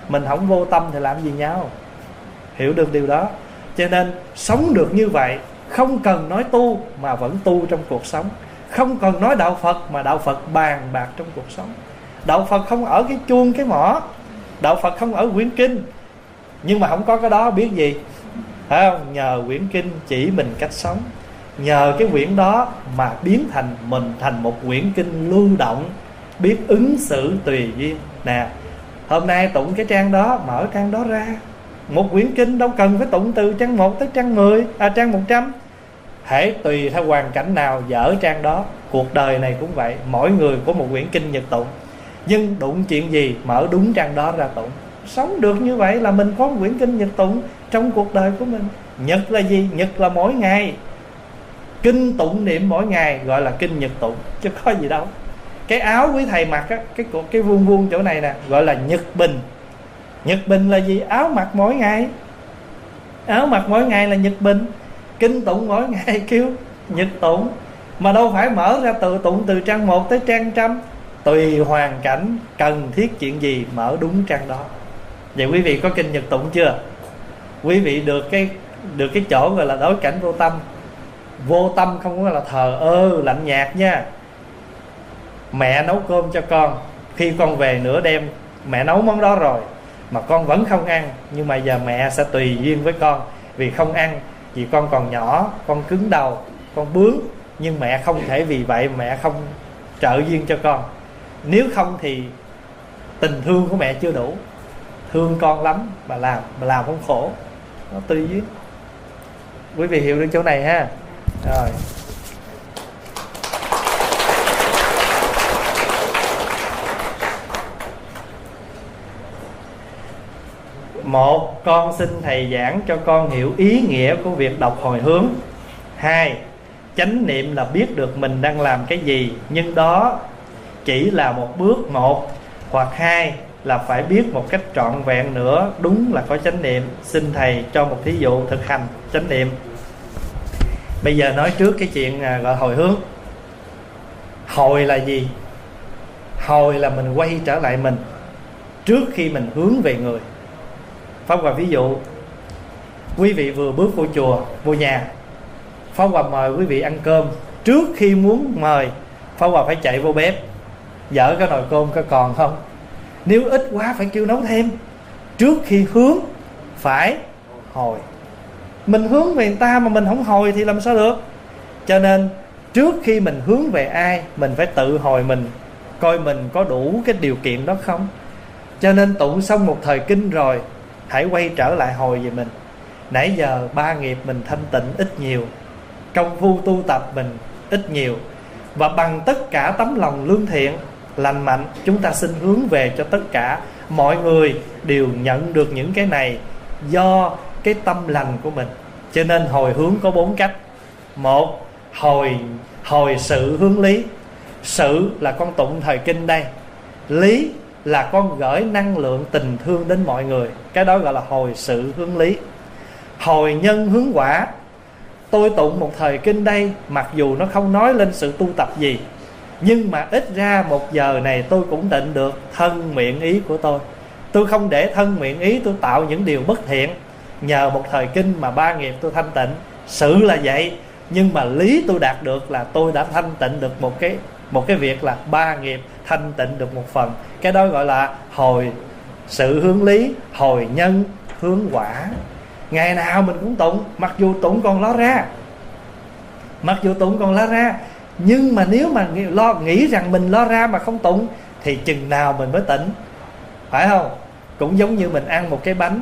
Mình không vô tâm thì làm gì nhau. Hiểu được điều đó. Cho nên sống được như vậy, không cần nói tu mà vẫn tu trong cuộc sống, không cần nói đạo Phật mà đạo Phật bàn bạc trong cuộc sống. Đạo Phật không ở cái chuông cái mỏ, đạo Phật không ở quyển kinh, nhưng mà không có cái đó biết gì, phải không? Nhờ quyển kinh chỉ mình cách sống, nhờ cái quyển đó mà biến thành mình thành một quyển kinh lưu động, biết ứng xử tùy duyên. Nè, hôm nay tụng cái trang đó, mở trang đó ra. Một quyển kinh đâu cần phải tụng từ trang một tới trang mười, à trang một trăm. Hễ tùy theo hoàn cảnh nào dở trang đó. Cuộc đời này cũng vậy, mỗi người có một quyển kinh nhật tụng, nhưng đụng chuyện gì mở đúng trang đó ra tụng. Sống được như vậy là mình có một quyển kinh nhật tụng trong cuộc đời của mình. Nhật là gì? Nhật là mỗi ngày. Kinh tụng niệm mỗi ngày gọi là kinh nhật tụng, chứ có gì đâu. Cái áo quý thầy mặc á, cái, cái vuông vuông chỗ này nè, gọi là nhật bình. Nhật bình là gì? Áo mặc mỗi ngày. Áo mặc mỗi ngày là nhật bình. Kinh tụng mỗi ngày kêu nhật tụng. Mà đâu phải mở ra tự tụng từ trang một tới trang trăm. Tùy hoàn cảnh cần thiết chuyện gì mở đúng trang đó. Vậy quý vị có kinh nhật tụng chưa? Quý vị được cái được cái chỗ gọi là đối cảnh vô tâm. Vô tâm không có là thờ ơ lạnh nhạt nha. Mẹ nấu cơm cho con, khi con về nửa đêm mẹ nấu món đó rồi mà con vẫn không ăn, nhưng mà giờ mẹ sẽ tùy duyên với con. Vì không ăn, vì con còn nhỏ, con cứng đầu, con bướng, nhưng mẹ không thể vì vậy mẹ không trợ duyên cho con. Nếu không thì tình thương của mẹ chưa đủ, thương con lắm, bà làm, bà làm không khổ. Nó tùy duyên. Quý vị hiểu được chỗ này ha. Rồi. Một, con xin thầy giảng cho con hiểu ý nghĩa của việc đọc hồi hướng. Hai, chánh niệm là biết được mình đang làm cái gì, nhưng đó chỉ là một bước một. Hoặc hai là phải biết một cách trọn vẹn nữa, đúng là có chánh niệm. Xin thầy cho một thí dụ thực hành chánh niệm. Bây giờ nói trước cái chuyện gọi hồi hướng. Hồi là gì? Hồi là mình quay trở lại mình trước khi mình hướng về người. Pháp Hòa ví dụ, quý vị vừa bước vô chùa, vô nhà, Pháp Hòa mời quý vị ăn cơm. Trước khi muốn mời, Pháp Hòa phải chạy vô bếp, dở cái nồi cơm có còn không? Nếu ít quá phải kêu nấu thêm. Trước khi hướng phải hồi. Mình hướng về người ta mà mình không hồi thì làm sao được? Cho nên trước khi mình hướng về ai, mình phải tự hồi mình, coi mình có đủ cái điều kiện đó không. Cho nên tụng xong một thời kinh rồi, hãy quay trở lại hồi về mình. Nãy giờ ba nghiệp mình thanh tịnh ít nhiều, công phu tu tập mình ít nhiều, và bằng tất cả tấm lòng lương thiện lành mạnh, chúng ta xin hướng về cho tất cả mọi người đều nhận được những cái này do cái tâm lành của mình. Cho nên hồi hướng có bốn cách. Một, hồi hồi sự hướng lý. Sự là con tụng thời kinh đây, lý là con gửi năng lượng tình thương đến mọi người, cái đó gọi là hồi sự hướng lý. Hồi nhân hướng quả. Tôi tụng một thời kinh đây, mặc dù nó không nói lên sự tu tập gì, nhưng mà ít ra một giờ này tôi cũng tịnh được thân miệng ý của tôi. Tôi không để thân miệng ý tôi tạo những điều bất thiện. Nhờ một thời kinh mà ba nghiệp tôi thanh tịnh. Sự là vậy, nhưng mà lý tôi đạt được là tôi đã thanh tịnh được một cái một cái việc là ba nghiệp thanh tịnh được một phần. Cái đó gọi là hồi sự hướng lý, hồi nhân hướng quả. Ngày nào mình cũng tụng, mặc dù tụng còn ló ra, mặc dù tụng còn ló ra, nhưng mà nếu mà lo nghĩ rằng mình lo ra mà không tụng thì chừng nào mình mới tỉnh, phải không? Cũng giống như mình ăn một cái bánh,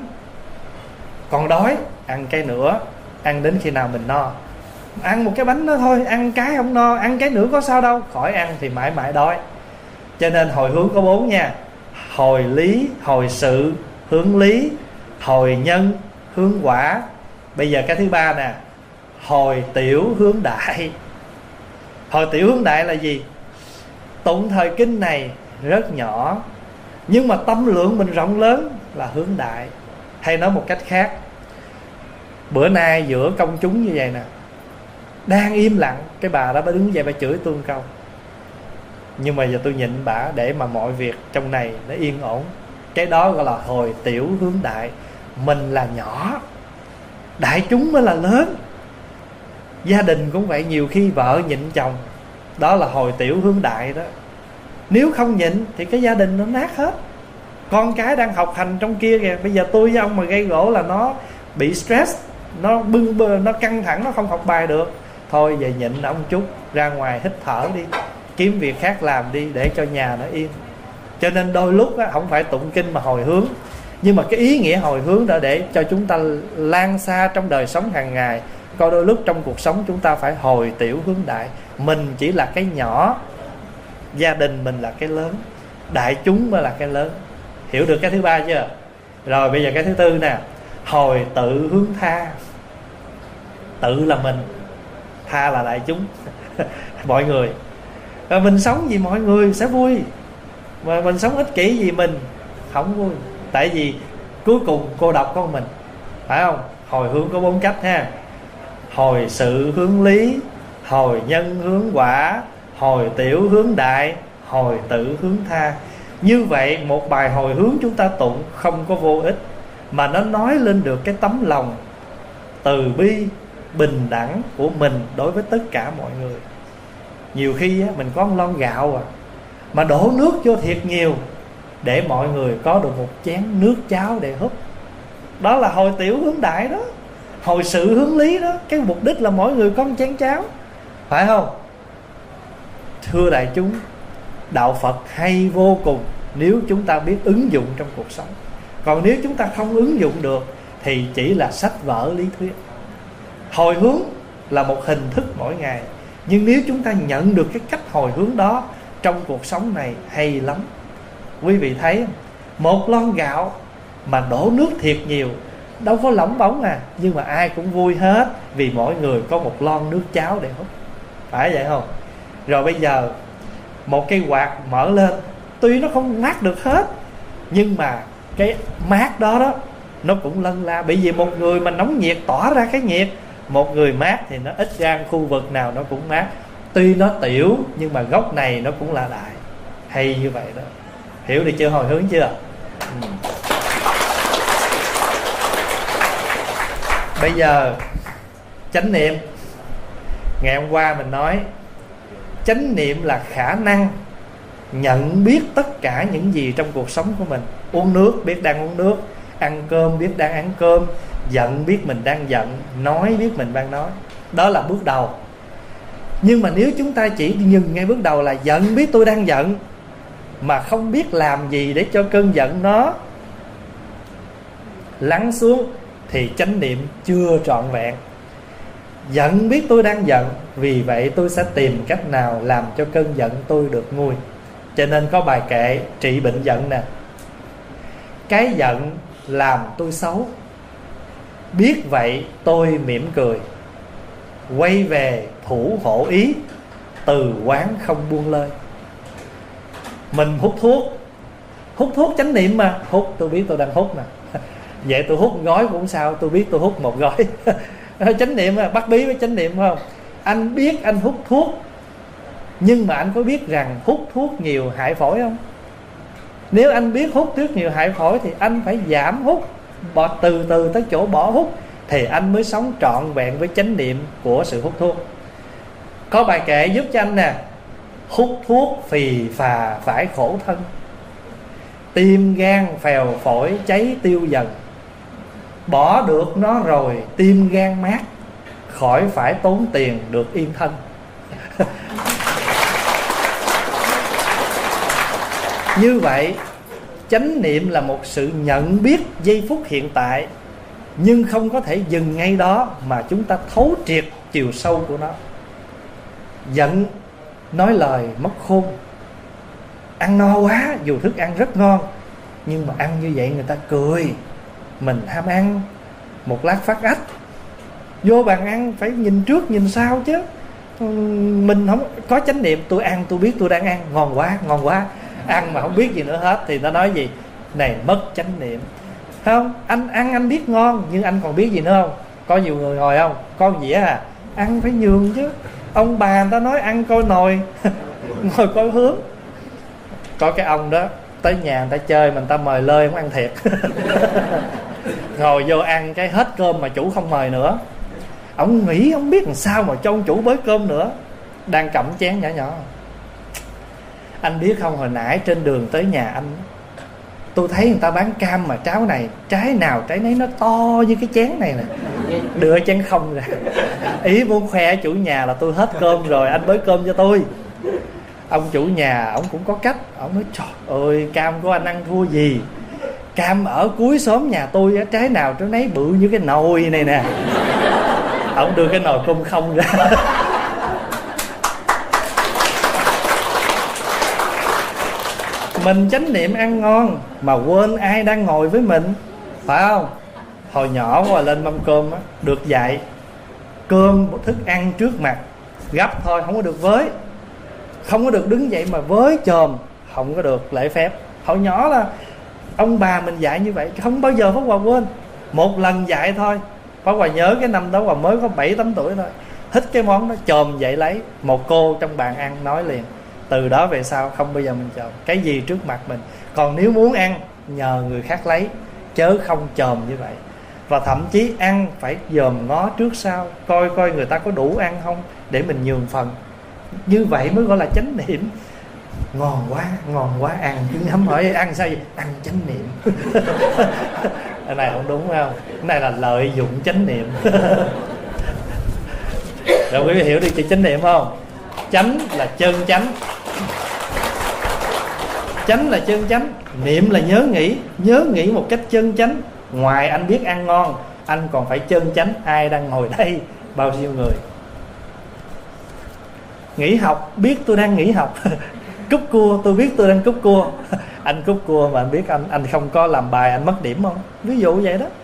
còn đói ăn cái nữa, ăn đến khi nào mình no. Ăn một cái bánh đó thôi, ăn cái không no, ăn cái nữa có sao đâu, khỏi ăn thì mãi mãi đói. Cho nên hồi hướng có bốn nha. Hồi lý, hồi sự, hướng lý, hồi nhân, hướng quả. Bây giờ cái thứ ba nè, hồi tiểu hướng đại. Hồi tiểu hướng đại là gì? Tụng thời kinh này rất nhỏ, nhưng mà tâm lượng mình rộng lớn là hướng đại. Hay nói một cách khác, bữa nay giữa công chúng như vậy nè, đang im lặng, cái bà đó bà đứng dậy bà chửi tôi một câu, nhưng mà giờ tôi nhịn bả để mà mọi việc trong này nó yên ổn. Cái đó gọi là hồi tiểu hướng đại. Mình là nhỏ, đại chúng mới là lớn. Gia đình cũng vậy, nhiều khi vợ nhịn chồng, đó là hồi tiểu hướng đại đó. Nếu không nhịn thì cái gia đình nó nát hết. Con cái đang học hành trong kia kìa, bây giờ tôi với ông mà gây gỗ là nó bị stress, nó bưng bơ, nó căng thẳng, nó không học bài được. Thôi về nhịn ông chút, ra ngoài hít thở đi, kiếm việc khác làm đi để cho nhà nó yên. Cho nên đôi lúc á, không phải tụng kinh mà hồi hướng, nhưng mà cái ý nghĩa hồi hướng đã để cho chúng ta lan xa trong đời sống hàng ngày. Coi đôi lúc trong cuộc sống chúng ta phải hồi tiểu hướng đại. Mình chỉ là cái nhỏ, gia đình mình là cái lớn, đại chúng mới là cái lớn. Hiểu được cái thứ ba chưa? Rồi bây giờ cái thứ tư nè, hồi tự hướng tha. Tự là mình, tha là đại chúng. Mọi người. Rồi mình sống vì mọi người sẽ vui, mà mình sống ích kỷ vì mình không vui. Tại vì cuối cùng cô độc con mình, phải không? Hồi hướng có bốn cách ha: hồi sự hướng lý, hồi nhân hướng quả, hồi tiểu hướng đại, hồi tự hướng tha. Như vậy một bài hồi hướng chúng ta tụng không có vô ích, mà nó nói lên được cái tấm lòng từ bi, bình đẳng của mình đối với tất cả mọi người. Nhiều khi á, mình có một lon gạo à, mà đổ nước vô thiệt nhiều để mọi người có được một chén nước cháo để húp. Đó là hồi tiểu hướng đại đó, hồi sự hướng lý đó. Cái mục đích là mỗi người có một chén cháo, phải không? Thưa đại chúng, đạo Phật hay vô cùng nếu chúng ta biết ứng dụng trong cuộc sống. Còn nếu chúng ta không ứng dụng được thì chỉ là sách vở lý thuyết. Hồi hướng là một hình thức mỗi ngày, nhưng nếu chúng ta nhận được cái cách hồi hướng đó trong cuộc sống này hay lắm. Quý vị thấy không? Một lon gạo mà đổ nước thiệt nhiều, đâu có lỏng bóng à, nhưng mà ai cũng vui hết, vì mỗi người có một lon nước cháo để hút. Phải vậy không? Rồi bây giờ một cây quạt mở lên, tuy nó không mát được hết, nhưng mà cái mát đó đó nó cũng lân la. Bởi vì một người mà nóng nhiệt tỏa ra cái nhiệt, một người mát thì nó ít ra khu vực nào nó cũng mát. Tuy nó tiểu nhưng mà gốc này nó cũng là đại. Hay như vậy đó. Hiểu được chưa? Hồi hướng chưa? Ừ. Bây giờ chánh niệm. Ngày hôm qua mình nói chánh niệm là khả năng nhận biết tất cả những gì trong cuộc sống của mình. Uống nước biết đang uống nước, ăn cơm biết đang ăn cơm, giận biết mình đang giận, nói biết mình đang nói. Đó là bước đầu. Nhưng mà nếu chúng ta chỉ dừng ngay bước đầu là giận biết tôi đang giận, mà không biết làm gì để cho cơn giận nó lắng xuống, thì chánh niệm chưa trọn vẹn. Giận biết tôi đang giận, vì vậy tôi sẽ tìm cách nào làm cho cơn giận tôi được nguôi. Cho nên có bài kệ trị bệnh giận nè: cái giận làm tôi xấu, biết vậy tôi mỉm cười, quay về thủ hộ ý, từ quán không buông lơi. Mình hút thuốc, hút thuốc chánh niệm mà. Hút tôi biết tôi đang hút nè, vậy tôi hút một gói cũng sao, tôi biết tôi hút một gói. Chánh niệm mà, bắt bí với chánh niệm phải không? Anh biết anh hút thuốc, nhưng mà anh có biết rằng hút thuốc nhiều hại phổi không? Nếu anh biết hút thuốc nhiều hại phổi thì anh phải giảm hút, bỏ từ từ tới chỗ bỏ hút, thì anh mới sống trọn vẹn với chánh niệm của sự hút thuốc. Có bài kệ giúp cho anh nè: hút thuốc phì phà phải khổ thân, tim gan phèo phổi cháy tiêu dần, bỏ được nó rồi tim gan mát, khỏi phải tốn tiền được yên thân. Như vậy chánh niệm là một sự nhận biết giây phút hiện tại, nhưng không có thể dừng ngay đó, mà chúng ta thấu triệt chiều sâu của nó. Giận nói lời mất khôn, ăn no quá, dù thức ăn rất ngon, nhưng mà ăn như vậy người ta cười, mình ham ăn, một lát phát ách, vô bàn ăn phải nhìn trước nhìn sau chứ. Mình không có chánh niệm, tôi ăn tôi biết tôi đang ăn, ngon quá ngon quá, ăn mà không biết gì nữa hết, thì nó nói gì? Này mất chánh niệm. Không, anh ăn anh biết ngon, nhưng anh còn biết gì nữa không? Có nhiều người ngồi không? Con dĩa à? Ăn phải nhường chứ. Ông bà người ta nói ăn coi nồi, ngồi coi hướng. Có cái ông đó tới nhà người ta chơi mà người ta mời lơi không ăn thiệt. Ngồi vô ăn cái hết cơm mà chủ không mời nữa. Ông nghĩ ông biết làm sao mà cho ông chủ bới cơm nữa. Đang cầm chén nhỏ nhỏ. Anh biết không, hồi nãy trên đường tới nhà anh, tôi thấy người ta bán cam mà trái này, trái nào trái nấy nó to như cái chén này nè, đưa chén không ra. Ý muốn khoe chủ nhà là tôi hết cơm rồi, anh bới cơm cho tôi. Ông chủ nhà ông cũng có cách. Ông nói trời ơi, cam của anh ăn thua gì, cam ở cuối xóm nhà tôi á, trái nào trái nấy bự như cái nồi này nè. Ông đưa cái nồi cơm không ra. Mình chánh niệm ăn ngon mà quên ai đang ngồi với mình, phải không? Hồi nhỏ qua lên mâm cơm á, được dạy cơm thức ăn trước mặt gấp thôi, không có được với, không có được đứng dậy mà với chồm, không có được lễ phép. Hồi nhỏ là ông bà mình dạy như vậy, không bao giờ Pháp Hòa quên. Một lần dạy thôi. Pháp Hòa nhớ cái năm đó Hòa mới có bảy tám tuổi thôi, thích cái món đó chồm dậy lấy. Một cô trong bàn ăn nói liền, từ đó về sau không bao giờ mình chồm cái gì trước mặt mình. Còn nếu muốn ăn nhờ người khác lấy, chớ không chồm như vậy. Và thậm chí ăn phải dòm ngó trước sau, coi coi người ta có đủ ăn không để mình nhường phần. Như vậy mới gọi là chánh niệm. Ngon quá, ngon quá, ăn cứ ngắm hỏi ăn sao vậy? Ăn chánh niệm. Cái này không đúng, phải không? Cái này là lợi dụng chánh niệm. Rồi quý vị hiểu được chữ chánh niệm không? Chánh là chân chánh, chánh là chân chánh, niệm là nhớ nghĩ. Nhớ nghĩ một cách chân chánh. Ngoài anh biết ăn ngon, anh còn phải chân chánh ai đang ngồi đây, bao nhiêu người. Nghỉ học, biết tôi đang nghỉ học. Cúp cua, tôi biết tôi đang cúp cua. Anh cúp cua mà anh biết anh anh không có làm bài, anh mất điểm không? Ví dụ vậy đó.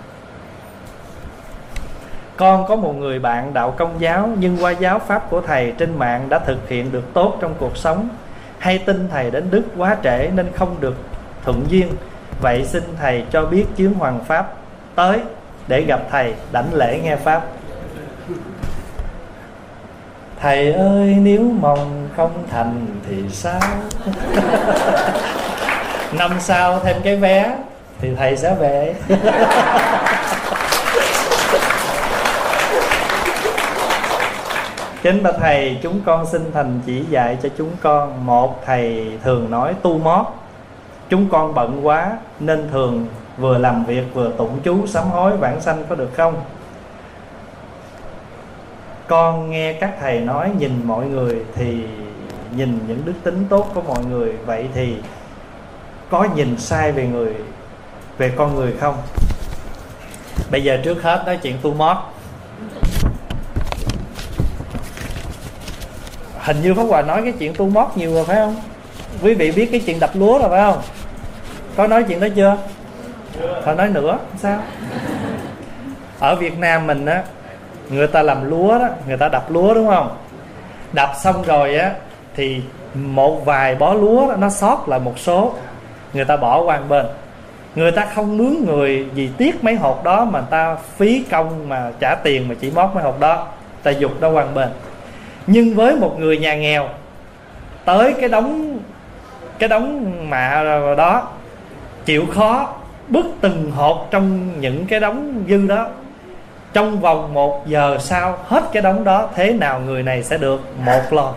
Con có một người bạn đạo Công giáo, nhưng qua giáo pháp của thầy trên mạng đã thực hiện được tốt trong cuộc sống. Hay tin thầy đến Đức quá trễ nên không được thuận duyên. Vậy xin thầy cho biết chuyến hoàng pháp tới để gặp thầy đảnh lễ nghe pháp. Thầy ơi, nếu mong không thành thì sao? Năm sau thêm cái vé thì thầy sẽ về. Kính bạch thầy, chúng con xin thành chỉ dạy cho chúng con. Một, thầy thường nói tu mót. Chúng con bận quá nên thường vừa làm việc vừa tụng chú sám hối vãng sanh, có được không? Con nghe các thầy nói nhìn mọi người thì nhìn những đức tính tốt của mọi người. Vậy thì có nhìn sai về người, về con người không? Bây giờ trước hết nói chuyện tu mót. Hình như Pháp Hòa nói cái chuyện tu mót nhiều rồi phải không? Quý vị biết cái chuyện đập lúa rồi phải không? Có nói chuyện đó chưa? Thôi nói nữa, sao? Ở Việt Nam mình á, người ta làm lúa đó, người ta đập lúa đúng không? Đập xong rồi á thì một vài bó lúa đó, nó sót lại một số, người ta bỏ qua một bên. Người ta không mướn người gì tiếc mấy hột đó, mà người ta phí công mà trả tiền mà chỉ mót mấy hột đó, ta dục đó qua một bên. Nhưng với một người nhà nghèo, tới cái đống cái đống mạ đó, chịu khó bứt từng hột trong những cái đống dư đó, trong vòng một giờ sau hết cái đống đó, thế nào người này sẽ được một lon.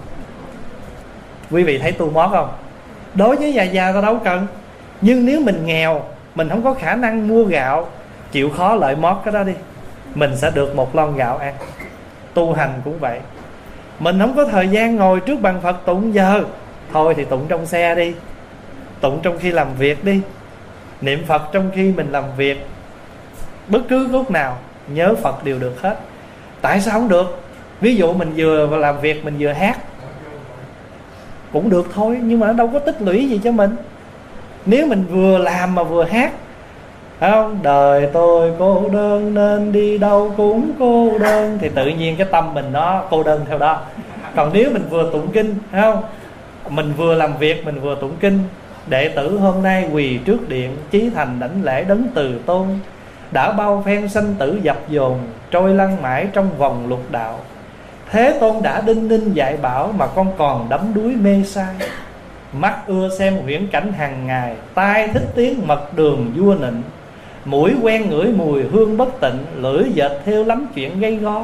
Quý vị thấy tu mót không? Đối với già già ta đâu cần. Nhưng nếu mình nghèo, mình không có khả năng mua gạo, chịu khó lợi mót cái đó đi, mình sẽ được một lon gạo ăn. Tu hành cũng vậy. Mình không có thời gian ngồi trước bàn Phật tụng giờ, thôi thì tụng trong xe đi, tụng trong khi làm việc đi, niệm Phật trong khi mình làm việc. Bất cứ lúc nào nhớ Phật đều được hết. Tại sao không được? Ví dụ mình vừa làm việc mình vừa hát cũng được thôi, nhưng mà nó đâu có tích lũy gì cho mình. Nếu mình vừa làm mà vừa hát, phải không? Đời tôi cô đơn nên đi đâu cũng cô đơn, thì tự nhiên cái tâm mình nó cô đơn theo đó. Còn nếu mình vừa tụng kinh, phải không? Mình vừa làm việc mình vừa tụng kinh. Đệ tử hôm nay quỳ trước điện, chí thành đảnh lễ đấng từ tôn. Đã bao phen sanh tử dập dồn, trôi lăn mãi trong vòng lục đạo. Thế Tôn đã đinh ninh dạy bảo, mà con còn đắm đuối mê sai. mắt ưa xem huyễn cảnh hàng ngày, tai thích tiếng mật đường vua nịnh, mũi quen ngửi mùi hương bất tịnh, lưỡi dệt theo lắm chuyện gây go.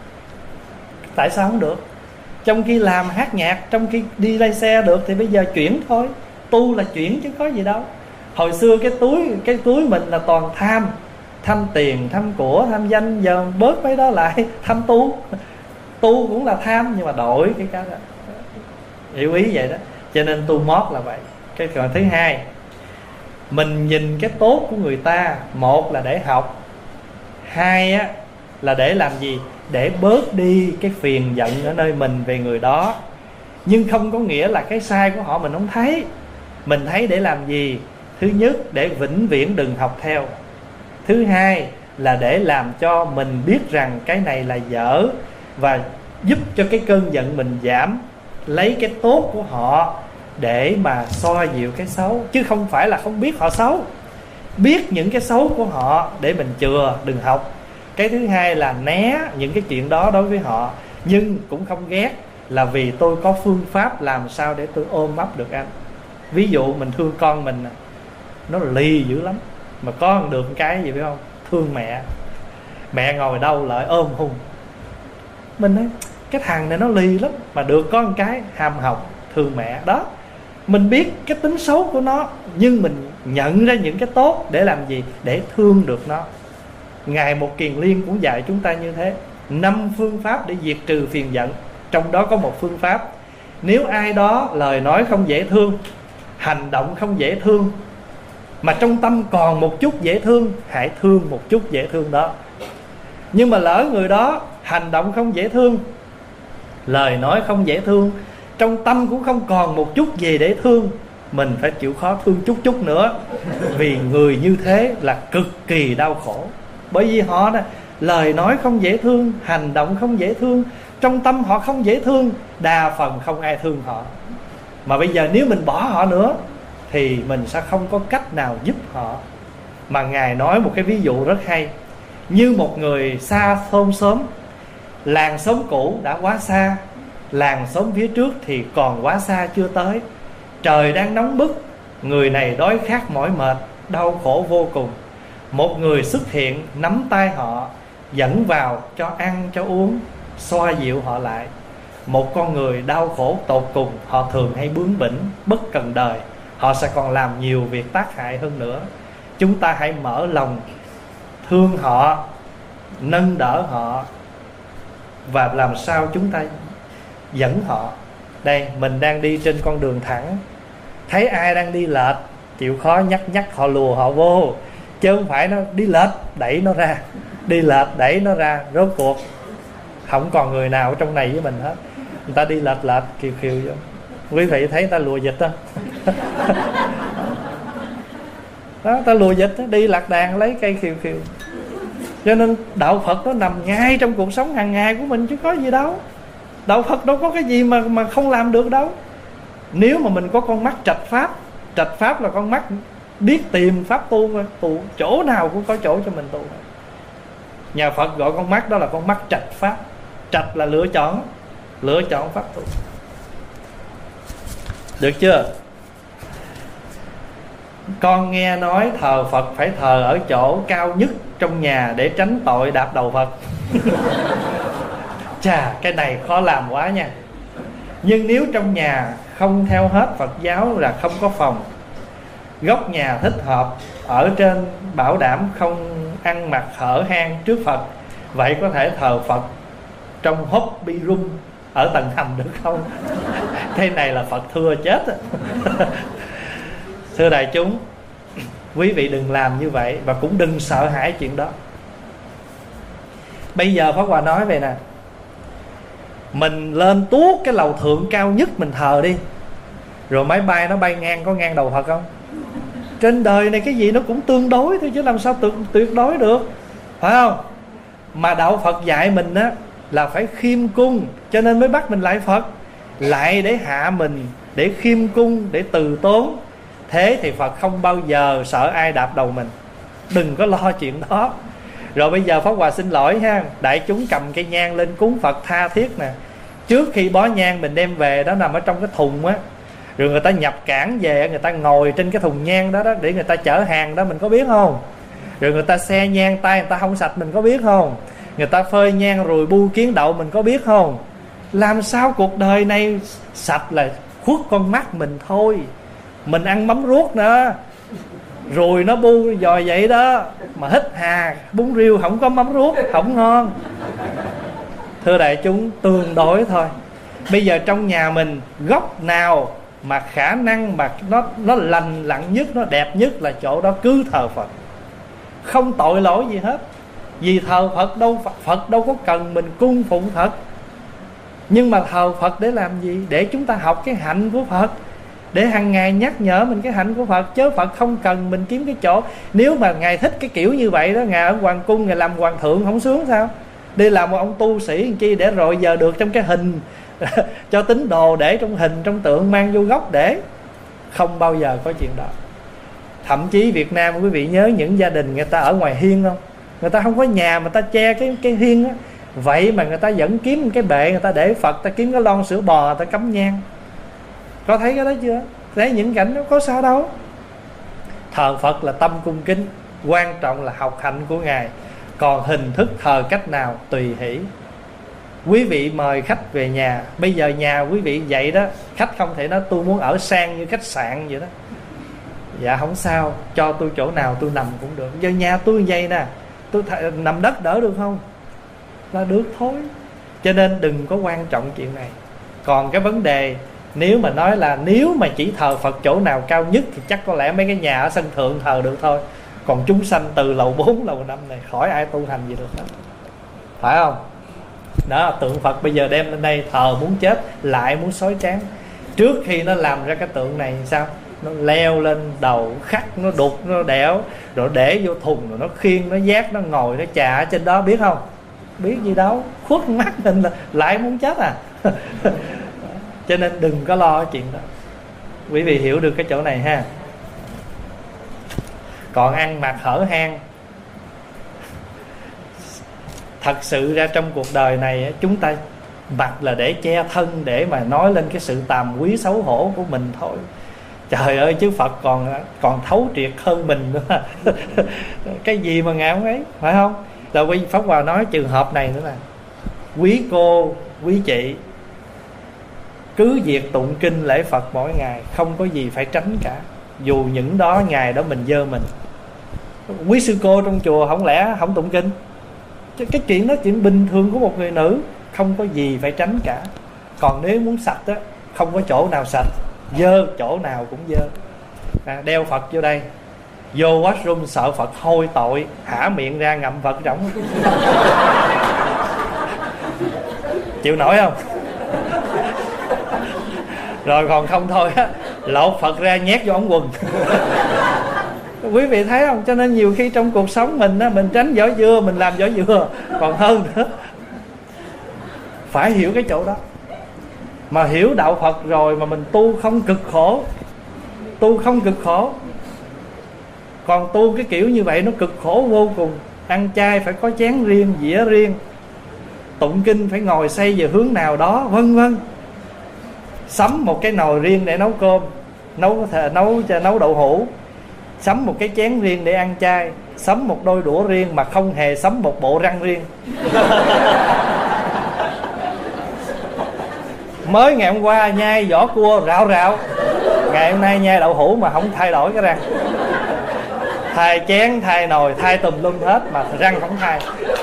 Tại sao không được? Trong khi làm hát nhạc, trong khi đi lái xe được, thì bây giờ chuyển thôi. Tu là chuyển chứ có gì đâu. Hồi xưa cái túi cái túi mình là toàn tham, tham tiền, tham của, tham danh. Giờ bớt mấy đó lại, tham tu. Tu cũng là tham, nhưng mà đổi cái cái đó. Hiểu ý vậy đó. Cho nên tu mót là vậy. Cái còn thứ hai, mình nhìn cái tốt của người ta, một là để học, hai á là để làm gì? Để bớt đi cái phiền giận ở nơi mình về người đó. Nhưng không có nghĩa là cái sai của họ mình không thấy. Mình thấy để làm gì? Thứ nhất, để vĩnh viễn đừng học theo. Thứ hai là để làm cho mình biết rằng cái này là dở, và giúp cho cái cơn giận mình giảm. Lấy cái tốt của họ để mà xoa dịu cái xấu, chứ không phải là không biết họ xấu. Biết những cái xấu của họ để mình chừa, đừng học. Cái thứ hai là né những cái chuyện đó đối với họ, nhưng cũng không ghét, là vì tôi có phương pháp làm sao để tôi ôm ấp được anh. Ví dụ mình thương con mình, nó lì dữ lắm, mà có được cái gì biết không? Thương mẹ. Mẹ ngồi đâu lại ôm hùng. Mình nói cái thằng này nó lì lắm, mà được có một cái ham học, thương mẹ. Đó, mình biết cái tính xấu của nó, nhưng mình nhận ra những cái tốt để làm gì? Để thương được nó. Ngài Một Kiền Liên cũng dạy chúng ta như thế. Năm phương pháp để diệt trừ phiền giận. Trong đó có một phương pháp, nếu ai đó lời nói không dễ thương, hành động không dễ thương, mà trong tâm còn một chút dễ thương, hãy thương một chút dễ thương đó. Nhưng mà lỡ người đó hành động không dễ thương, lời nói không dễ thương, trong tâm cũng không còn một chút gì để thương, mình phải chịu khó thương chút chút nữa. Vì người như thế là cực kỳ đau khổ. Bởi vì họ đó, lời nói không dễ thương, hành động không dễ thương, trong tâm họ không dễ thương, đa phần không ai thương họ. Mà bây giờ nếu mình bỏ họ nữa thì mình sẽ không có cách nào giúp họ. Mà Ngài nói một cái ví dụ rất hay. Như một người xa thôn xóm, làng xóm cũ đã quá xa, làng xóm phía trước thì còn quá xa chưa tới. Trời đang nóng bức, người này đói khát mỏi mệt, đau khổ vô cùng. Một người xuất hiện nắm tay họ, dẫn vào cho ăn cho uống, xoa dịu họ lại. Một con người đau khổ tột cùng, họ thường hay bướng bỉnh, bất cần đời, họ sẽ còn làm nhiều việc tác hại hơn nữa. Chúng ta hãy mở lòng thương họ, nâng đỡ họ, và làm sao chúng ta dẫn họ. Đây, mình đang đi trên con đường thẳng, thấy ai đang đi lệch, chịu khó nhắc nhắc họ, lùa họ vô, chứ không phải nó đi lệch đẩy nó ra, đi lệch đẩy nó ra. Rốt cuộc không còn người nào ở trong này với mình hết. Người ta đi lệch lệch kiều kiều vô. Quý vị thấy người ta lùa dịch đó. Đó, ta lùa dịch đó, đi lạc đàn lấy cây kiều kiều. Cho nên đạo Phật nó nằm ngay trong cuộc sống hàng ngày của mình chứ có gì đâu. Đạo Phật đâu có cái gì mà mà không làm được đâu. Nếu mà mình có con mắt trạch pháp, trạch pháp là con mắt biết tìm pháp tu thôi, tu chỗ nào cũng có chỗ cho mình tu. Nhà Phật gọi con mắt đó là con mắt trạch pháp. Trạch là lựa chọn, lựa chọn pháp tu. Được chưa? Con nghe nói thờ Phật phải thờ ở chỗ cao nhất trong nhà để tránh tội đạp đầu Phật. Chà, cái này khó làm quá nha. Nhưng nếu trong nhà không theo hết Phật giáo là không có phòng, góc nhà thích hợp, ở trên bảo đảm không ăn mặc hở hang trước Phật, vậy có thể thờ Phật trong hobby room ở tầng hầm được không? Thế này là Phật thưa chết. Thưa đại chúng, quý vị đừng làm như vậy, và cũng đừng sợ hãi chuyện đó. Bây giờ Pháp Hòa nói về nè, mình lên tuốt cái lầu thượng cao nhất mình thờ đi, rồi máy bay nó bay ngang, có ngang đầu Phật không? Trên đời này cái gì nó cũng tương đối thôi, chứ làm sao tuyệt, tuyệt đối được, phải không? Mà đạo Phật dạy mình á là phải khiêm cung, cho nên mới bắt mình lại Phật, lại để hạ mình, để khiêm cung, để từ tốn. Thế thì Phật không bao giờ sợ ai đạp đầu mình. Đừng có lo chuyện đó. Rồi bây giờ Pháp Hòa xin lỗi ha, đại chúng cầm cây nhang lên cúng Phật tha thiết nè. Trước khi bó nhang mình đem về, đó nằm ở trong cái thùng á, Rồi người ta nhập cảng về, người ta ngồi trên cái thùng nhang đó đó để người ta chở hàng đó, mình có biết không? Rồi người ta xe nhang, tay người ta không sạch, mình có biết không? Người ta phơi nhang rồi bu kiến đậu, mình có biết không? Làm sao cuộc đời này sạch là khuất con mắt mình thôi. Mình ăn mắm ruốc nữa, rồi nó bu dò vậy đó, mà hít hà bún riêu không có mắm ruốc không ngon. Thưa đại chúng, tương đối thôi. Bây giờ trong nhà mình, góc nào mà khả năng mà nó nó lành lặn nhất, nó đẹp nhất là chỗ đó cứ thờ Phật, không tội lỗi gì hết. Vì thờ Phật đâu, Phật đâu có cần mình cung phụng Phật. Nhưng mà thờ Phật để làm gì? Để chúng ta học cái hạnh của Phật, để hàng ngày nhắc nhở mình cái hạnh của Phật. Chứ Phật không cần mình kiếm cái chỗ. Nếu mà Ngài thích cái kiểu như vậy đó, Ngài ở hoàng cung Ngài làm hoàng thượng không sướng sao? Đi làm một ông tu sĩ làm chi để rồi giờ được trong cái hình cho tín đồ, để trong hình trong tượng mang vô gốc để. Không bao giờ có chuyện đó. Thậm chí Việt Nam quý vị nhớ những gia đình người ta ở ngoài hiên không? Người ta không có nhà mà ta che cái cái hiên á, vậy mà người ta vẫn kiếm cái bệ người ta để Phật, ta kiếm cái lon sữa bò ta cắm nhang. Có thấy cái đó chưa? Thấy những cảnh đó có sao đâu. Thờ Phật là tâm cung kính, quan trọng là học hạnh của Ngài. Còn hình thức thờ cách nào tùy hỷ. Quý vị mời khách về nhà, bây giờ nhà quý vị vậy đó, khách không thể nói tôi muốn ở sang như khách sạn vậy đó. Dạ không sao, cho tôi chỗ nào tôi nằm cũng được. Giờ nhà tôi vậy nè, tôi th- nằm đất đỡ được không? Là được thôi. Cho nên đừng có quan trọng chuyện này. Còn cái vấn đề, nếu mà nói là nếu mà chỉ thờ Phật chỗ nào cao nhất thì chắc có lẽ mấy cái nhà ở sân thượng thờ được thôi. Còn chúng sanh từ lầu bốn, lầu năm này khỏi ai tu hành gì được hết. Phải không? Đó, tượng Phật bây giờ đem lên đây thờ muốn chết, lại muốn xói trán. Trước khi nó làm ra cái tượng này sao? Nó leo lên đầu khắc, nó đục, nó đẽo, rồi để vô thùng, rồi nó khiêng, nó vác, nó ngồi, nó chà ở trên đó, biết không? Biết gì đâu, khuất mắt mình là lại muốn chết à. Cho nên đừng có lo cái chuyện đó. Quý vị hiểu được cái chỗ này ha. Còn ăn mặc hở hang, thật sự ra trong cuộc đời này chúng ta mặc là để che thân, để mà nói lên cái sự tàm quý xấu hổ của mình thôi. Trời ơi, chứ Phật còn còn thấu triệt hơn mình nữa. Cái gì mà ngạo ấy, phải không? Là quý Pháp Hòa nói trường hợp này nữa là quý cô, quý chị cứ việc tụng kinh lễ Phật mỗi ngày, không có gì phải tránh cả. Dù những đó ngày đó mình dơ mình. Quý sư cô trong chùa không lẽ không tụng kinh? Chứ cái chuyện đó chuyện bình thường của một người nữ, không có gì phải tránh cả. Còn nếu muốn sạch á, không có chỗ nào sạch, dơ chỗ nào cũng dơ. À, đeo Phật vô đây, vô washroom sợ Phật hôi tội, hả miệng ra ngậm Phật rỗng. Chịu nổi không? Rồi còn không thôi á, lột Phật ra nhét vô ống quần. Quý vị thấy không? Cho nên nhiều khi trong cuộc sống mình á, mình tránh vỏ dưa, mình làm vỏ dừa còn hơn nữa. Phải hiểu cái chỗ đó. Mà hiểu đạo Phật rồi mà mình tu không cực khổ, tu không cực khổ. Còn tu cái kiểu như vậy nó cực khổ vô cùng. Ăn chay phải có chén riêng, dĩa riêng, tụng kinh phải ngồi xây về hướng nào đó, vân vân. Sắm một cái nồi riêng để nấu cơm, nấu nấu nấu đậu hũ, sắm một cái chén riêng để ăn chay, sắm một đôi đũa riêng mà không hề sắm một bộ răng riêng. Mới ngày hôm qua nhai vỏ cua rạo rạo, ngày hôm nay nhai đậu hũ mà không thay đổi cái răng. Thay chén, thay nồi, thay tùm lum hết mà răng không thay.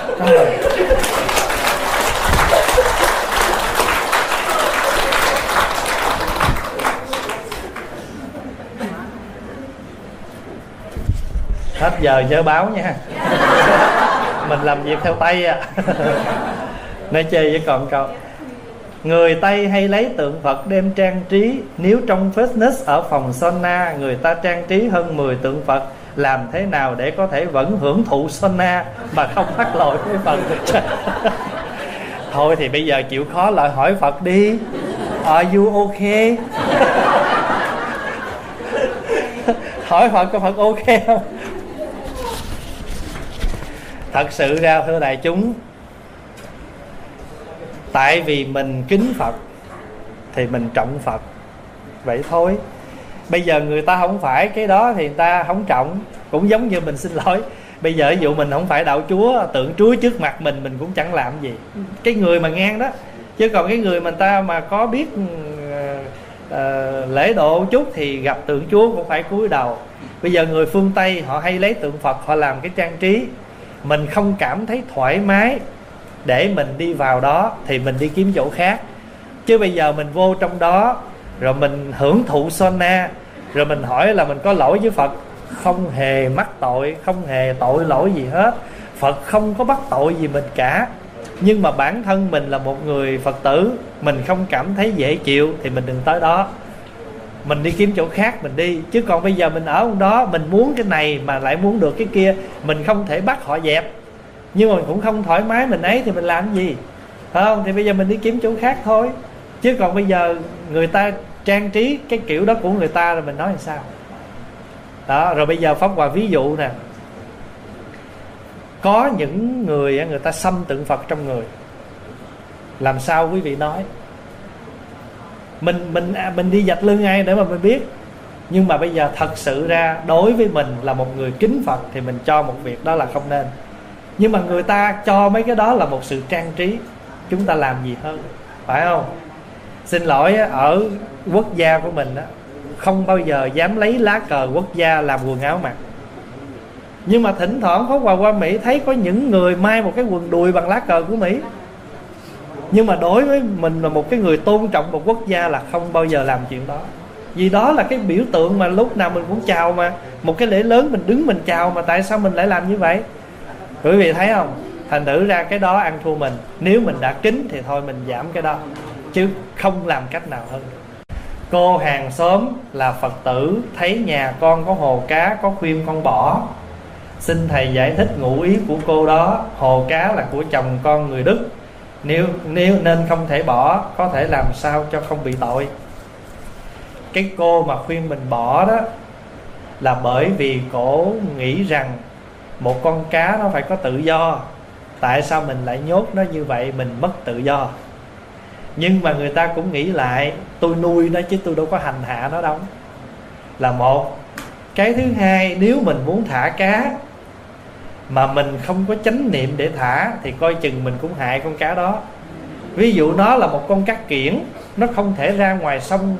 Hết giờ chớ báo nha. Mình làm việc theo Tây à. Nói chơi với còn câu. Người Tây hay lấy tượng Phật đem trang trí. Nếu trong fitness ở phòng sauna người ta trang trí hơn mười tượng Phật, làm thế nào để có thể vẫn hưởng thụ sauna mà không mắc lỗi với Phật? Thôi thì bây giờ chịu khó lại hỏi Phật đi. Are you okay? Hỏi Phật có Phật ok không? Thật sự ra thưa đại chúng, tại vì mình kính Phật thì mình trọng Phật. vậy thôi. Bây giờ người ta không phải cái đó thì người ta không trọng. Cũng giống như mình xin lỗi, bây giờ ví dụ mình không phải đạo Chúa, tượng Chúa trước mặt mình, mình cũng chẳng làm gì. Cái người mà ngang đó. Chứ còn cái người mà ta mà có biết uh, lễ độ chút thì gặp tượng Chúa cũng phải cúi đầu. Bây giờ người phương Tây họ hay lấy tượng Phật, họ làm cái trang trí. Mình không cảm thấy thoải mái để mình đi vào đó thì mình đi kiếm chỗ khác. Chứ bây giờ mình vô trong đó rồi mình hưởng thụ sauna, rồi mình hỏi là mình có lỗi với Phật, không hề mắc tội, không hề tội lỗi gì hết. Phật không có bắt tội gì mình cả. Nhưng mà bản thân mình là một người Phật tử, mình không cảm thấy dễ chịu thì mình đừng tới đó, mình đi kiếm chỗ khác mình đi. Chứ còn bây giờ mình ở đó, mình muốn cái này mà lại muốn được cái kia, mình không thể bắt họ dẹp, nhưng mà mình cũng không thoải mái mình ấy thì mình làm cái gì, phải không? Thì bây giờ mình đi kiếm chỗ khác thôi. Chứ còn bây giờ người ta trang trí cái kiểu đó của người ta rồi mình nói làm sao đó. Rồi bây giờ Pháp Hòa ví dụ nè, có những người người ta xăm tượng Phật trong người, làm sao quý vị nói? Mình mình mình đi vạch lưng ai để mà mình biết. Nhưng mà bây giờ thật sự ra đối với mình là một người kính Phật thì mình cho một việc đó là không nên. Nhưng mà người ta cho mấy cái đó là một sự trang trí, chúng ta làm gì hơn, phải không? Xin lỗi, ở quốc gia của mình không bao giờ dám lấy lá cờ quốc gia làm quần áo mặc. Nhưng mà thỉnh thoảng Pháp Hòa qua Mỹ thấy có những người may một cái quần đùi bằng lá cờ của Mỹ. Nhưng mà đối với mình là một cái người tôn trọng một quốc gia là không bao giờ làm chuyện đó. Vì đó là cái biểu tượng mà lúc nào mình cũng chào mà. Một cái lễ lớn mình đứng mình chào mà tại sao mình lại làm như vậy? Quý vị thấy không? Thành thử ra cái đó ăn thua mình. Nếu mình đã kính thì thôi mình giảm cái đó, chứ không làm cách nào hơn. Cô hàng xóm là Phật tử, thấy nhà con có hồ cá, có khuyên con bỏ. Xin thầy giải thích ngụ ý của cô đó. Hồ cá là của chồng con người Đức, Nếu, nếu nên không thể bỏ, có thể làm sao cho không bị tội. Cái cô mà khuyên mình bỏ đó là bởi vì cổ nghĩ rằng một con cá nó phải có tự do. Tại sao mình lại nhốt nó như vậy, mình mất tự do. Nhưng mà người ta cũng nghĩ lại, tôi nuôi nó chứ tôi đâu có hành hạ nó đâu, là một. Cái thứ hai, nếu mình muốn thả cá mà mình không có chánh niệm để thả thì coi chừng mình cũng hại con cá đó. Ví dụ nó là một con cá kiển, nó không thể ra ngoài sông,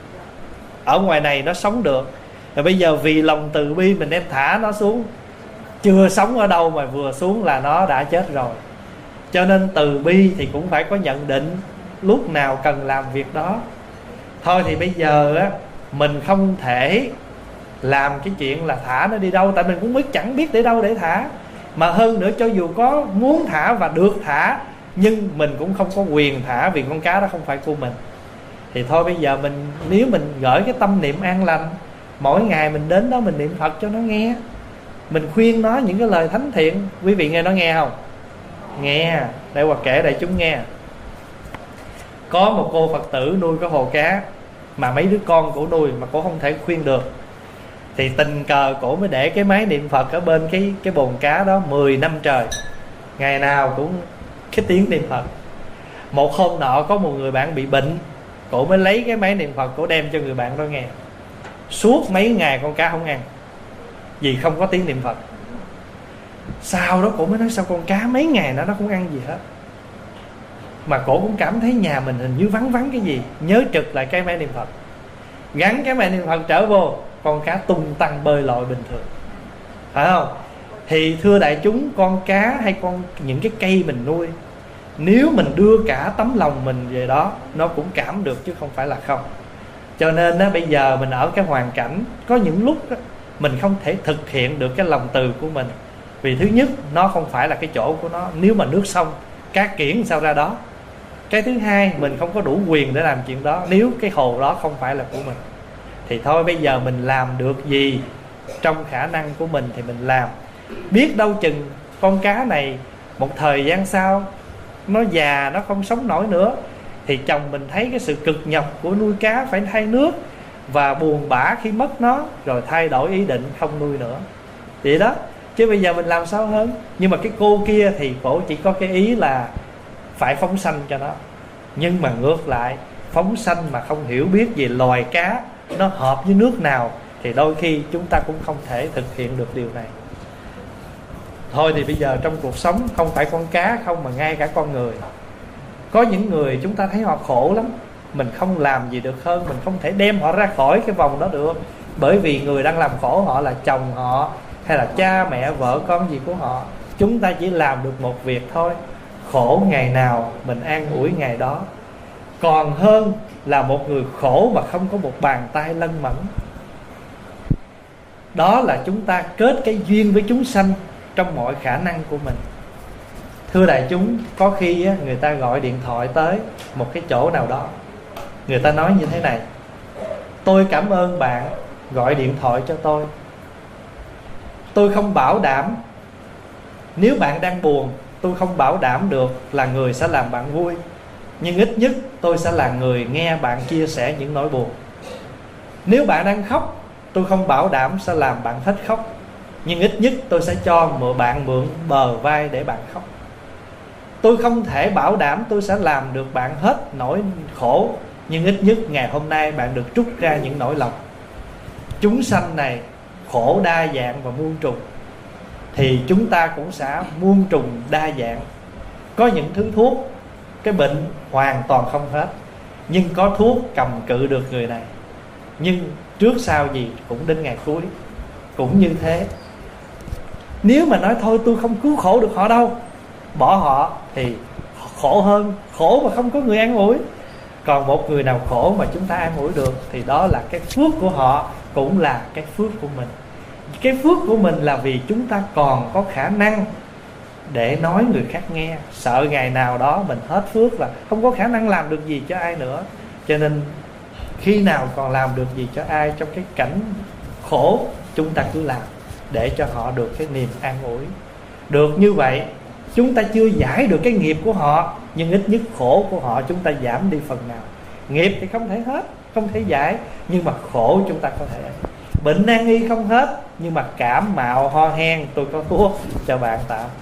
ở ngoài này nó sống được. Rồi bây giờ vì lòng từ bi mình đem thả nó xuống, chưa sống ở đâu mà vừa xuống là nó đã chết rồi. Cho nên từ bi thì cũng phải có nhận định lúc nào cần làm việc đó. Thôi thì bây giờ á, mình không thể làm cái chuyện là thả nó đi đâu, tại mình cũng biết chẳng biết để đâu để thả. Mà hơn nữa, cho dù có muốn thả và được thả, nhưng mình cũng không có quyền thả, vì con cá đó không phải của mình. Thì thôi bây giờ mình, nếu mình gửi cái tâm niệm an lành, mỗi ngày mình đến đó mình niệm Phật cho nó nghe, mình khuyên nó những cái lời thánh thiện. Quý vị nghe nó nghe không? Nghe. Để Hòa kể đại chúng nghe. Có một cô Phật tử nuôi có hồ cá, mà mấy đứa con cổ nuôi mà cổ không thể khuyên được. Thì tình cờ cổ mới để cái máy niệm Phật ở bên cái cái bồn cá đó mười năm trời, ngày nào cũng cái tiếng niệm Phật. Một hôm nọ có một người bạn bị bệnh, cổ mới lấy cái máy niệm Phật, cổ đem cho người bạn đó nghe. Suốt mấy ngày con cá không ăn, vì không có tiếng niệm Phật. Sau đó cổ mới nói sao con cá mấy ngày nữa nó không ăn gì hết. Mà cổ cũng cảm thấy nhà mình hình như vắng vắng cái gì, nhớ trực lại cái máy niệm Phật, gắn cái máy niệm Phật trở vô, con cá tung tăng bơi lội bình thường, phải không? Thì thưa đại chúng, con cá hay con những cái cây mình nuôi, nếu mình đưa cả tấm lòng mình về đó, nó cũng cảm được chứ không phải là không. Cho nên đó, bây giờ mình ở cái hoàn cảnh, có những lúc đó, mình không thể thực hiện được cái lòng từ của mình. Vì thứ nhất, nó không phải là cái chỗ của nó. Nếu mà nước sông, cá kiển sao ra đó. Cái thứ hai, mình không có đủ quyền để làm chuyện đó, nếu cái hồ đó không phải là của mình. Thì thôi bây giờ mình làm được gì trong khả năng của mình thì mình làm. Biết đâu chừng con cá này một thời gian sau nó già, nó không sống nổi nữa, thì chồng mình thấy cái sự cực nhọc của nuôi cá phải thay nước, và buồn bã khi mất nó, rồi thay đổi ý định không nuôi nữa. Vậy đó. Chứ bây giờ mình làm sao hơn. Nhưng mà cái cô kia thì cổ chỉ có cái ý là phải phóng sanh cho nó. Nhưng mà ngược lại, phóng sanh mà không hiểu biết về loài cá nó hợp với nước nào, thì đôi khi chúng ta cũng không thể thực hiện được điều này. Thôi thì bây giờ trong cuộc sống không phải con cá không, mà ngay cả con người. Có những người chúng ta thấy họ khổ lắm, mình không làm gì được hơn, mình không thể đem họ ra khỏi cái vòng đó được. Bởi vì người đang làm khổ họ là chồng họ, hay là cha mẹ vợ con gì của họ. Chúng ta chỉ làm được một việc thôi, khổ ngày nào mình an ủi ngày đó. Còn hơn là một người khổ mà không có một bàn tay lân mẫn. Đó là chúng ta kết cái duyên với chúng sanh trong mọi khả năng của mình. Thưa đại chúng, có khi người ta gọi điện thoại tới một cái chỗ nào đó, người ta nói như thế này: tôi cảm ơn bạn gọi điện thoại cho tôi. Tôi không bảo đảm, nếu bạn đang buồn, tôi không bảo đảm được là người sẽ làm bạn vui, nhưng ít nhất tôi sẽ là người nghe bạn chia sẻ những nỗi buồn. Nếu bạn đang khóc, tôi không bảo đảm sẽ làm bạn hết khóc, nhưng ít nhất tôi sẽ cho mượn bạn mượn bờ vai để bạn khóc. Tôi không thể bảo đảm tôi sẽ làm được bạn hết nỗi khổ, nhưng ít nhất ngày hôm nay bạn được trút ra những nỗi lòng. Chúng sanh này khổ đa dạng và muôn trùng, thì chúng ta cũng sẽ muôn trùng đa dạng. Có những thứ thuốc cái bệnh hoàn toàn không hết, nhưng có thuốc cầm cự được người này. Nhưng trước sau gì cũng đến ngày cuối cũng như thế. Nếu mà nói thôi tôi không cứu khổ được họ đâu, bỏ họ, thì khổ hơn, khổ mà không có người an ủi. Còn một người nào khổ mà chúng ta an ủi được, thì đó là cái phước của họ, cũng là cái phước của mình. Cái phước của mình là vì chúng ta còn có khả năng để nói người khác nghe. Sợ ngày nào đó mình hết phước là không có khả năng làm được gì cho ai nữa. Cho nên khi nào còn làm được gì cho ai trong cái cảnh khổ, chúng ta cứ làm, để cho họ được cái niềm an ủi. Được như vậy, chúng ta chưa giải được cái nghiệp của họ, nhưng ít nhất khổ của họ chúng ta giảm đi phần nào. Nghiệp thì không thể hết, không thể giải, nhưng mà khổ chúng ta có thể. Bệnh nan y không hết, nhưng mà cảm mạo ho hen tôi có thuốc cho bạn tạm.